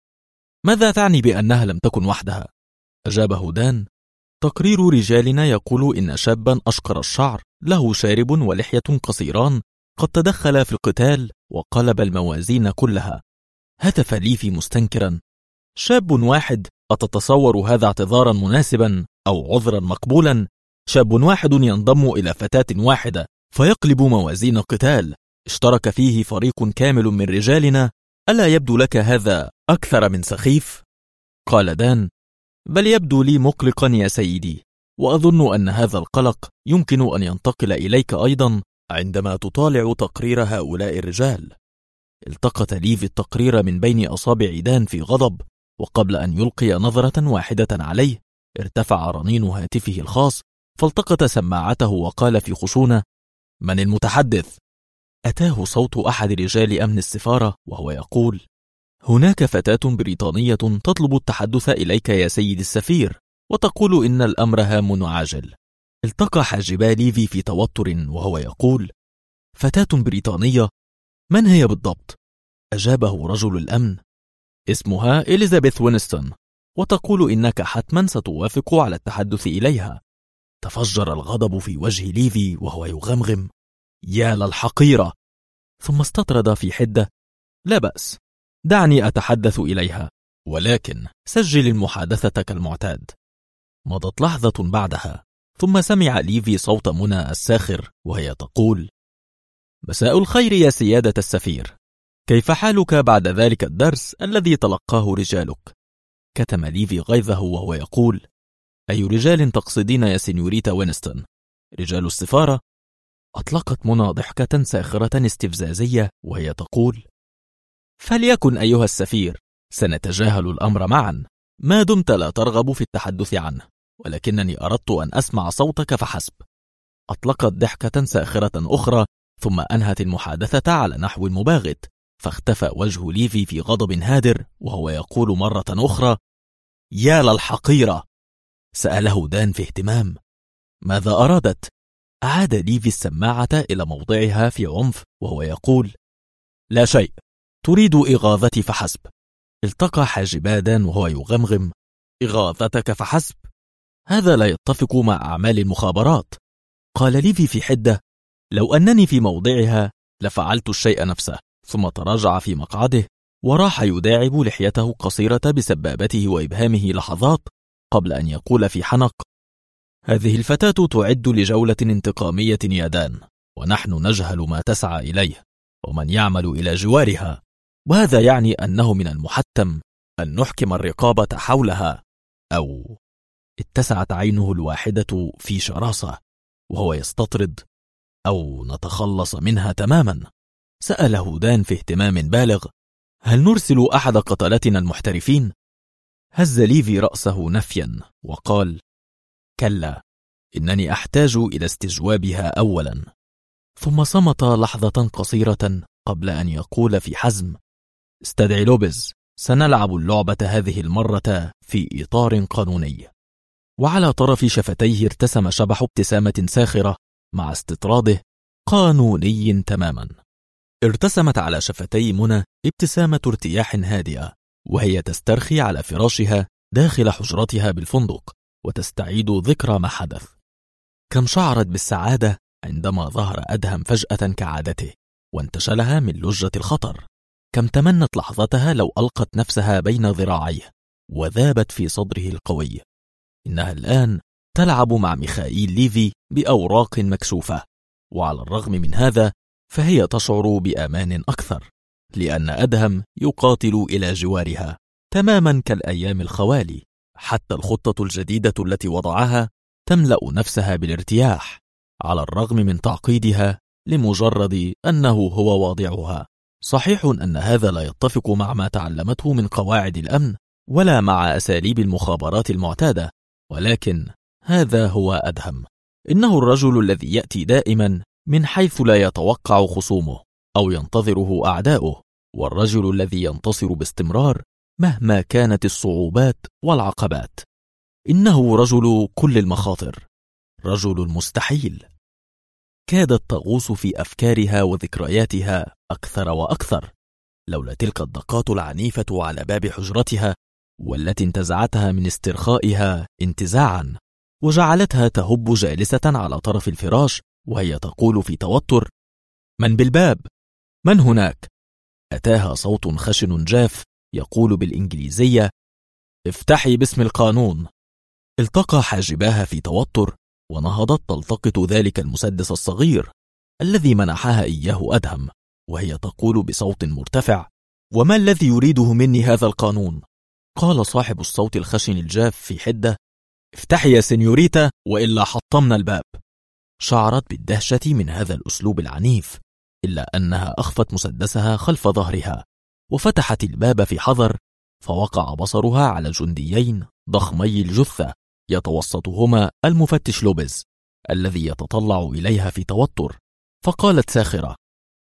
ماذا تعني بأنها لم تكن وحدها؟ أجابه دان: تقرير رجالنا يقول إن شابا أشقر الشعر له شارب ولحية قصيران قد تدخل في القتال وقلب الموازين كلها. هتف ليفي مستنكرا: شاب واحد؟ أتتصور هذا اعتذارا مناسبا أو عذرا مقبولا؟ شاب واحد ينضم إلى فتاة واحدة فيقلب موازين القتال اشترك فيه فريق كامل من رجالنا؟ ألا يبدو لك هذا أكثر من سخيف؟ قال دان: بل يبدو لي مقلقا يا سيدي، وأظن أن هذا القلق يمكن أن ينتقل إليك أيضا عندما تطالع تقرير هؤلاء الرجال. التقط ليفي التقرير من بين أصابع دان في غضب، وقبل أن يلقي نظرة واحدة عليه ارتفع رنين هاتفه الخاص فالتقط سماعته وقال في خشونة: من المتحدث؟ أتاه صوت أحد رجال أمن السفارة وهو يقول: هناك فتاة بريطانية تطلب التحدث إليك يا سيد السفير، وتقول إن الأمر هام وعاجل. التقى حاجبا ليفي في توتر وهو يقول: فتاة بريطانية؟ من هي بالضبط؟ أجابه رجل الأمن: اسمها إليزابيث وينستون، وتقول إنك حتما ستوافق على التحدث إليها. تفجر الغضب في وجه ليفي وهو يغمغم: يا للحقيرة! ثم استطرد في حدة: لا بأس، دعني أتحدث إليها، ولكن سجل المحادثة كالمعتاد. مضت لحظة بعدها ثم سمع ليفي صوت منى الساخر وهي تقول: مساء الخير يا سيادة السفير، كيف حالك بعد ذلك الدرس الذي تلقاه رجالك؟ كتم ليفي غيظه وهو يقول: أي رجال تقصدين يا سينيوريتا وينستون؟ رجال السفارة؟ أطلقت منى ضحكة ساخرة استفزازية وهي تقول: فليكن أيها السفير، سنتجاهل الأمر معا ما دمت لا ترغب في التحدث عنه، ولكنني أردت أن أسمع صوتك فحسب. أطلقت ضحكة ساخرة أخرى ثم أنهت المحادثة على نحو مباغت، فاختفى وجه ليفي في غضب هادر وهو يقول مرة أخرى: يا للحقيرة! سأله دان في اهتمام: ماذا أرادت؟ أعاد ليفي السماعة إلى موضعها في عنف وهو يقول: لا شيء، تريد إغاظتي فحسب. التقى حاجبا دان وهو يغمغم: إغاظتك فحسب؟ هذا لا يتفق مع أعمال المخابرات. قال ليفي في حدة: لو أنني في موضعها لفعلت الشيء نفسه. ثم تراجع في مقعده وراح يداعب لحيته قصيرة بسبابته وإبهامه لحظات قبل أن يقول في حنق: هذه الفتاة تعد لجولة انتقامية يا دان، ونحن نجهل ما تسعى إليه ومن يعمل إلى جوارها، وهذا يعني أنه من المحتم أن نحكم الرقابة حولها. أو اتسعت عينه الواحدة في شراسة وهو يستطرد: أو نتخلص منها تماما. سأله دان في اهتمام بالغ: هل نرسل أحد قتلتنا المحترفين؟ هز ليفي رأسه نفيا وقال: كلا، إنني أحتاج إلى استجوابها أولا. ثم صمت لحظة قصيرة قبل أن يقول في حزم: استدعي لوبيز، سنلعب اللعبة هذه المرة في إطار قانوني. وعلى طرف شفتيه ارتسم شبح ابتسامة ساخرة مع استطراده: قانوني تماما. ارتسمت على شفتي منى ابتسامة ارتياح هادئة وهي تسترخي على فراشها داخل حجرتها بالفندق وتستعيد ذكرى ما حدث. كم شعرت بالسعادة عندما ظهر أدهم فجأة كعادته وانتشلها من لجة الخطر. كم تمنت لحظتها لو ألقت نفسها بين ذراعيه وذابت في صدره القوي. إنها الآن تلعب مع ميخائيل ليفي بأوراق مكشوفة، وعلى الرغم من هذا فهي تشعر بأمان أكثر، لأن أدهم يقاتل إلى جوارها تماما كالأيام الخوالي. حتى الخطة الجديدة التي وضعها تملأ نفسها بالارتياح على الرغم من تعقيدها لمجرد أنه هو واضعها. صحيح أن هذا لا يتفق مع ما تعلمته من قواعد الأمن ولا مع أساليب المخابرات المعتادة، ولكن هذا هو أدهم. إنه الرجل الذي يأتي دائما من حيث لا يتوقع خصومه أو ينتظره أعداؤه، والرجل الذي ينتصر باستمرار مهما كانت الصعوبات والعقبات. إنه رجل كل المخاطر، رجل المستحيل. كادت تغوص في أفكارها وذكرياتها أكثر وأكثر لولا تلك الدقات العنيفة على باب حجرتها والتي انتزعتها من استرخائها انتزاعا، وجعلتها تهب جالسة على طرف الفراش وهي تقول في توتر: من بالباب؟ من هناك؟ أتاها صوت خشن جاف يقول بالإنجليزية: افتحي باسم القانون. التقى حاجباها في توتر، ونهضت تلتقط ذلك المسدس الصغير الذي منحها إياه أدهم، وهي تقول بصوت مرتفع: وما الذي يريده مني هذا القانون؟ قال صاحب الصوت الخشن الجاف في حدة: افتحي يا سينيوريتا وإلا حطمنا الباب. شعرت بالدهشة من هذا الأسلوب العنيف، إلا أنها أخفت مسدسها خلف ظهرها وفتحت الباب في حذر، فوقع بصرها على جنديين ضخمي الجثة يتوسطهما المفتش لوبيز الذي يتطلع إليها في توتر، فقالت ساخرة: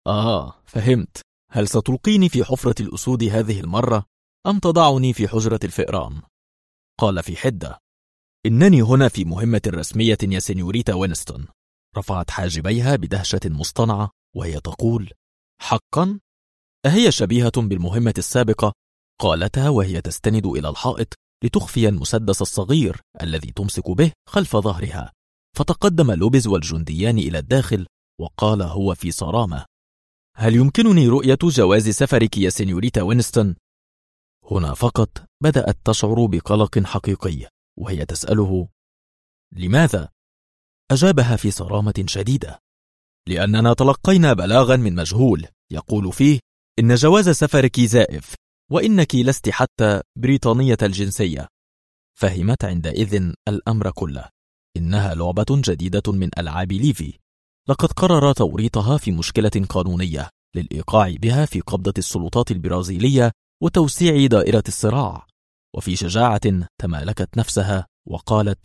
فهمت، هل ستلقيني في حفرة الأسود هذه المرة أم تضعني في حجرة الفئران؟ قال في حدة: إنني هنا في مهمة رسمية يا سينيوريتا وينستون. رفعت حاجبيها بدهشة مصطنعة وهي تقول: حقا؟ أهي شبيهة بالمهمة السابقة؟ قالتها وهي تستند إلى الحائط لتخفي المسدس الصغير الذي تمسك به خلف ظهرها. فتقدم لوبيز والجنديان إلى الداخل، وقال هو في صرامة: هل يمكنني رؤية جواز سفرك يا سينيوريتا وينستون؟ هنا فقط بدأت تشعر بقلق حقيقي وهي تسأله: لماذا؟ أجابها في صرامة شديدة: لأننا تلقينا بلاغا من مجهول يقول فيه إن جواز سفرك زائف، وإنك لست حتى بريطانية الجنسية. فهمت عندئذ الأمر كله. إنها لعبة جديدة من ألعاب ليفي، لقد قرر توريطها في مشكلة قانونية للإيقاع بها في قبضة السلطات البرازيلية وتوسيع دائرة الصراع. وفي شجاعة تمالكت نفسها وقالت: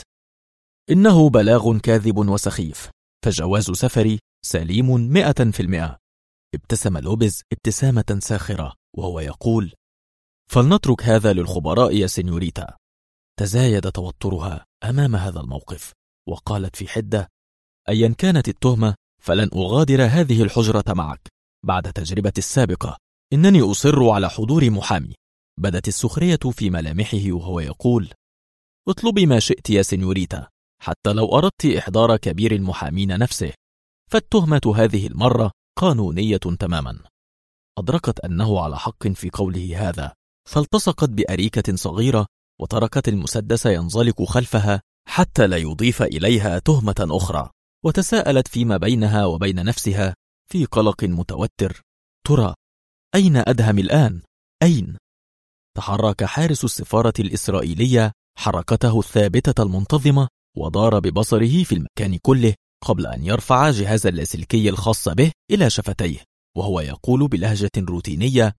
إنه بلاغ كاذب وسخيف، فجواز سفري سليم 100%. ابتسم لوبيز ابتسامة ساخرة وهو يقول: فلنترك هذا للخبراء يا سينيوريتا. تزايد توترها أمام هذا الموقف، وقالت في حدة: أيا كانت التهمة فلن أغادر هذه الحجرة معك بعد تجربتي السابقة. إنني أصر على حضور محامي. بدت السخرية في ملامحه وهو يقول: اطلبي ما شئت يا سينيوريتا، حتى لو أردت إحضار كبير المحامين نفسه، فالتهمة هذه المرة قانونية تماما. أدركت أنه على حق في قوله هذا، فالتصقت بأريكة صغيرة وتركت المسدس ينزلق خلفها حتى لا يضيف إليها تهمة أخرى، وتساءلت فيما بينها وبين نفسها في قلق متوتر: ترى أين أدهم الآن؟ أين؟ تحرك حارس السفارة الإسرائيلية حركته الثابتة المنتظمة ودار ببصره في المكان كله قبل أن يرفع جهاز اللاسلكي الخاص به إلى شفتيه وهو يقول بلهجة روتينية: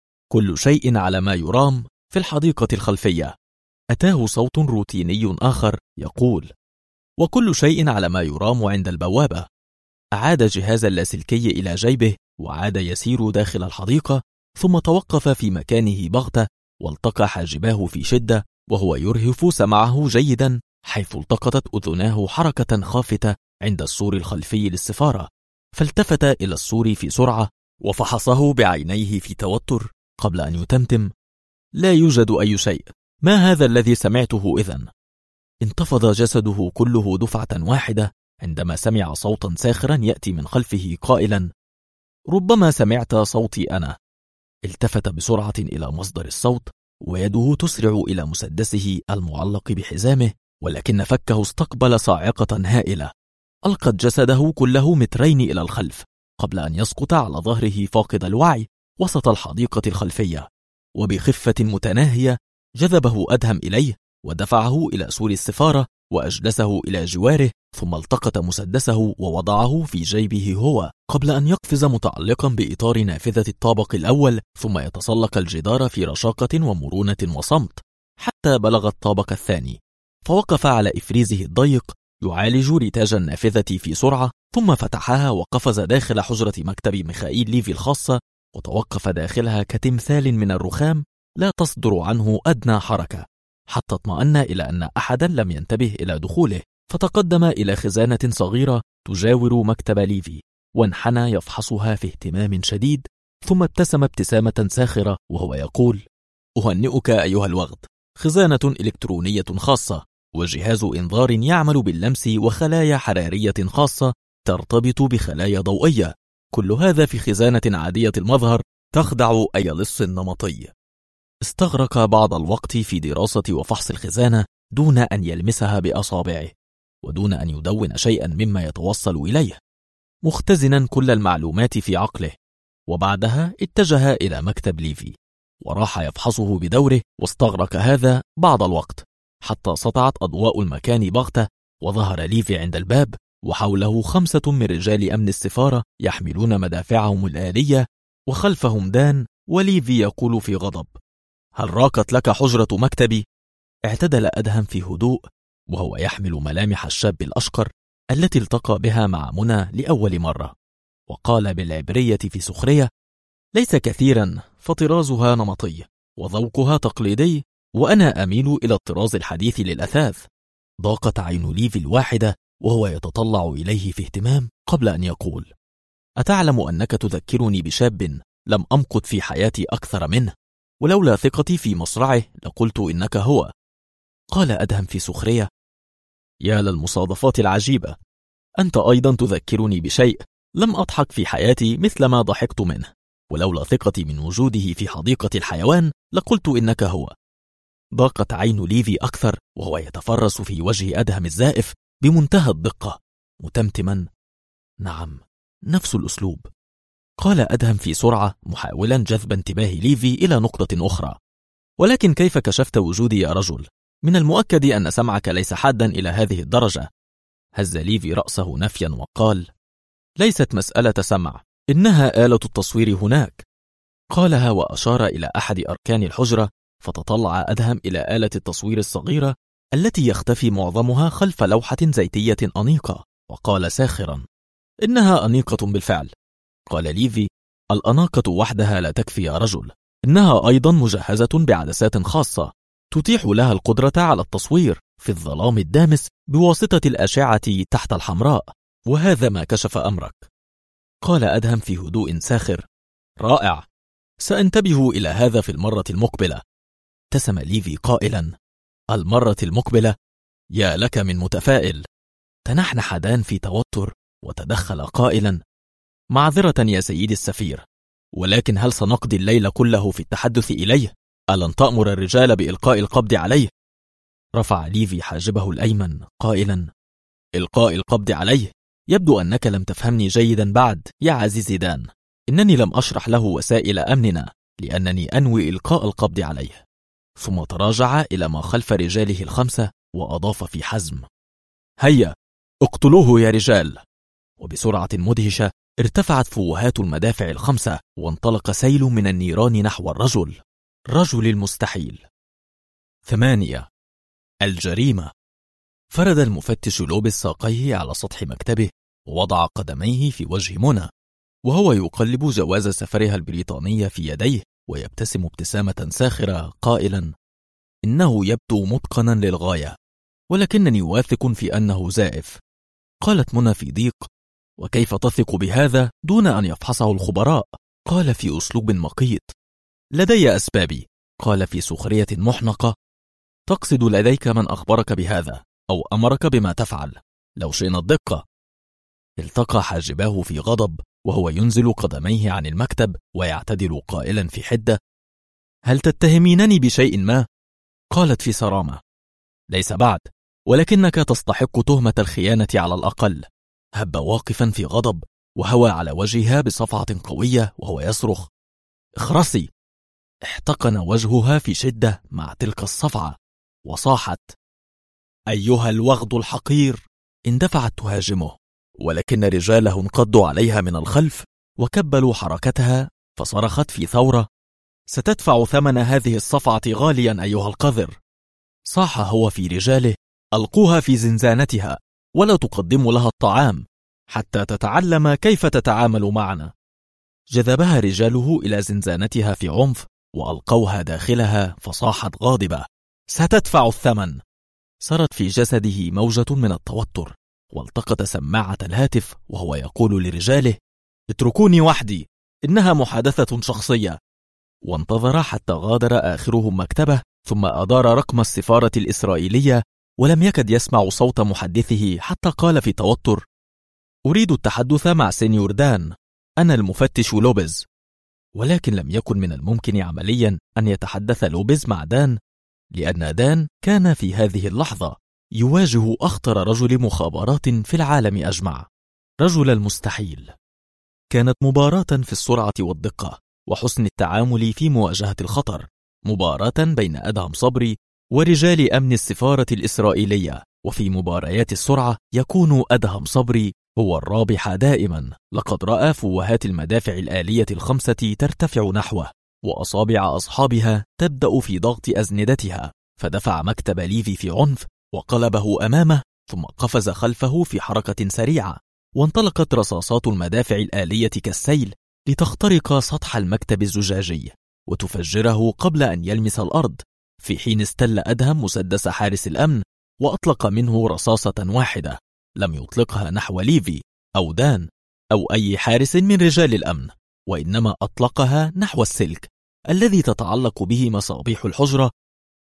كل شيء على ما يرام في الحديقة الخلفية. أتاه صوت روتيني آخر يقول: وكل شيء على ما يرام عند البوابة. أعاد جهاز اللاسلكي إلى جيبه وعاد يسير داخل الحديقة، ثم توقف في مكانه بغتة والتقى حاجباه في شدة وهو يرهف سمعه جيدا، حيث التقطت أذناه حركة خافتة عند السور الخلفي للسفارة، فالتفت إلى السور في سرعة وفحصه بعينيه في توتر قبل أن يتمتم: لا يوجد أي شيء. ما هذا الذي سمعته إذن؟ انتفض جسده كله دفعة واحدة عندما سمع صوتا ساخرا يأتي من خلفه قائلا: ربما سمعت صوتي أنا. التفت بسرعة إلى مصدر الصوت ويده تسرع إلى مسدسه المعلق بحزامه، ولكن فكه استقبل صاعقة هائلة ألقت جسده كله مترين إلى الخلف قبل أن يسقط على ظهره فاقد الوعي وسط الحديقة الخلفية. وبخفة متناهية جذبه أدهم إليه ودفعه إلى سور السفارة وأجلسه إلى جواره، ثم التقط مسدسه ووضعه في جيبه هو قبل أن يقفز متعلقا بإطار نافذة الطابق الأول، ثم يتسلق الجدار في رشاقة ومرونة وصمت حتى بلغ الطابق الثاني، فوقف على إفريزه الضيق يعالج رتاج النافذة في سرعة، ثم فتحها وقفز داخل حجرة مكتب ميخائيل ليفي الخاصة، وتوقف داخلها كتمثال من الرخام لا تصدر عنه أدنى حركة، حتى اطمأن إلى أن أحدا لم ينتبه إلى دخوله، فتقدم إلى خزانة صغيرة تجاور مكتب ليفي وانحنى يفحصها في اهتمام شديد، ثم ابتسم ابتسامة ساخرة وهو يقول: أهنئك أيها الوغد، خزانة إلكترونية خاصة، وجهاز إنذار يعمل باللمس، وخلايا حرارية خاصة ترتبط بخلايا ضوئية. كل هذا في خزانة عادية المظهر تخدع أي لص نمطي. استغرق بعض الوقت في دراسة وفحص الخزانة دون أن يلمسها بأصابعه، ودون أن يدون شيئا مما يتوصل إليه، مختزنا كل المعلومات في عقله. وبعدها اتجه إلى مكتب ليفي وراح يفحصه بدوره، واستغرق هذا بعض الوقت حتى سطعت أضواء المكان بغتة، وظهر ليفي عند الباب، وحوله 5 من رجال أمن السفارة يحملون مدافعهم الآلية، وخلفهم دان. وليفي يقول في غضب: هل راقت لك حجرة مكتبي؟ اعتدل أدهم في هدوء وهو يحمل ملامح الشاب الأشقر التي التقى بها مع منى لأول مرة، وقال بالعبرية في سخرية: ليس كثيرا، فطرازها نمطي وذوقها تقليدي، وأنا أميل إلى الطراز الحديث للأثاث. ضاقت عين ليفي الواحدة وهو يتطلع إليه في اهتمام قبل أن يقول: أتعلم أنك تذكرني بشاب لم أمقت في حياتي أكثر منه، ولولا ثقتي في مصرعه لقلت إنك هو. قال أدهم في سخرية: يا للمصادفات العجيبة، أنت أيضا تذكرني بشيء لم أضحك في حياتي مثل ما ضحكت منه، ولولا ثقتي من وجوده في حديقة الحيوان لقلت إنك هو. ضاقت عين ليفي أكثر وهو يتفرس في وجه أدهم الزائف بمنتهى الدقة، متمتما: نعم، نفس الأسلوب. قال أدهم في سرعة محاولا جذب انتباه ليفي إلى نقطة أخرى: ولكن كيف كشفت وجودي يا رجل؟ من المؤكد أن سمعك ليس حادا إلى هذه الدرجة. هز ليفي رأسه نفيا وقال: ليست مسألة سمع، إنها آلة التصوير هناك. قالها وأشار إلى أحد أركان الحجرة، فتطلع أدهم إلى آلة التصوير الصغيرة التي يختفي معظمها خلف لوحة زيتية أنيقة، وقال ساخرا: إنها أنيقة بالفعل. قال ليفي: الأناقة وحدها لا تكفي يا رجل، إنها أيضا مجهزة بعدسات خاصة تتيح لها القدرة على التصوير في الظلام الدامس بواسطة الأشعة تحت الحمراء، وهذا ما كشف أمرك. قال أدهم في هدوء ساخر: رائع، سأنتبه إلى هذا في المرة المقبلة. ابتسم ليفي قائلا: المرة المقبلة؟ يا لك من متفائل. تنحنح دان في توتر وتدخل قائلا: معذرة يا سيدي السفير، ولكن هل سنقضي الليل كله في التحدث إليه؟ ألن تأمر الرجال بإلقاء القبض عليه؟ رفع ليفي حاجبه الأيمن قائلا: إلقاء القبض عليه؟ يبدو أنك لم تفهمني جيدا بعد يا عزيزي دان. إنني لم أشرح له وسائل أمننا، لأنني أنوي إلقاء القبض عليه. ثم تراجع إلى ما خلف رجاله ال5 وأضاف في حزم: هيا اقتلوه يا رجال. وبسرعة مدهشة ارتفعت فوهات المدافع ال5 وانطلق سيل من النيران نحو رجل المستحيل. 8. الجريمة. فرد المفتش لوبس ساقيه على سطح مكتبه ووضع قدميه في وجه منى وهو يقلب جواز سفرها البريطاني في يديه ويبتسم ابتسامة ساخرة قائلا: إنه يبدو متقنا للغاية، ولكنني واثق في أنه زائف. قالت منى في ضيق: وكيف تثق بهذا دون أن يفحصه الخبراء؟ قال في أسلوب مقيت: لدي أسبابي. قال في سخرية محنقة: تقصد لديك من أخبرك بهذا أو أمرك بما تفعل؟ لو شئنا الدقة. التقى حاجباه في غضب وهو ينزل قدميه عن المكتب ويعتدل قائلا في حدة: هل تتهمينني بشيء ما؟ قالت في صرامة: ليس بعد، ولكنك تستحق تهمة الخيانة على الأقل. هب واقفا في غضب وهوى على وجهها بصفعة قوية وهو يصرخ: اخرسي. احتقن وجهها في شدة مع تلك الصفعة وصاحت: أيها الوغد الحقير. اندفعت تهاجمه، ولكن رجاله انقضوا عليها من الخلف وكبلوا حركتها، فصرخت في ثورة: ستدفع ثمن هذه الصفعة غاليا أيها القذر. صاح هو في رجاله: ألقوها في زنزانتها ولا تقدموا لها الطعام حتى تتعلم كيف تتعامل معنا. جذبها رجاله إلى زنزانتها في عنف وألقوها داخلها، فصاحت غاضبة: ستدفع الثمن. سرت في جسده موجة من التوتر، والتقط سماعة الهاتف وهو يقول لرجاله: اتركوني وحدي، إنها محادثة شخصية. وانتظر حتى غادر آخرهم مكتبه ثم أدار رقم السفارة الإسرائيلية، ولم يكد يسمع صوت محدثه حتى قال في توتر: أريد التحدث مع سينيور دان، أنا المفتش لوبيز. ولكن لم يكن من الممكن عمليا أن يتحدث لوبيز مع دان، لأن دان كان في هذه اللحظة يواجه أخطر رجل مخابرات في العالم أجمع، رجل المستحيل. كانت مباراة في السرعة والدقة وحسن التعامل في مواجهة الخطر، مباراة بين أدهم صبري ورجال أمن السفارة الإسرائيلية. وفي مباريات السرعة يكون أدهم صبري هو الرابح دائما. لقد رأى فوهات المدافع الآلية الخمسة ترتفع نحوه، وأصابع أصحابها تبدأ في ضغط أزندتها، فدفع مكتب ليفي في عنف وقلبه أمامه، ثم قفز خلفه في حركة سريعة، وانطلقت رصاصات المدافع الآلية كالسيل لتخترق سطح المكتب الزجاجي وتفجره قبل أن يلمس الأرض، في حين استل أدهم مسدس حارس الأمن وأطلق منه رصاصة واحدة. لم يطلقها نحو ليفي أو دان أو أي حارس من رجال الأمن، وإنما أطلقها نحو السلك الذي تتعلق به مصابيح الحجرة،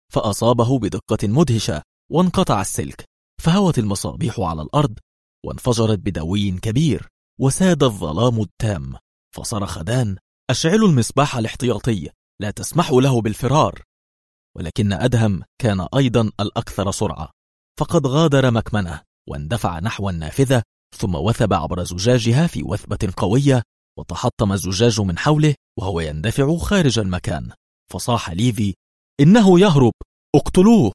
فأصابه بدقة مدهشة وانقطع السلك، فهوت المصابيح على الأرض وانفجرت بدوي كبير، وساد الظلام التام. فصرخ دان: أشعلوا المصباح الاحتياطي، لا تسمحوا له بالفرار. ولكن أدهم كان أيضا الأكثر سرعة، فقد غادر مكمنه واندفع نحو النافذة، ثم وثب عبر زجاجها في وثبة قوية، وتحطم الزجاج من حوله وهو يندفع خارج المكان. فصاح ليفي: إنه يهرب، اقتلوه.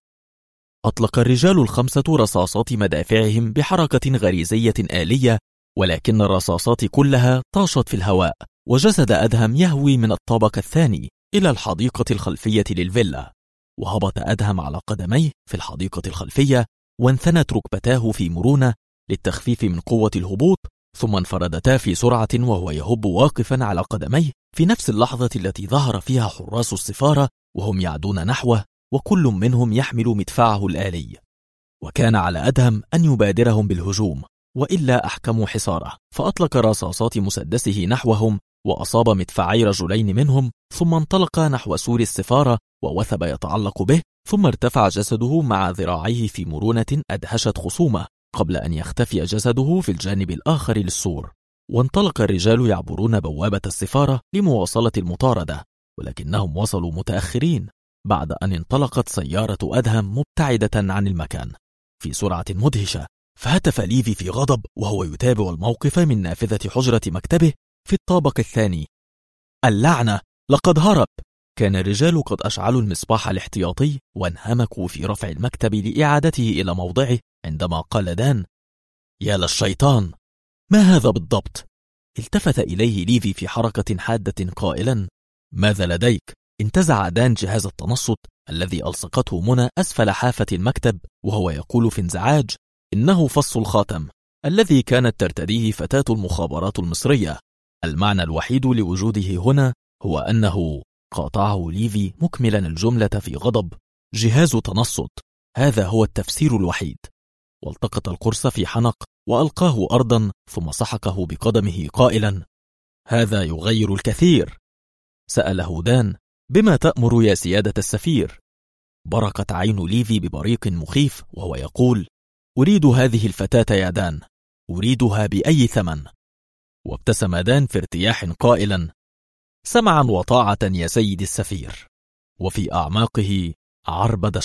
أطلق الرجال الخمسة رصاصات مدافعهم بحركة غريزية آلية، ولكن الرصاصات كلها طاشت في الهواء، وجسد أدهم يهوي من الطابق الثاني إلى الحديقة الخلفية للفيلا. وهبط أدهم على قدميه في الحديقة الخلفية، وانثنت ركبتاه في مرونة للتخفيف من قوة الهبوط، ثم انفردتا في سرعة وهو يهب واقفا على قدميه في نفس اللحظة التي ظهر فيها حراس السفارة وهم يعدون نحوه، وكل منهم يحمل مدفعه الآلي. وكان على أدهم أن يبادرهم بالهجوم، وإلا أحكموا حصاره، فأطلق رصاصات مسدسه نحوهم وأصاب مدفعي رجلين منهم، ثم انطلق نحو سور السفارة ووثب يتعلق به، ثم ارتفع جسده مع ذراعيه في مرونة أدهشت خصومه قبل أن يختفي جسده في الجانب الآخر للسور. وانطلق الرجال يعبرون بوابة السفارة لمواصلة المطاردة، ولكنهم وصلوا متأخرين بعد أن انطلقت سيارة أدهم مبتعدة عن المكان في سرعة مدهشة. فهتف ليفي في غضب وهو يتابع الموقف من نافذة حجرة مكتبه في الطابق الثاني: اللعنة، لقد هرب. كان الرجال قد أشعلوا المصباح الاحتياطي وانهمكوا في رفع المكتب لإعادته إلى موضعه، عندما قال دان: يا للشيطان، ما هذا بالضبط؟ التفت إليه ليفي في حركة حادة قائلا: ماذا لديك؟ انتزع دان جهاز التنصت الذي ألصقته منى أسفل حافة المكتب وهو يقول في انزعاج: إنه فص الخاتم الذي كانت ترتديه فتاة المخابرات المصرية. المعنى الوحيد لوجوده هنا هو أنه قاطعه ليفي مكملا الجملة في غضب: جهاز تنصت، هذا هو التفسير الوحيد. والتقط القرص في حنق وألقاه أرضا، ثم سحقه بقدمه قائلا: هذا يغير الكثير. سأله دان: بما تأمر يا سيادة السفير؟ برقت عين ليفي ببريق مخيف وهو يقول: أريد هذه الفتاة يا دان، أريدها بأي ثمن. وابتسم دان في ارتياح قائلا: سمعا وطاعة يا سيد السفير. وفي أعماقه عربد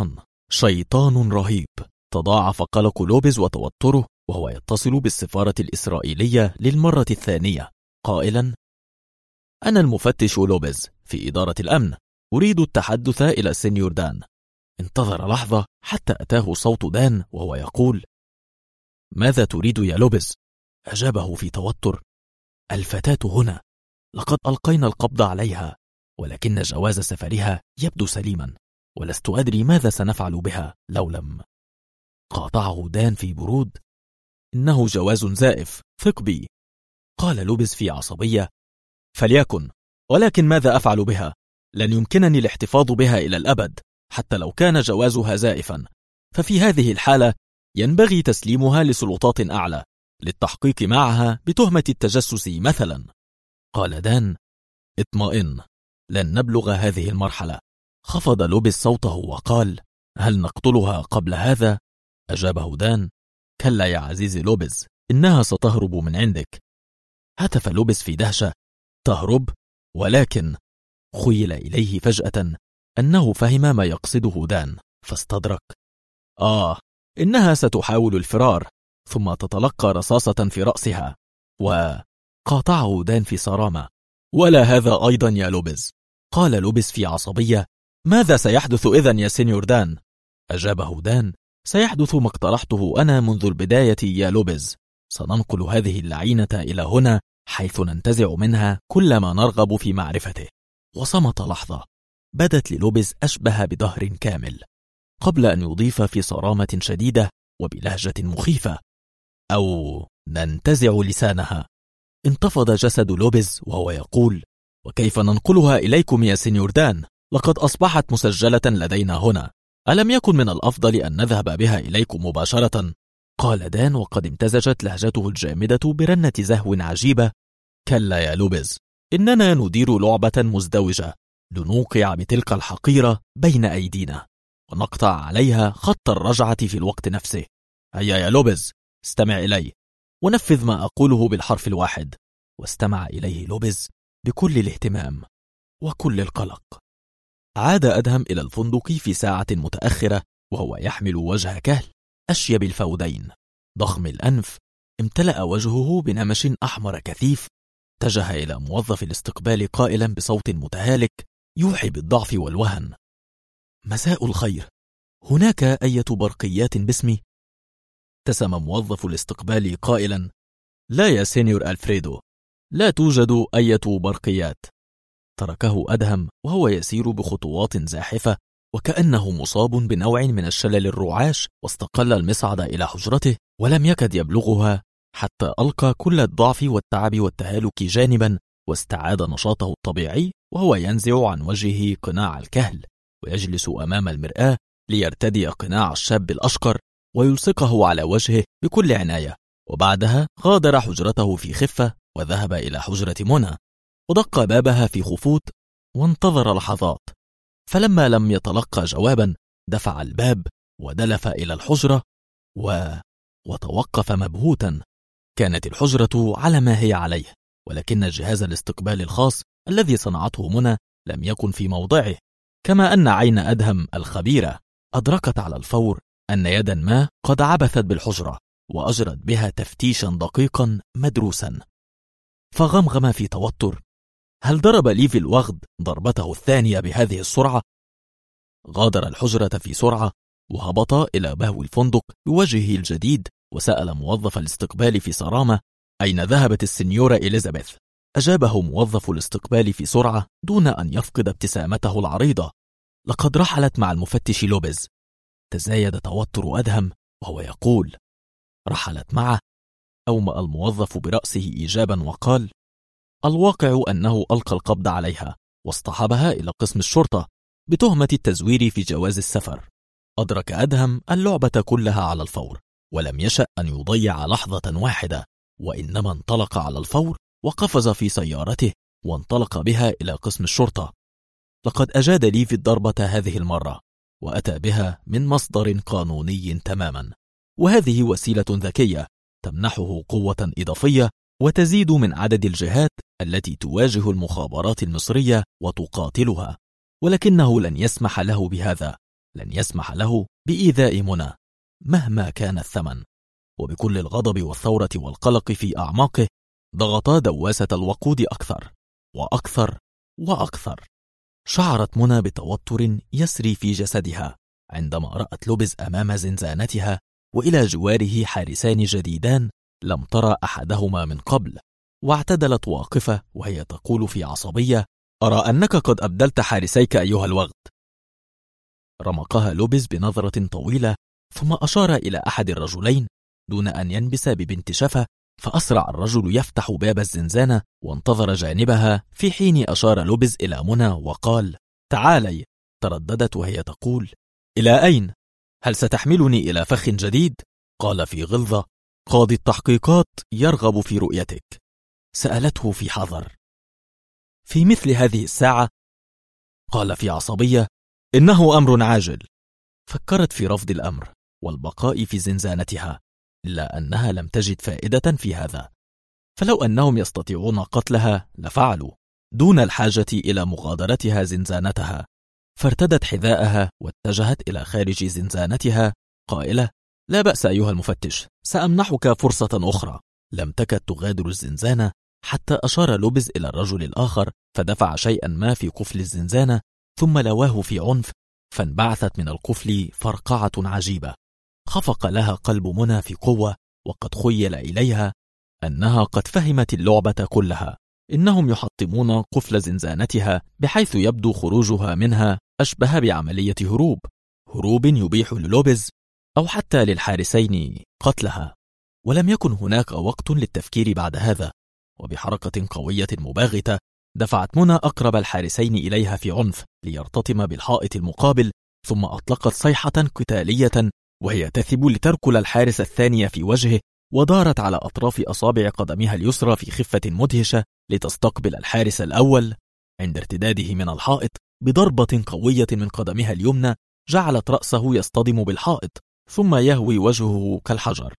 شيطان رهيب. تضاعف قلق لوبيز وتوتره وهو يتصل بالسفارة الإسرائيلية للمرة الثانية قائلا: أنا المفتش لوبيز في إدارة الأمن، أريد التحدث إلى سينيور دان. انتظر لحظة حتى أتاه صوت دان وهو يقول: ماذا تريد يا لوبيز؟ أجابه في توتر: الفتاة هنا، لقد ألقينا القبض عليها، ولكن جواز سفرها يبدو سليما، ولست أدري ماذا سنفعل بها لو لم. قاطعه دان في برود: إنه جواز زائف، ثق بي. قال لوبيز في عصبية: فليكن، ولكن ماذا أفعل بها؟ لن يمكنني الاحتفاظ بها إلى الأبد حتى لو كان جوازها زائفا، ففي هذه الحالة ينبغي تسليمها لسلطات أعلى للتحقيق معها بتهمة التجسس مثلا. قال دان: اطمئن، لن نبلغ هذه المرحلة، خفض لوبيز صوته وقال: هل نقتلها قبل هذا؟ أجابه دان: كلا يا عزيزي لوبيز، إنها ستهرب من عندك. هتف لوبيز في دهشة: تهرب؟ ولكن خيل إليه فجأة أنه فهم ما يقصده دان، فاستدرك: إنها ستحاول الفرار ثم تتلقى رصاصة في رأسها. وقاطعه دان في صرامة: ولا هذا أيضا يا لوبيز. قال لوبيز في عصبية: ماذا سيحدث إذن يا سينيور دان؟ أجابه دان: سيحدث ما اقترحته أنا منذ البداية يا لوبيز، سننقل هذه اللعينة إلى هنا حيث ننتزع منها كل ما نرغب في معرفته. وصمت لحظة بدت للوبيز أشبه بدهر كامل، قبل أن يضيف في صرامة شديدة وبلهجة مخيفة: أو ننتزع لسانها. انتفض جسد لوبيز وهو يقول: وكيف ننقلها إليكم يا سينيور دان؟ لقد أصبحت مسجلة لدينا هنا، ألم يكن من الأفضل أن نذهب بها إليكم مباشرة؟ قال دان وقد امتزجت لهجته الجامدة برنة زهو عجيبة: كلا يا لوبيز، إننا ندير لعبة مزدوجة لنوقع بتلك الحقيرة بين أيدينا ونقطع عليها خط الرجعة في الوقت نفسه. هيا يا لوبيز، استمع إلي ونفذ ما أقوله بالحرف الواحد. واستمع إليه لوبيز بكل الاهتمام وكل القلق. عاد أدهم إلى الفندق في ساعة متأخرة وهو يحمل وجه كهل أشيب الفودين، ضخم الأنف، امتلأ وجهه بنمش أحمر كثيف. اتجه إلى موظف الاستقبال قائلا بصوت متهالك يوحي بالضعف والوهن: مساء الخير، هناك أية برقيات باسمي؟ ابتسم موظف الاستقبال قائلا: لا يا سينيور ألفريدو، لا توجد أية برقيات. تركه أدهم وهو يسير بخطوات زاحفة وكأنه مصاب بنوع من الشلل الرعاش، واستقل المصعد إلى حجرته ولم يكد يبلغها حتى ألقى كل الضعف والتعب والتهالك جانبا واستعاد نشاطه الطبيعي، وهو ينزع عن وجهه قناع الكهل ويجلس أمام المرآة ليرتدي قناع الشاب الأشقر ويلصقه على وجهه بكل عناية. وبعدها غادر حجرته في خفة وذهب إلى حجرة منى ودق بابها في خفوت وانتظر لحظات، فلما لم يتلقى جوابا دفع الباب ودلف إلى الحجرة وتوقف مبهوتا. كانت الحجرة على ما هي عليه، ولكن جهاز الاستقبال الخاص الذي صنعته منى لم يكن في موضعه، كما أن عين أدهم الخبيرة أدركت على الفور أن يدا ما قد عبثت بالحجرة وأجرت بها تفتيشا دقيقا مدروسا. فغمغم في توتر: هل ضرب ليفي الوغد ضربته الثانية بهذه السرعة؟ غادر الحجرة في سرعة وهبط إلى بهو الفندق بوجهه الجديد، وسأل موظف الاستقبال في صرامة: أين ذهبت السنيورة إليزابيث؟ أجابه موظف الاستقبال في سرعة دون أن يفقد ابتسامته العريضة: لقد رحلت مع المفتش لوبيز. تزايد توتر أدهم وهو يقول: رحلت معه؟ أومأ الموظف برأسه إيجابا وقال: الواقع أنه ألقى القبض عليها واصطحبها إلى قسم الشرطة بتهمة التزوير في جواز السفر. أدرك أدهم اللعبة كلها على الفور ولم يشأ أن يضيع لحظة واحدة، وإنما انطلق على الفور وقفز في سيارته وانطلق بها إلى قسم الشرطة. لقد أجاد ليفي الضربة هذه المرة وأتى بها من مصدر قانوني تماما، وهذه وسيلة ذكية تمنحه قوة إضافية وتزيد من عدد الجهات التي تواجه المخابرات المصرية وتقاتلها. ولكنه لن يسمح له بهذا، لن يسمح له بإيذاء منى مهما كان الثمن. وبكل الغضب والثورة والقلق في أعماقه ضغطا دواسة الوقود أكثر وأكثر وأكثر. شعرت منى بتوتر يسري في جسدها عندما رأت لوبيز أمام زنزانتها وإلى جواره حارسان جديدان لم ترى أحدهما من قبل، واعتدلت واقفة وهي تقول في عصبية: أرى أنك قد أبدلت حارسيك أيها الوغد. رمقها لوبيز بنظرة طويلة ثم أشار إلى أحد الرجلين دون أن ينبس ببنت شفة، فأسرع الرجل يفتح باب الزنزانة وانتظر جانبها، في حين أشار لوبيز إلى منى وقال: تعالي. ترددت وهي تقول: إلى أين؟ هل ستحملني إلى فخ جديد؟ قال في غلظة: قاضي التحقيقات يرغب في رؤيتك. سألته في حذر: في مثل هذه الساعة؟ قال في عصبية: إنه أمر عاجل. فكرت في رفض الأمر والبقاء في زنزانتها، إلا أنها لم تجد فائدة في هذا، فلو أنهم يستطيعون قتلها لفعلوا دون الحاجة إلى مغادرتها زنزانتها. فارتدت حذاءها واتجهت إلى خارج زنزانتها قائلة: لا بأس أيها المفتش، سأمنحك فرصة أخرى. لم تكد تغادر الزنزانة حتى أشار لوبيز إلى الرجل الآخر، فدفع شيئا ما في قفل الزنزانة ثم لواه في عنف، فانبعثت من القفل فرقعة عجيبة. خفق لها قلب منى في قوة، وقد خيل إليها أنها قد فهمت اللعبة كلها. إنهم يحطمون قفل زنزانتها بحيث يبدو خروجها منها أشبه بعملية هروب يبيح للوبيز أو حتى للحارسين قتلها. ولم يكن هناك وقت للتفكير بعد هذا، وبحركة قوية مباغتة دفعت منى أقرب الحارسين إليها في عنف ليرتطم بالحائط المقابل، ثم أطلقت صيحة قتالية وهي تثب لتركل الحارس الثاني في وجهه، ودارت على أطراف أصابع قدمها اليسرى في خفة مدهشة لتستقبل الحارس الأول. عند ارتداده من الحائط بضربة قوية من قدمها اليمنى جعلت رأسه يصطدم بالحائط ثم يهوي وجهه كالحجر.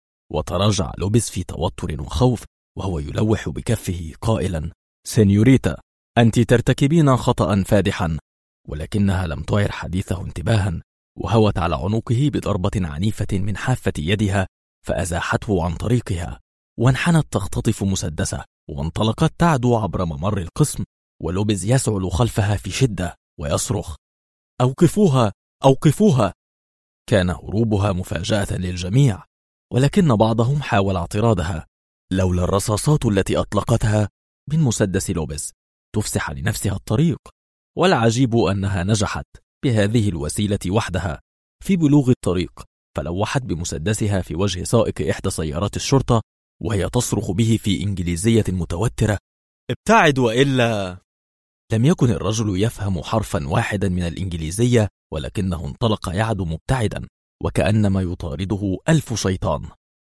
وتراجع لوبيز في توتر وخوف وهو يلوح بكفه قائلا: سينيوريتا، أنت ترتكبين خطأ فادحا. ولكنها لم تعر حديثه انتباها، وهوت على عنقه بضربة عنيفة من حافة يدها فأزاحته عن طريقها، وانحنت تختطف مسدسه وانطلقت تعدو عبر ممر القسم، ولوبيز يسعل خلفها في شدة ويصرخ: أوقفوها أوقفوها. كان هروبها مفاجأة للجميع، ولكن بعضهم حاول اعتراضها لولا الرصاصات التي أطلقتها من مسدس لوبيز تفسح لنفسها الطريق. والعجيب أنها نجحت بهذه الوسيلة وحدها في بلوغ الطريق، فلوحت بمسدسها في وجه سائق إحدى سيارات الشرطة وهي تصرخ به في إنجليزية متوترة: ابتعد وإلا. لم يكن الرجل يفهم حرفا واحدا من الإنجليزية، ولكنه انطلق يعدو مبتعدا وكأنما يطارده 1000 شيطان.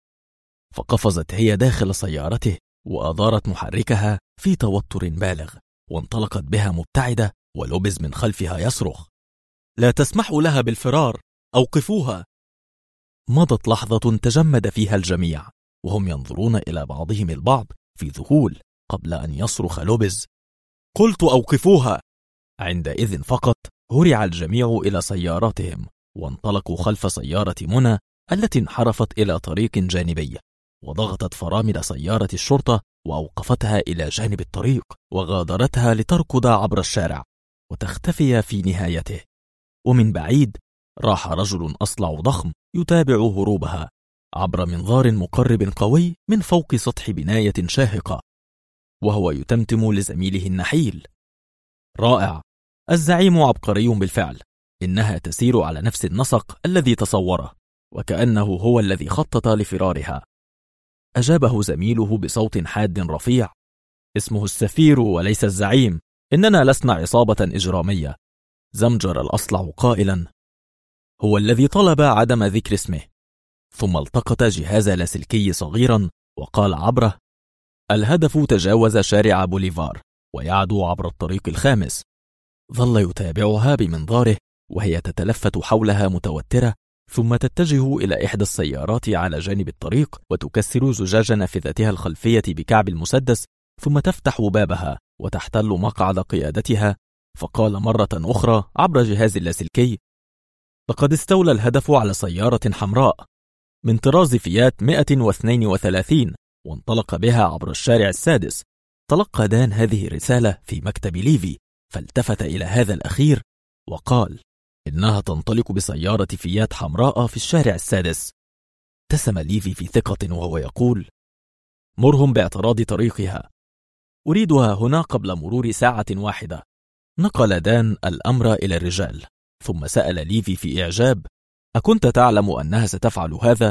فقفزت هي داخل سيارته وأدارت محركها في توتر بالغ، وانطلقت بها مبتعدة، ولوبيز من خلفها يصرخ: لا تسمحوا لها بالفرار، أوقفوها. مضت لحظة تجمد فيها الجميع وهم ينظرون إلى بعضهم البعض في ذهول قبل أن يصرخ لوبيز: قلت أوقفوها. عندئذ فقط هرع الجميع إلى سياراتهم وانطلقوا خلف سيارة منى التي انحرفت إلى طريق جانبي، وضغطت فرامل سيارة الشرطة وأوقفتها إلى جانب الطريق وغادرتها لتركض عبر الشارع وتختفي في نهايته. ومن بعيد راح رجل أصلع ضخم يتابع هروبها عبر منظار مقرب قوي من فوق سطح بناية شاهقة، وهو يتمتم لزميله النحيل: رائع، الزعيم عبقري بالفعل، إنها تسير على نفس النسق الذي تصوره، وكأنه هو الذي خطط لفرارها. أجابه زميله بصوت حاد رفيع: اسمه السفير وليس الزعيم، إننا لسنا عصابة إجرامية. زمجر الأصلع قائلا: هو الذي طلب عدم ذكر اسمه. ثم التقط جهاز لاسلكي صغيرا وقال عبره: الهدف تجاوز شارع بوليفار ويعدو عبر الطريق الخامس. ظل يتابعها بمنظاره وهي تتلفت حولها متوترة، ثم تتجه إلى إحدى السيارات على جانب الطريق وتكسر زجاج نافذتها الخلفية بكعب المسدس، ثم تفتح بابها وتحتل مقعد قيادتها. فقال مرة أخرى عبر جهاز اللاسلكي: لقد استولى الهدف على سيارة حمراء من طراز فيات 132 وانطلق بها عبر الشارع السادس. تلقى دان هذه الرسالة في مكتب ليفي، فالتفت إلى هذا الأخير وقال: إنها تنطلق بسيارة فيات حمراء في الشارع السادس. ابتسم ليفي في ثقة وهو يقول: مرهم باعتراض طريقها، أريدها هنا قبل مرور ساعة واحدة. نقل دان الأمر إلى الرجال، ثم سأل ليفي في إعجاب: أكنت تعلم أنها ستفعل هذا؟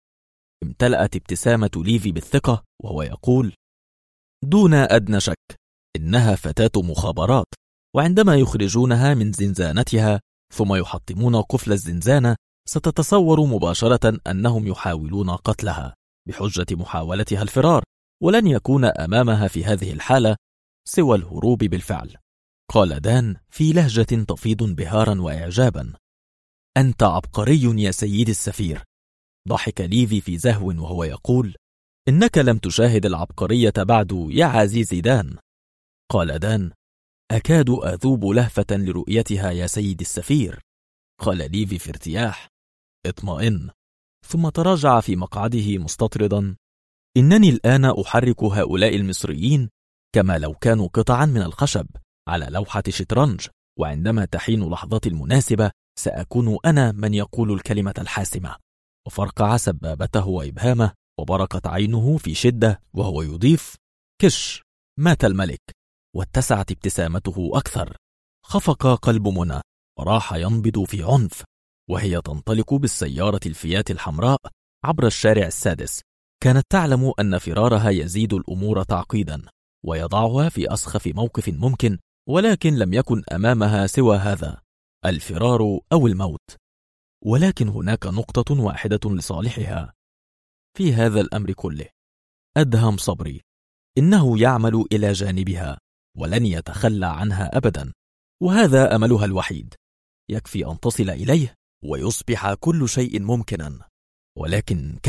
امتلأت ابتسامة ليفي بالثقة وهو يقول: دون أدنى شك، إنها فتاة مخابرات، وعندما يخرجونها من زنزانتها ثم يحطمون قفل الزنزانة ستتصور مباشرة أنهم يحاولون قتلها بحجة محاولتها الفرار، ولن يكون أمامها في هذه الحالة سوى الهروب بالفعل. قال دان في لهجة تفيض انبهارا وإعجابا. أنت عبقري يا سيدي السفير. ضحك ليفي في زهو وهو يقول: إنك لم تشاهد العبقرية بعد يا عزيزي دان. قال دان: أكاد أذوب لهفة لرؤيتها يا سيدي السفير. قال ليفي في ارتياح: اطمئن. ثم تراجع في مقعده مستطردا: إنني الآن أحرك هؤلاء المصريين كما لو كانوا قطعا من الخشب على لوحة شطرنج، وعندما تحين لحظتي المناسبة سأكون أنا من يقول الكلمة الحاسمة. وفرقع سبابته وإبهامه وبرقت عينه في شدة وهو يضيف: كش، مات الملك. واتسعت ابتسامته أكثر. خفق قلب منى وراح ينبض في عنف وهي تنطلق بالسيارة الفيات الحمراء عبر الشارع السادس. كانت تعلم أن فرارها يزيد الأمور تعقيدا ويضعها في أسخف موقف ممكن، ولكن لم يكن أمامها سوى هذا: الفرار أو الموت. ولكن هناك نقطة واحدة لصالحها في هذا الأمر كله: أدهم صبري. إنه يعمل إلى جانبها ولن يتخلى عنها أبدا، وهذا أملها الوحيد. يكفي أن تصل إليه ويصبح كل شيء ممكنا. ولكن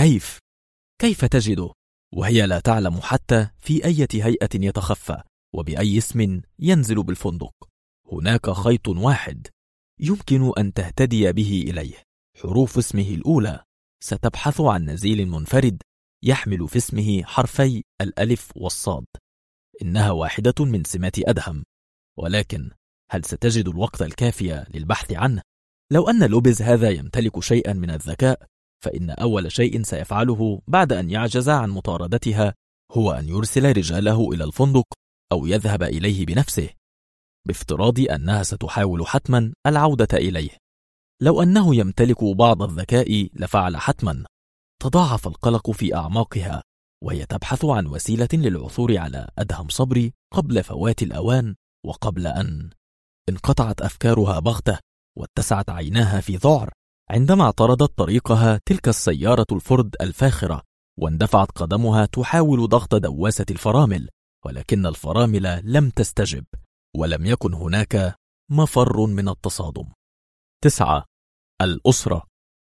كيف تجده وهي لا تعلم حتى في أي هيئة يتخفى وبأي اسم ينزل بالفندق؟ هناك خيط واحد يمكن أن تهتدي به إليه، حروف اسمه الأولى. ستبحث عن نزيل منفرد يحمل في اسمه حرفي الألف والصاد. إنها واحدة من سمات أدهم، ولكن هل ستجد الوقت الكافي للبحث عنه؟ لو أن لوبيز هذا يمتلك شيئا من الذكاء، فإن أول شيء سيفعله بعد أن يعجز عن مطاردتها هو أن يرسل رجاله إلى الفندق أو يذهب إليه بنفسه، بافتراض أنها ستحاول حتما العودة إليه. لو أنه يمتلك بعض الذكاء لفعل حتما. تضاعف القلق في أعماقها وهي تبحث عن وسيلة للعثور على أدهم صبري قبل فوات الأوان وقبل أن انقطعت أفكارها بغتة واتسعت عيناها في ذعر عندما اعترضت طريقها تلك السيارة الفورد الفاخرة، واندفعت قدمها تحاول ضغط دواسة الفرامل، ولكن الفرامل لم تستجب ولم يكن هناك مفر من التصادم. 9. الأسرة.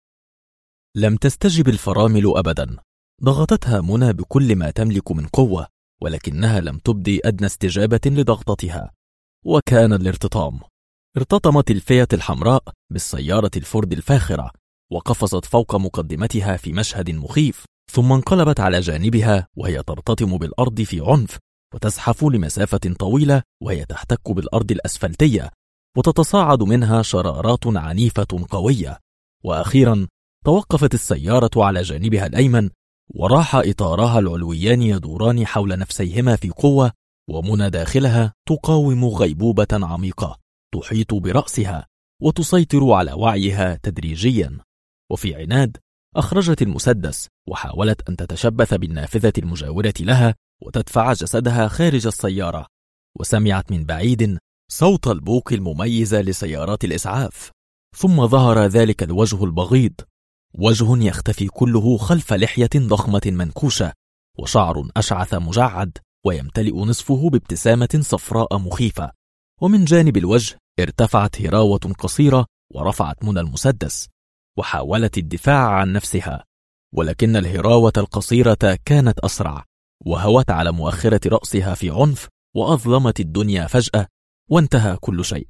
لم تستجب الفرامل أبدا. ضغطتها منى بكل ما تملك من قوة، ولكنها لم تبدي أدنى استجابة لضغطتها. وكان الارتطام. ارتطمت الفيات الحمراء بالسيارة الفورد الفاخرة وقفزت فوق مقدمتها في مشهد مخيف، ثم انقلبت على جانبها وهي ترتطم بالأرض في عنف وتزحف لمسافة طويلة وهي تحتك بالأرض الأسفلتية وتتصاعد منها شرارات عنيفة قوية. وأخيرا توقفت السيارة على جانبها الأيمن وراح إطارها العلويان يدوران حول نفسيهما في قوة، ومنى داخلها تقاوم غيبوبة عميقة تحيط برأسها وتسيطر على وعيها تدريجيا. وفي عناد أخرجت المسدس وحاولت أن تتشبث بالنافذة المجاورة لها وتدفع جسدها خارج السيارة، وسمعت من بعيد صوت البوق المميز لسيارات الإسعاف. ثم ظهر ذلك الوجه البغيض، وجه يختفي كله خلف لحية ضخمة منكوشة وشعر أشعث مجعد ويمتلئ نصفه بابتسامة صفراء مخيفة. ومن جانب الوجه ارتفعت هراوة قصيرة ورفعت منى المسدس وحاولت الدفاع عن نفسها، ولكن الهراوة القصيرة كانت أسرع وهوت على مؤخرة رأسها في عنف وأظلمت الدنيا فجأة وانتهى كل شيء.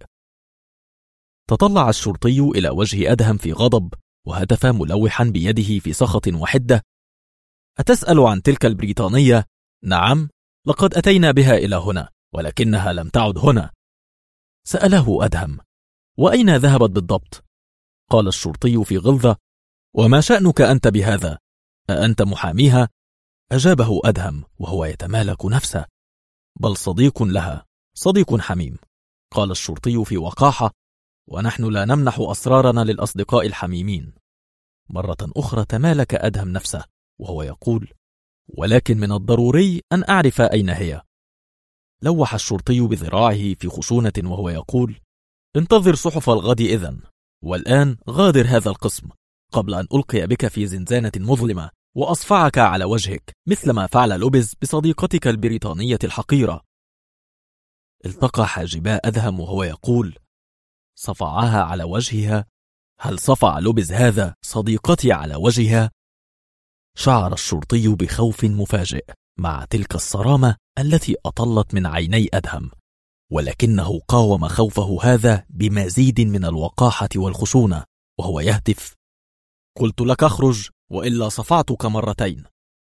تطلع الشرطي إلى وجه أدهم في غضب وهتف ملوحا بيده في سخط وحدة: أتسأل عن تلك البريطانية؟ نعم، لقد أتينا بها إلى هنا ولكنها لم تعد هنا. سأله أدهم: وأين ذهبت بالضبط؟ قال الشرطي في غلظة: وما شأنك أنت بهذا؟ أأنت محاميها؟ أجابه أدهم وهو يتمالك نفسه: بل صديق لها، صديق حميم. قال الشرطي في وقاحة: ونحن لا نمنح أسرارنا للأصدقاء الحميمين. مرة أخرى تمالك أدهم نفسه وهو يقول: ولكن من الضروري أن أعرف أين هي. لوح الشرطي بذراعه في خشونة وهو يقول: انتظر صحف الغد إذن، والآن غادر هذا القسم قبل أن ألقي بك في زنزانة مظلمة وأصفعك على وجهك مثل ما فعل لوبيز بصديقتك البريطانية الحقيرة. التقى حاجبا أدهم وهو يقول: صفعها على وجهها؟ هل صفع لوبيز هذا صديقتي على وجهها؟ شعر الشرطي بخوف مفاجئ مع تلك الصرامة التي أطلت من عيني أدهم، ولكنه قاوم خوفه هذا بمزيد من الوقاحة والخشونة وهو يهتف: قلت لك اخرج وإلا صفعتك مرتين.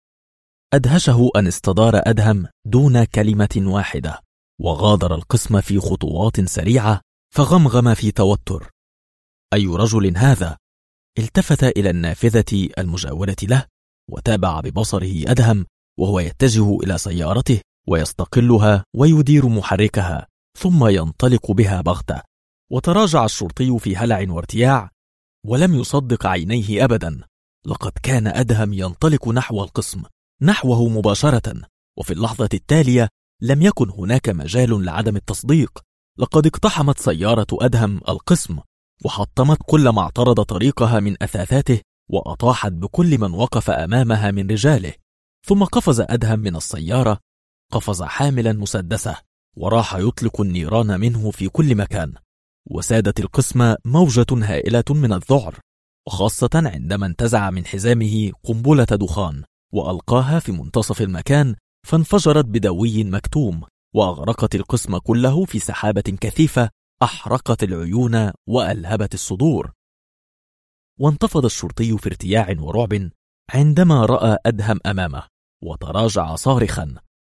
أدهشه أن استدار أدهم دون كلمة واحدة وغادر القسم في خطوات سريعة، فغمغم في توتر: أي رجل هذا؟ التفت إلى النافذة المجاورة له وتابع ببصره أدهم وهو يتجه إلى سيارته ويستقلها ويدير محركها ثم ينطلق بها بغتة. وتراجع الشرطي في هلع وارتياع ولم يصدق عينيه أبدا. لقد كان أدهم ينطلق نحو القسم، نحوه مباشرة، وفي اللحظة التالية لم يكن هناك مجال لعدم التصديق. لقد اقتحمت سيارة أدهم القسم وحطمت كل ما اعترض طريقها من أثاثاته وأطاحت بكل من وقف أمامها من رجاله. ثم قفز أدهم من السيارة، قفز حاملا مسدسه وراح يطلق النيران منه في كل مكان. وسادت القسم موجة هائلة من الذعر، وخاصة عندما انتزع من حزامه قنبلة دخان وألقاها في منتصف المكان فانفجرت بدوي مكتوم وأغرقت القسم كله في سحابة كثيفة أحرقت العيون وألهبت الصدور. وانتفض الشرطي في ارتياع ورعب عندما رأى أدهم أمامه وتراجع صارخا: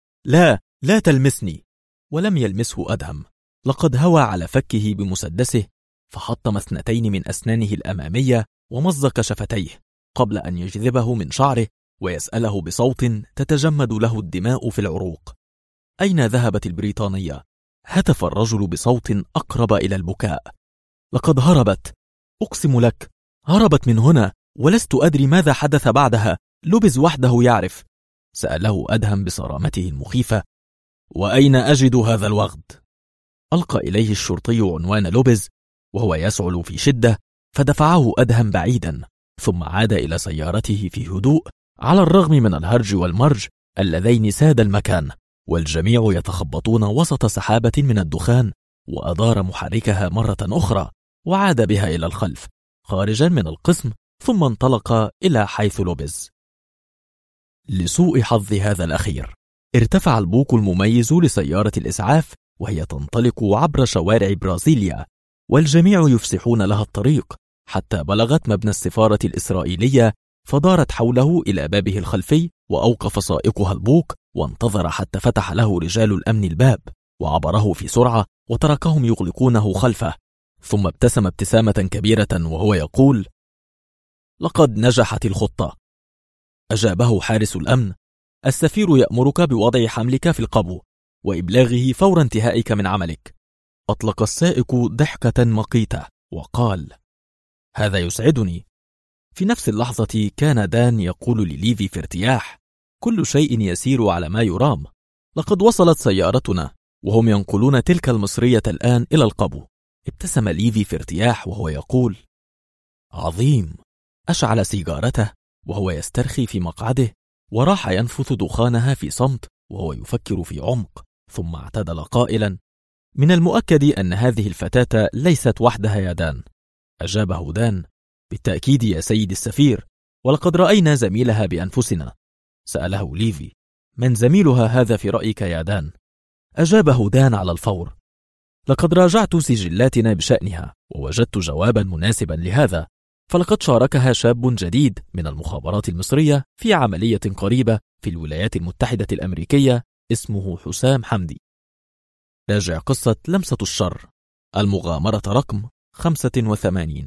لا تلمسني! ولم يلمسه أدهم. لقد هوى على فكه بمسدسه فحطم 2 من أسنانه الأمامية ومزق شفتيه قبل أن يجذبه من شعره ويسأله بصوت تتجمد له الدماء في العروق: أين ذهبت البريطانية؟ هتف الرجل بصوت أقرب إلى البكاء: لقد هربت، أقسم لك هربت من هنا، ولست أدري ماذا حدث بعدها. لوبيز وحده يعرف. سأله أدهم بصرامته المخيفة: وأين أجد هذا الوغد؟ ألقى إليه الشرطي عنوان لوبيز وهو يسعل في شدة، فدفعه أدهم بعيدا، ثم عاد إلى سيارته في هدوء على الرغم من الهرج والمرج اللذين ساد المكان، والجميع يتخبطون وسط سحابة من الدخان. وأدار محركها مرة أخرى وعاد بها إلى الخلف خارجا من القسم، ثم انطلق إلى حيث لوبيز. لسوء حظ هذا الأخير ارتفع البوق المميز لسيارة الإسعاف وهي تنطلق عبر شوارع برازيليا، والجميع يفسحون لها الطريق حتى بلغت مبنى السفارة الإسرائيلية، فدارت حوله إلى بابه الخلفي وأوقف سائقها البوق وانتظر حتى فتح له رجال الأمن الباب وعبره في سرعة وتركهم يغلقونه خلفه، ثم ابتسم ابتسامة كبيرة وهو يقول: لقد نجحت الخطة. أجابه حارس الأمن: السفير يأمرك بوضع حملك في القبو وإبلاغه فور انتهائك من عملك. أطلق السائق ضحكة مقيتة وقال: هذا يسعدني. في نفس اللحظة كان دان يقول لليفي في ارتياح: كل شيء يسير على ما يرام. لقد وصلت سيارتنا وهم ينقلون تلك المصرية الآن إلى القبو. ابتسم ليفي في ارتياح وهو يقول: عظيم. أشعل سيجارته وهو يسترخي في مقعده وراح ينفث دخانها في صمت وهو يفكر في عمق، ثم اعتدل قائلا: من المؤكد أن هذه الفتاة ليست وحدها يا دان. أجابه دان: بالتأكيد يا سيد السفير، ولقد رأينا زميلها بأنفسنا. سأله ليفي: من زميلها هذا في رأيك يا دان؟ أجابه دان على الفور: لقد راجعت سجلاتنا بشأنها ووجدت جوابا مناسبا لهذا، فلقد شاركها شاب جديد من المخابرات المصرية في عملية قريبة في الولايات المتحدة الأمريكية اسمه حسام حمدي. راجع قصة لمسة الشر، المغامرة رقم 85.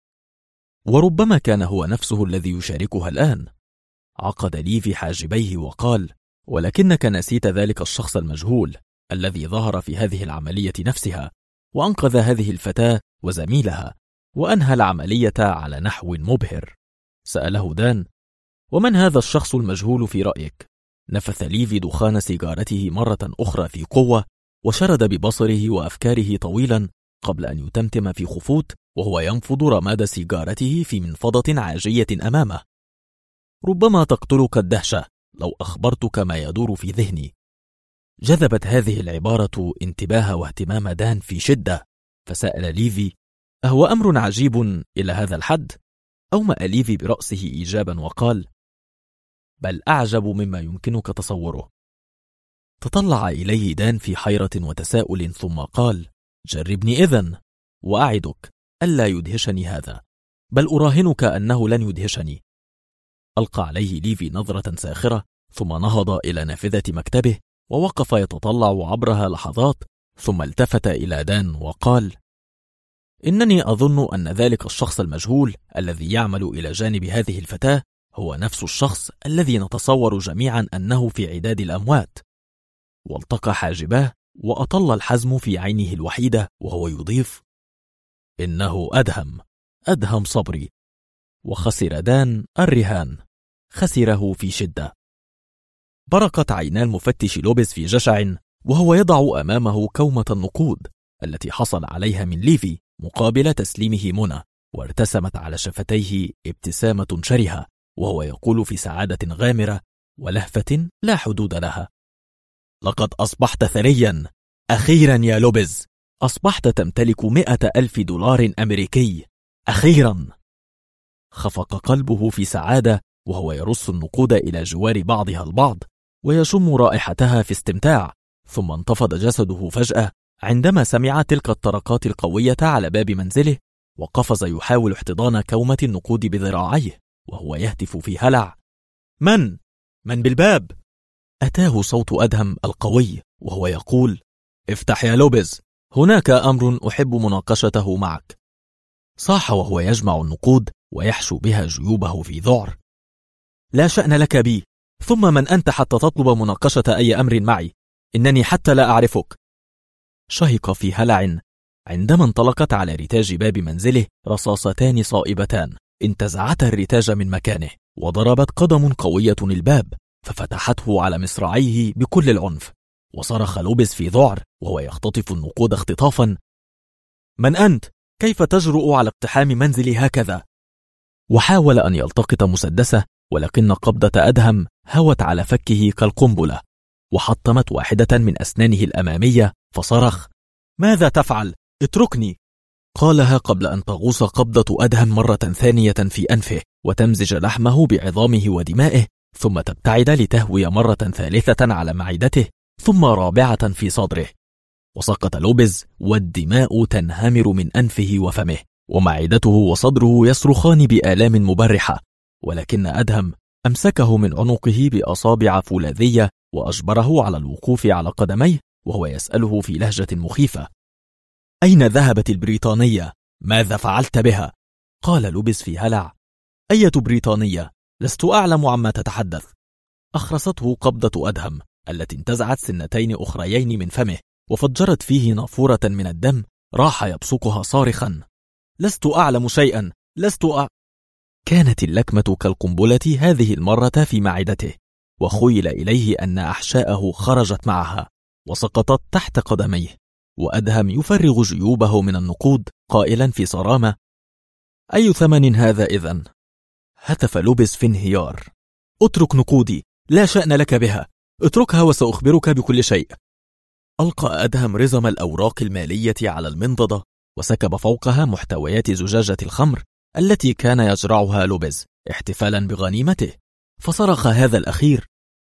وربما كان هو نفسه الذي يشاركها الآن. عقد ليفي حاجبيه وقال: ولكنك نسيت ذلك الشخص المجهول الذي ظهر في هذه العملية نفسها وأنقذ هذه الفتاة وزميلها وأنهى العملية على نحو مبهر. سأله دان: ومن هذا الشخص المجهول في رأيك؟ نفث ليفي دخان سيجارته مرة أخرى في قوة وشرد ببصره وأفكاره طويلا قبل أن يتمتم في خفوت وهو ينفض رماد سيجارته في منفضة عاجية أمامه. ربما تقتلك الدهشة لو أخبرتك ما يدور في ذهني. جذبت هذه العبارة انتباه واهتمام دان في شدة، فسأل ليفي: أهو أمر عجيب إلى هذا الحد؟ أومأ ليفي برأسه إيجابا وقال: بل أعجب مما يمكنك تصوره. تطلع إليه دان في حيرة وتساؤل ثم قال: جربني إذن، وأعدك ألا يدهشني هذا، بل أراهنك أنه لن يدهشني. ألقى عليه ليفي نظرة ساخرة ثم نهض إلى نافذة مكتبه ووقف يتطلع عبرها لحظات، ثم التفت إلى دان وقال: إنني أظن أن ذلك الشخص المجهول الذي يعمل إلى جانب هذه الفتاة هو نفس الشخص الذي نتصور جميعا أنه في عداد الأموات. والتقى حاجباه وأطل الحزم في عينه الوحيدة وهو يضيف: إنه أدهم صبري. وخسر دان الرهان، خسره في شدة. برقت عينا المفتش لوبيز في جشع وهو يضع أمامه كومة النقود التي حصل عليها من ليفي مقابل تسليمه منى، وارتسمت على شفتيه ابتسامة شرهة وهو يقول في سعادة غامرة ولهفة لا حدود لها: لقد أصبحت ثريا، أخيرا يا لوبيز، أصبحت تمتلك 100,000 دولار أمريكي، أخيرا. خفق قلبه في سعادة وهو يرص النقود إلى جوار بعضها البعض ويشم رائحتها في استمتاع، ثم انتفض جسده فجأة عندما سمع تلك الطرقات القوية على باب منزله، وقفز يحاول احتضان كومة النقود بذراعيه وهو يهتف في هلع: من بالباب؟ أتاه صوت أدهم القوي وهو يقول: افتح يا لوبيز، هناك أمر أحب مناقشته معك. صاح وهو يجمع النقود ويحشو بها جيوبه في ذعر: لا شأن لك بي، ثم من أنت حتى تطلب مناقشة أي أمر معي؟ إنني حتى لا أعرفك. شهق في هلع عندما انطلقت على رتاج باب منزله رصاصتان صائبتان، انتزعتا الرتاج من مكانه، وضربت قدم قوية الباب ففتحته على مصراعيه بكل العنف. وصرخ لوبيز في ذعر وهو يختطف النقود اختطافا: من أنت؟ كيف تجرؤ على اقتحام منزلي هكذا؟ وحاول أن يلتقط مسدسه، ولكن قبضة أدهم هوت على فكه كالقنبلة وحطمت واحدة من أسنانه الأمامية، فصرخ: ماذا تفعل؟ اتركني! قالها قبل أن تغوص قبضة أدهم مرة ثانية في أنفه وتمزج لحمه بعظامه ودمائه، ثم تبتعد لتهوي مرة ثالثة على معدته، ثم رابعة في صدره. وسقط لوبيز والدماء تنهمر من أنفه وفمه، ومعدته وصدره يصرخان بآلام مبرحة، ولكن أدهم أمسكه من عنقه بأصابع فولاذية وأجبره على الوقوف على قدميه وهو يسأله في لهجة مخيفة: أين ذهبت البريطانية؟ ماذا فعلت بها؟ قال لوبيز في هلع: أية بريطانية؟ لست أعلم عما تتحدث. أخرسته قبضة أدهم التي انتزعت سنتين أخريين من فمه وفجرت فيه نافورة من الدم راح يبصقها صارخا: لست أعلم شيئا، كانت اللكمة كالقنبلة هذه المرة في معدته، وخيل إليه أن أحشاءه خرجت معها وسقطت تحت قدميه، وأدهم يفرغ جيوبه من النقود قائلا في صرامة: أي ثمن هذا إذن؟ هتف لوبيز في انهيار: اترك نقودي، لا شأن لك بها، اتركها وسأخبرك بكل شيء. ألقى أدهم رزم الأوراق المالية على المنضدة وسكب فوقها محتويات زجاجة الخمر التي كان يجرعها لوبيز احتفالا بغنيمته، فصرخ هذا الأخير: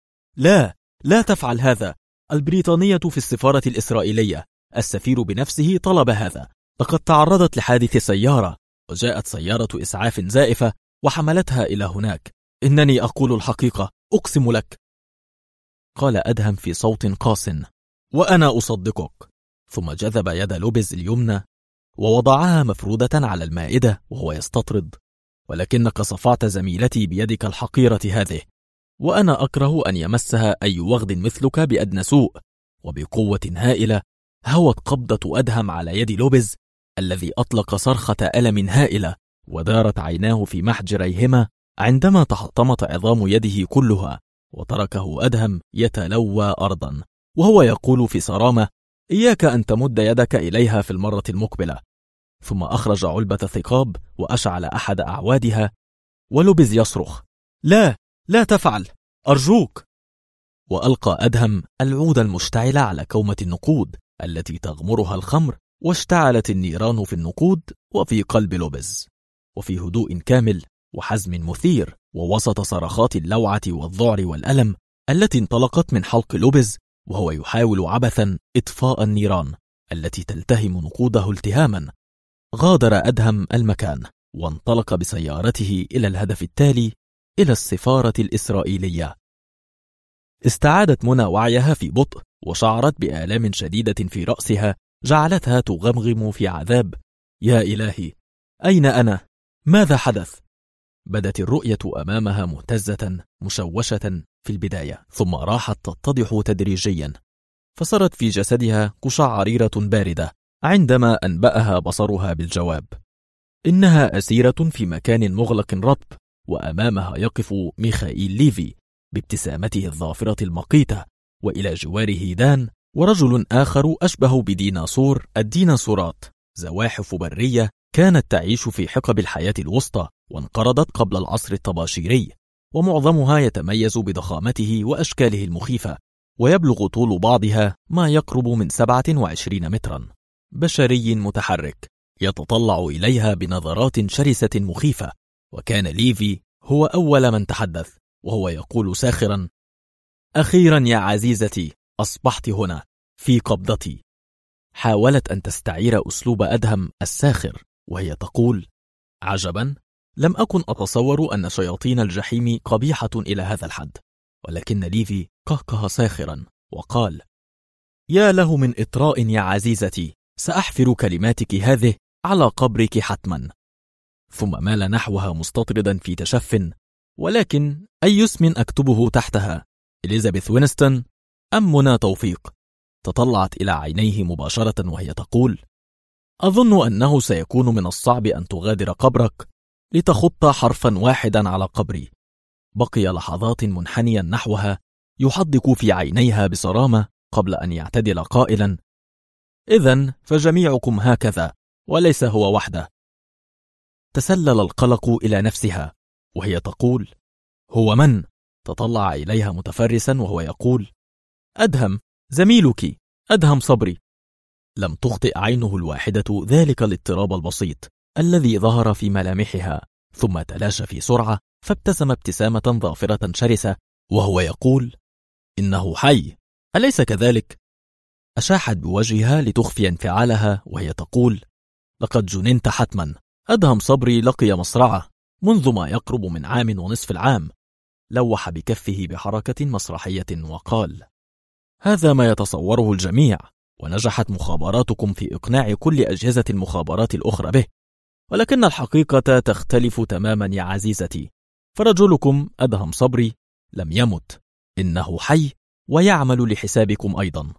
لا تفعل هذا، البريطانية في السفارة الإسرائيلية، السفير بنفسه طلب هذا، لقد تعرضت لحادث سيارة وجاءت سيارة إسعاف زائفة وحملتها إلى هناك، إنني أقول الحقيقة، أقسم لك. قال أدهم في صوت قاس: وأنا أصدقك. ثم جذب يد لوبيز اليمنى ووضعها مفرودة على المائدة وهو يستطرد: ولكنك صفعت زميلتي بيدك الحقيرة هذه، وأنا أكره أن يمسها أي وغد مثلك بأدنى سوء. وبقوة هائلة هوت قبضة أدهم على يد لوبيز الذي أطلق صرخة ألم هائلة، ودارت عيناه في محجريهما عندما تحطمت عظام يده كلها، وتركه أدهم يتلوى أرضا وهو يقول في صرامة: إياك أن تمد يدك إليها في المرة المقبلة. ثم أخرج علبة ثقاب وأشعل أحد أعوادها، ولوبيز يصرخ: لا تفعل، أرجوك. وألقى أدهم العود المشتعل على كومة النقود التي تغمرها الخمر، واشتعلت النيران في النقود وفي قلب لوبيز. وفي هدوء كامل وحزم مثير، ووسط صرخات اللوعة والذعر والألم التي انطلقت من حلق لوبيز وهو يحاول عبثا إطفاء النيران التي تلتهم نقوده التهاما، غادر أدهم المكان وانطلق بسيارته إلى الهدف التالي، إلى السفارة الإسرائيلية. استعادت منى وعيها في بطء، وشعرت بآلام شديدة في رأسها جعلتها تغمغم في عذاب. يا إلهي، أين أنا؟ ماذا حدث؟ بدت الرؤية أمامها مهتزة مشوشة في البداية، ثم راحت تتضح تدريجيا، فصارت في جسدها قشعريرة باردة عندما أنبأها بصرها بالجواب. إنها أسيرة في مكان مغلق رطب، وأمامها يقف ميخائيل ليفي بابتسامته الظافرة المقيتة، وإلى جواره دان ورجل آخر أشبه بديناصور الديناصورات، زواحف برية كانت تعيش في حقب الحياة الوسطى وانقرضت قبل العصر الطباشيري، ومعظمها يتميز بضخامته وأشكاله المخيفة، ويبلغ طول بعضها ما يقرب من 27 مترا. بشري متحرك يتطلع إليها بنظرات شرسة مخيفة. وكان ليفي هو أول من تحدث، وهو يقول ساخرا: أخيرا يا عزيزتي، أصبحت هنا في قبضتي. حاولت أن تستعير أسلوب أدهم الساخر وهي تقول: عجبا، لم أكن أتصور أن شياطين الجحيم قبيحة إلى هذا الحد. ولكن ليفي قهقه ساخرا وقال: يا له من إطراء يا عزيزتي، سأحفر كلماتك هذه على قبرك حتما. ثم مال نحوها مستطردا في تشف: ولكن أي اسم أكتبه تحتها؟ إليزابيث وينستون أم منى توفيق؟ تطلعت إلى عينيه مباشرة وهي تقول: أظن أنه سيكون من الصعب أن تغادر قبرك لتخط حرفا واحدا على قبري. بقي لحظات منحنيا نحوها يحدق في عينيها بصرامة قبل أن يعتدل قائلا: إذن فجميعكم هكذا وليس هو وحده. تسلل القلق إلى نفسها وهي تقول: هو من؟ تطلع إليها متفرسا وهو يقول: أدهم، زميلك، أدهم صبري. لم تخطئ عينه الواحدة ذلك الاضطراب البسيط الذي ظهر في ملامحها، ثم تلاشى في سرعة، فابتسم ابتسامة ظافرة شرسة وهو يقول: إنه حي، أليس كذلك؟ أشاحت بوجهها لتخفي انفعالها وهي تقول: لقد جننت حتما. أدهم صبري لقي مصرعه منذ ما يقرب من 1.5 عام. لوح بكفه بحركة مسرحية وقال: هذا ما يتصوره الجميع، ونجحت مخابراتكم في إقناع كل أجهزة المخابرات الأخرى به، ولكن الحقيقة تختلف تماما يا عزيزتي. فرجلكم أدهم صبري لم يمت، إنه حي ويعمل لحسابكم أيضا.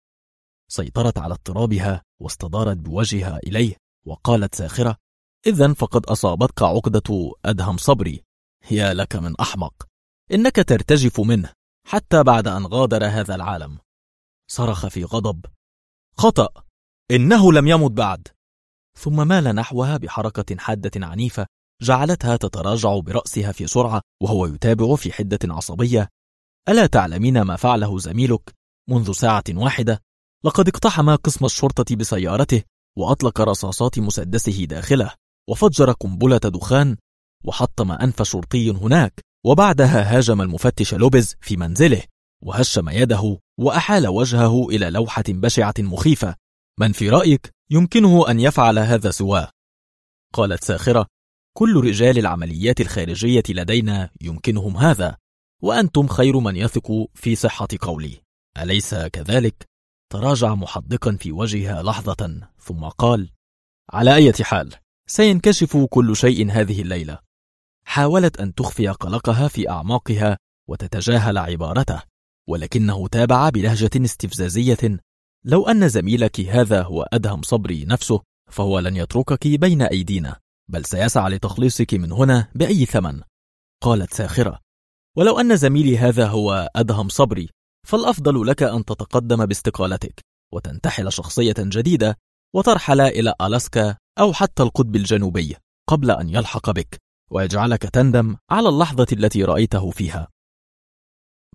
سيطرت على اضطرابها واستدارت بوجهها إليه وقالت ساخرة: إذن فقد أصابتك عقدة أدهم صبري. يا لك من أحمق، إنك ترتجف منه حتى بعد أن غادر هذا العالم. صرخ في غضب: خطأ، إنه لم يمت بعد. ثم مال نحوها بحركة حادة عنيفة جعلتها تتراجع برأسها في سرعة وهو يتابع في حدة عصبية: ألا تعلمين ما فعله زميلك منذ ساعة واحدة؟ لقد اقتحم قسم الشرطة بسيارته وأطلق رصاصات مسدسه داخله وفجر قنبلة دخان وحطم أنف شرطي هناك، وبعدها هاجم المفتش لوبيز في منزله وهشم يده وأحال وجهه إلى لوحة بشعة مخيفة. من في رأيك يمكنه أن يفعل هذا سواه؟ قالت ساخرة: كل رجال العمليات الخارجية لدينا يمكنهم هذا، وأنتم خير من يثق في صحة قولي، أليس كذلك؟ تراجع محدقا في وجهها لحظة ثم قال: على أي حال سينكشف كل شيء هذه الليلة. حاولت أن تخفي قلقها في أعماقها وتتجاهل عبارته، ولكنه تابع بلهجة استفزازية: لو أن زميلك هذا هو أدهم صبري نفسه فهو لن يتركك بين أيدينا، بل سيسعى لتخليصك من هنا بأي ثمن. قالت ساخرة: ولو أن زميلي هذا هو أدهم صبري فالأفضل لك أن تتقدم باستقالتك وتنتحل شخصية جديدة وترحل إلى ألاسكا أو حتى القطب الجنوبي قبل أن يلحق بك ويجعلك تندم على اللحظة التي رأيته فيها.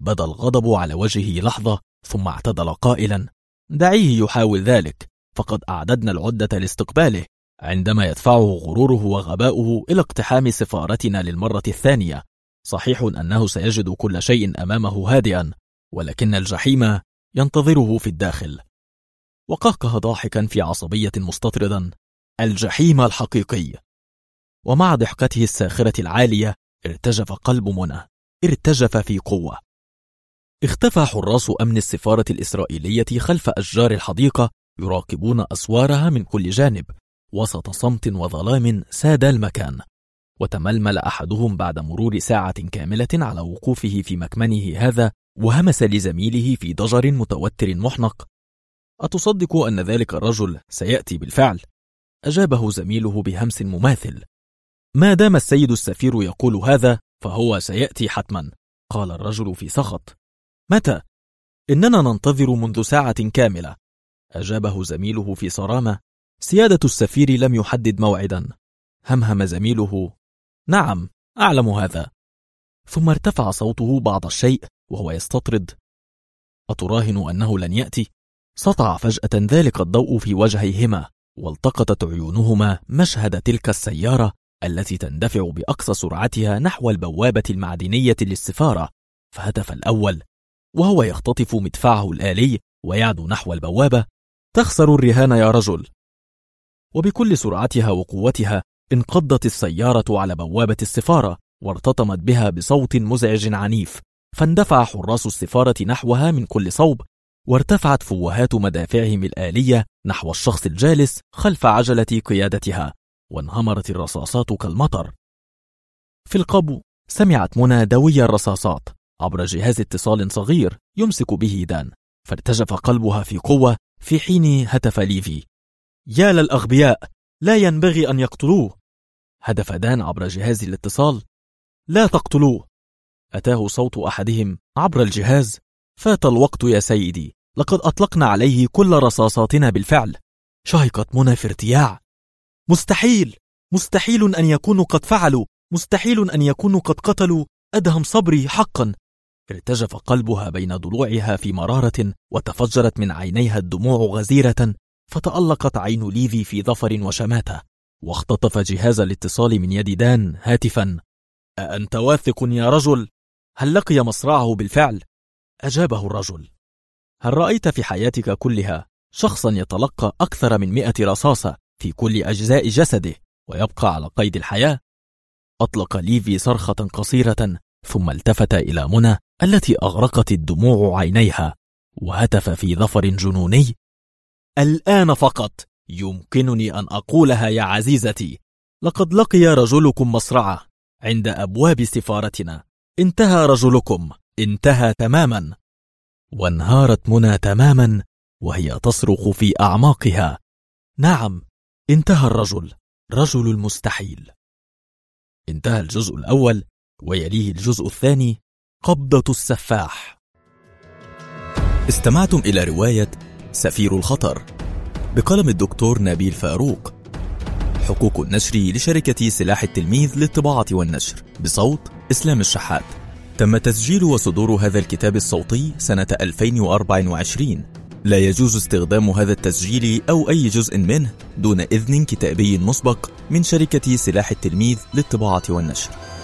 بدا الغضب على وجهه لحظة ثم اعتدل قائلا: دعيه يحاول ذلك، فقد أعددنا العدة لاستقباله عندما يدفعه غروره وغباؤه إلى اقتحام سفارتنا للمرة الثانية. صحيح أنه سيجد كل شيء أمامه هادئا، ولكن الجحيم ينتظره في الداخل. وقهقه ضاحكا في عصبية مستطردا: الجحيم الحقيقي. ومع ضحكته الساخرة العالية ارتجف قلب منى، ارتجف في قوة. اختفى حراس أمن السفارة الإسرائيلية خلف أشجار الحديقة يراقبون أسوارها من كل جانب، وسط صمت وظلام ساد المكان. وتململ أحدهم بعد مرور ساعة كاملة على وقوفه في مكمنه هذا، وهمس لزميله في ضجر متوتر محنق: أتصدق أن ذلك الرجل سيأتي بالفعل؟ أجابه زميله بهمس مماثل: ما دام السيد السفير يقول هذا فهو سيأتي حتما، قال الرجل في سخط. متى؟ إننا ننتظر منذ ساعة كاملة، أجابه زميله في صرامة. سيادة السفير لم يحدد موعدا. همهم زميله: نعم أعلم هذا. ثم ارتفع صوته بعض الشيء وهو يستطرد: أتراهن أنه لن يأتي؟ سطع فجأة ذلك الضوء في وجهيهما، والتقطت عيونهما مشهد تلك السيارة التي تندفع بأقصى سرعتها نحو البوابة المعدنية للسفارة. فهتف الأول وهو يختطف مدفعه الآلي ويعدو نحو البوابة: تخسر الرهان يا رجل. وبكل سرعتها وقوتها انقضت السيارة على بوابة السفارة وارتطمت بها بصوت مزعج عنيف، فاندفع حراس السفارة نحوها من كل صوب، وارتفعت فوهات مدافعهم الآلية نحو الشخص الجالس خلف عجلة قيادتها، وانهمرت الرصاصات كالمطر. في القبو سمعت منى دوي الرصاصات عبر جهاز اتصال صغير يمسك به دان، فارتجف قلبها في قوة في حين هتف ليفي: يا للأغبياء، لا ينبغي أن يقتلوه. هدف دان عبر جهاز الاتصال: لا تقتلوه. أتاه صوت أحدهم عبر الجهاز: فات الوقت يا سيدي، لقد أطلقنا عليه كل رصاصاتنا بالفعل. شهقت منى في ارتياع: مستحيل، مستحيل أن يكونوا قد فعلوا، مستحيل أن يكونوا قد قتلوا أدهم صبري حقا. ارتجف قلبها بين ضلوعها في مرارة، وتفجرت من عينيها الدموع غزيرة، فتألقت عين ليفي في ظفر وشماتة، واختطف جهاز الاتصال من يد دان هاتفا: أأنت واثق يا رجل؟ هل لقي مصرعه بالفعل؟ أجابه الرجل: هل رأيت في حياتك كلها شخصا يتلقى أكثر من 100 رصاصة في كل أجزاء جسده ويبقى على قيد الحياة؟ أطلق ليفي صرخة قصيرة، ثم التفت إلى منى التي أغرقت الدموع عينيها، وهتف في ظفر جنوني: الآن فقط يمكنني أن أقولها يا عزيزتي، لقد لقي رجلكم مصرعه عند أبواب سفارتنا. انتهى رجلكم، انتهى تماما. وانهارت منى تماما وهي تصرخ في أعماقها: نعم، انتهى الرجل، رجل المستحيل. انتهى الجزء الأول، ويليه الجزء الثاني: قبضة السفاح. استمعتم إلى رواية سفير الخطر بقلم الدكتور نبيل فاروق. حقوق النشر لشركة سلاح التلميذ للطباعة والنشر، بصوت إسلام الشحات. تم تسجيل وصدور هذا الكتاب الصوتي سنة 2024. لا يجوز استخدام هذا التسجيل أو أي جزء منه دون إذن كتابي مسبق من شركة سلاح التلميذ للطباعة والنشر.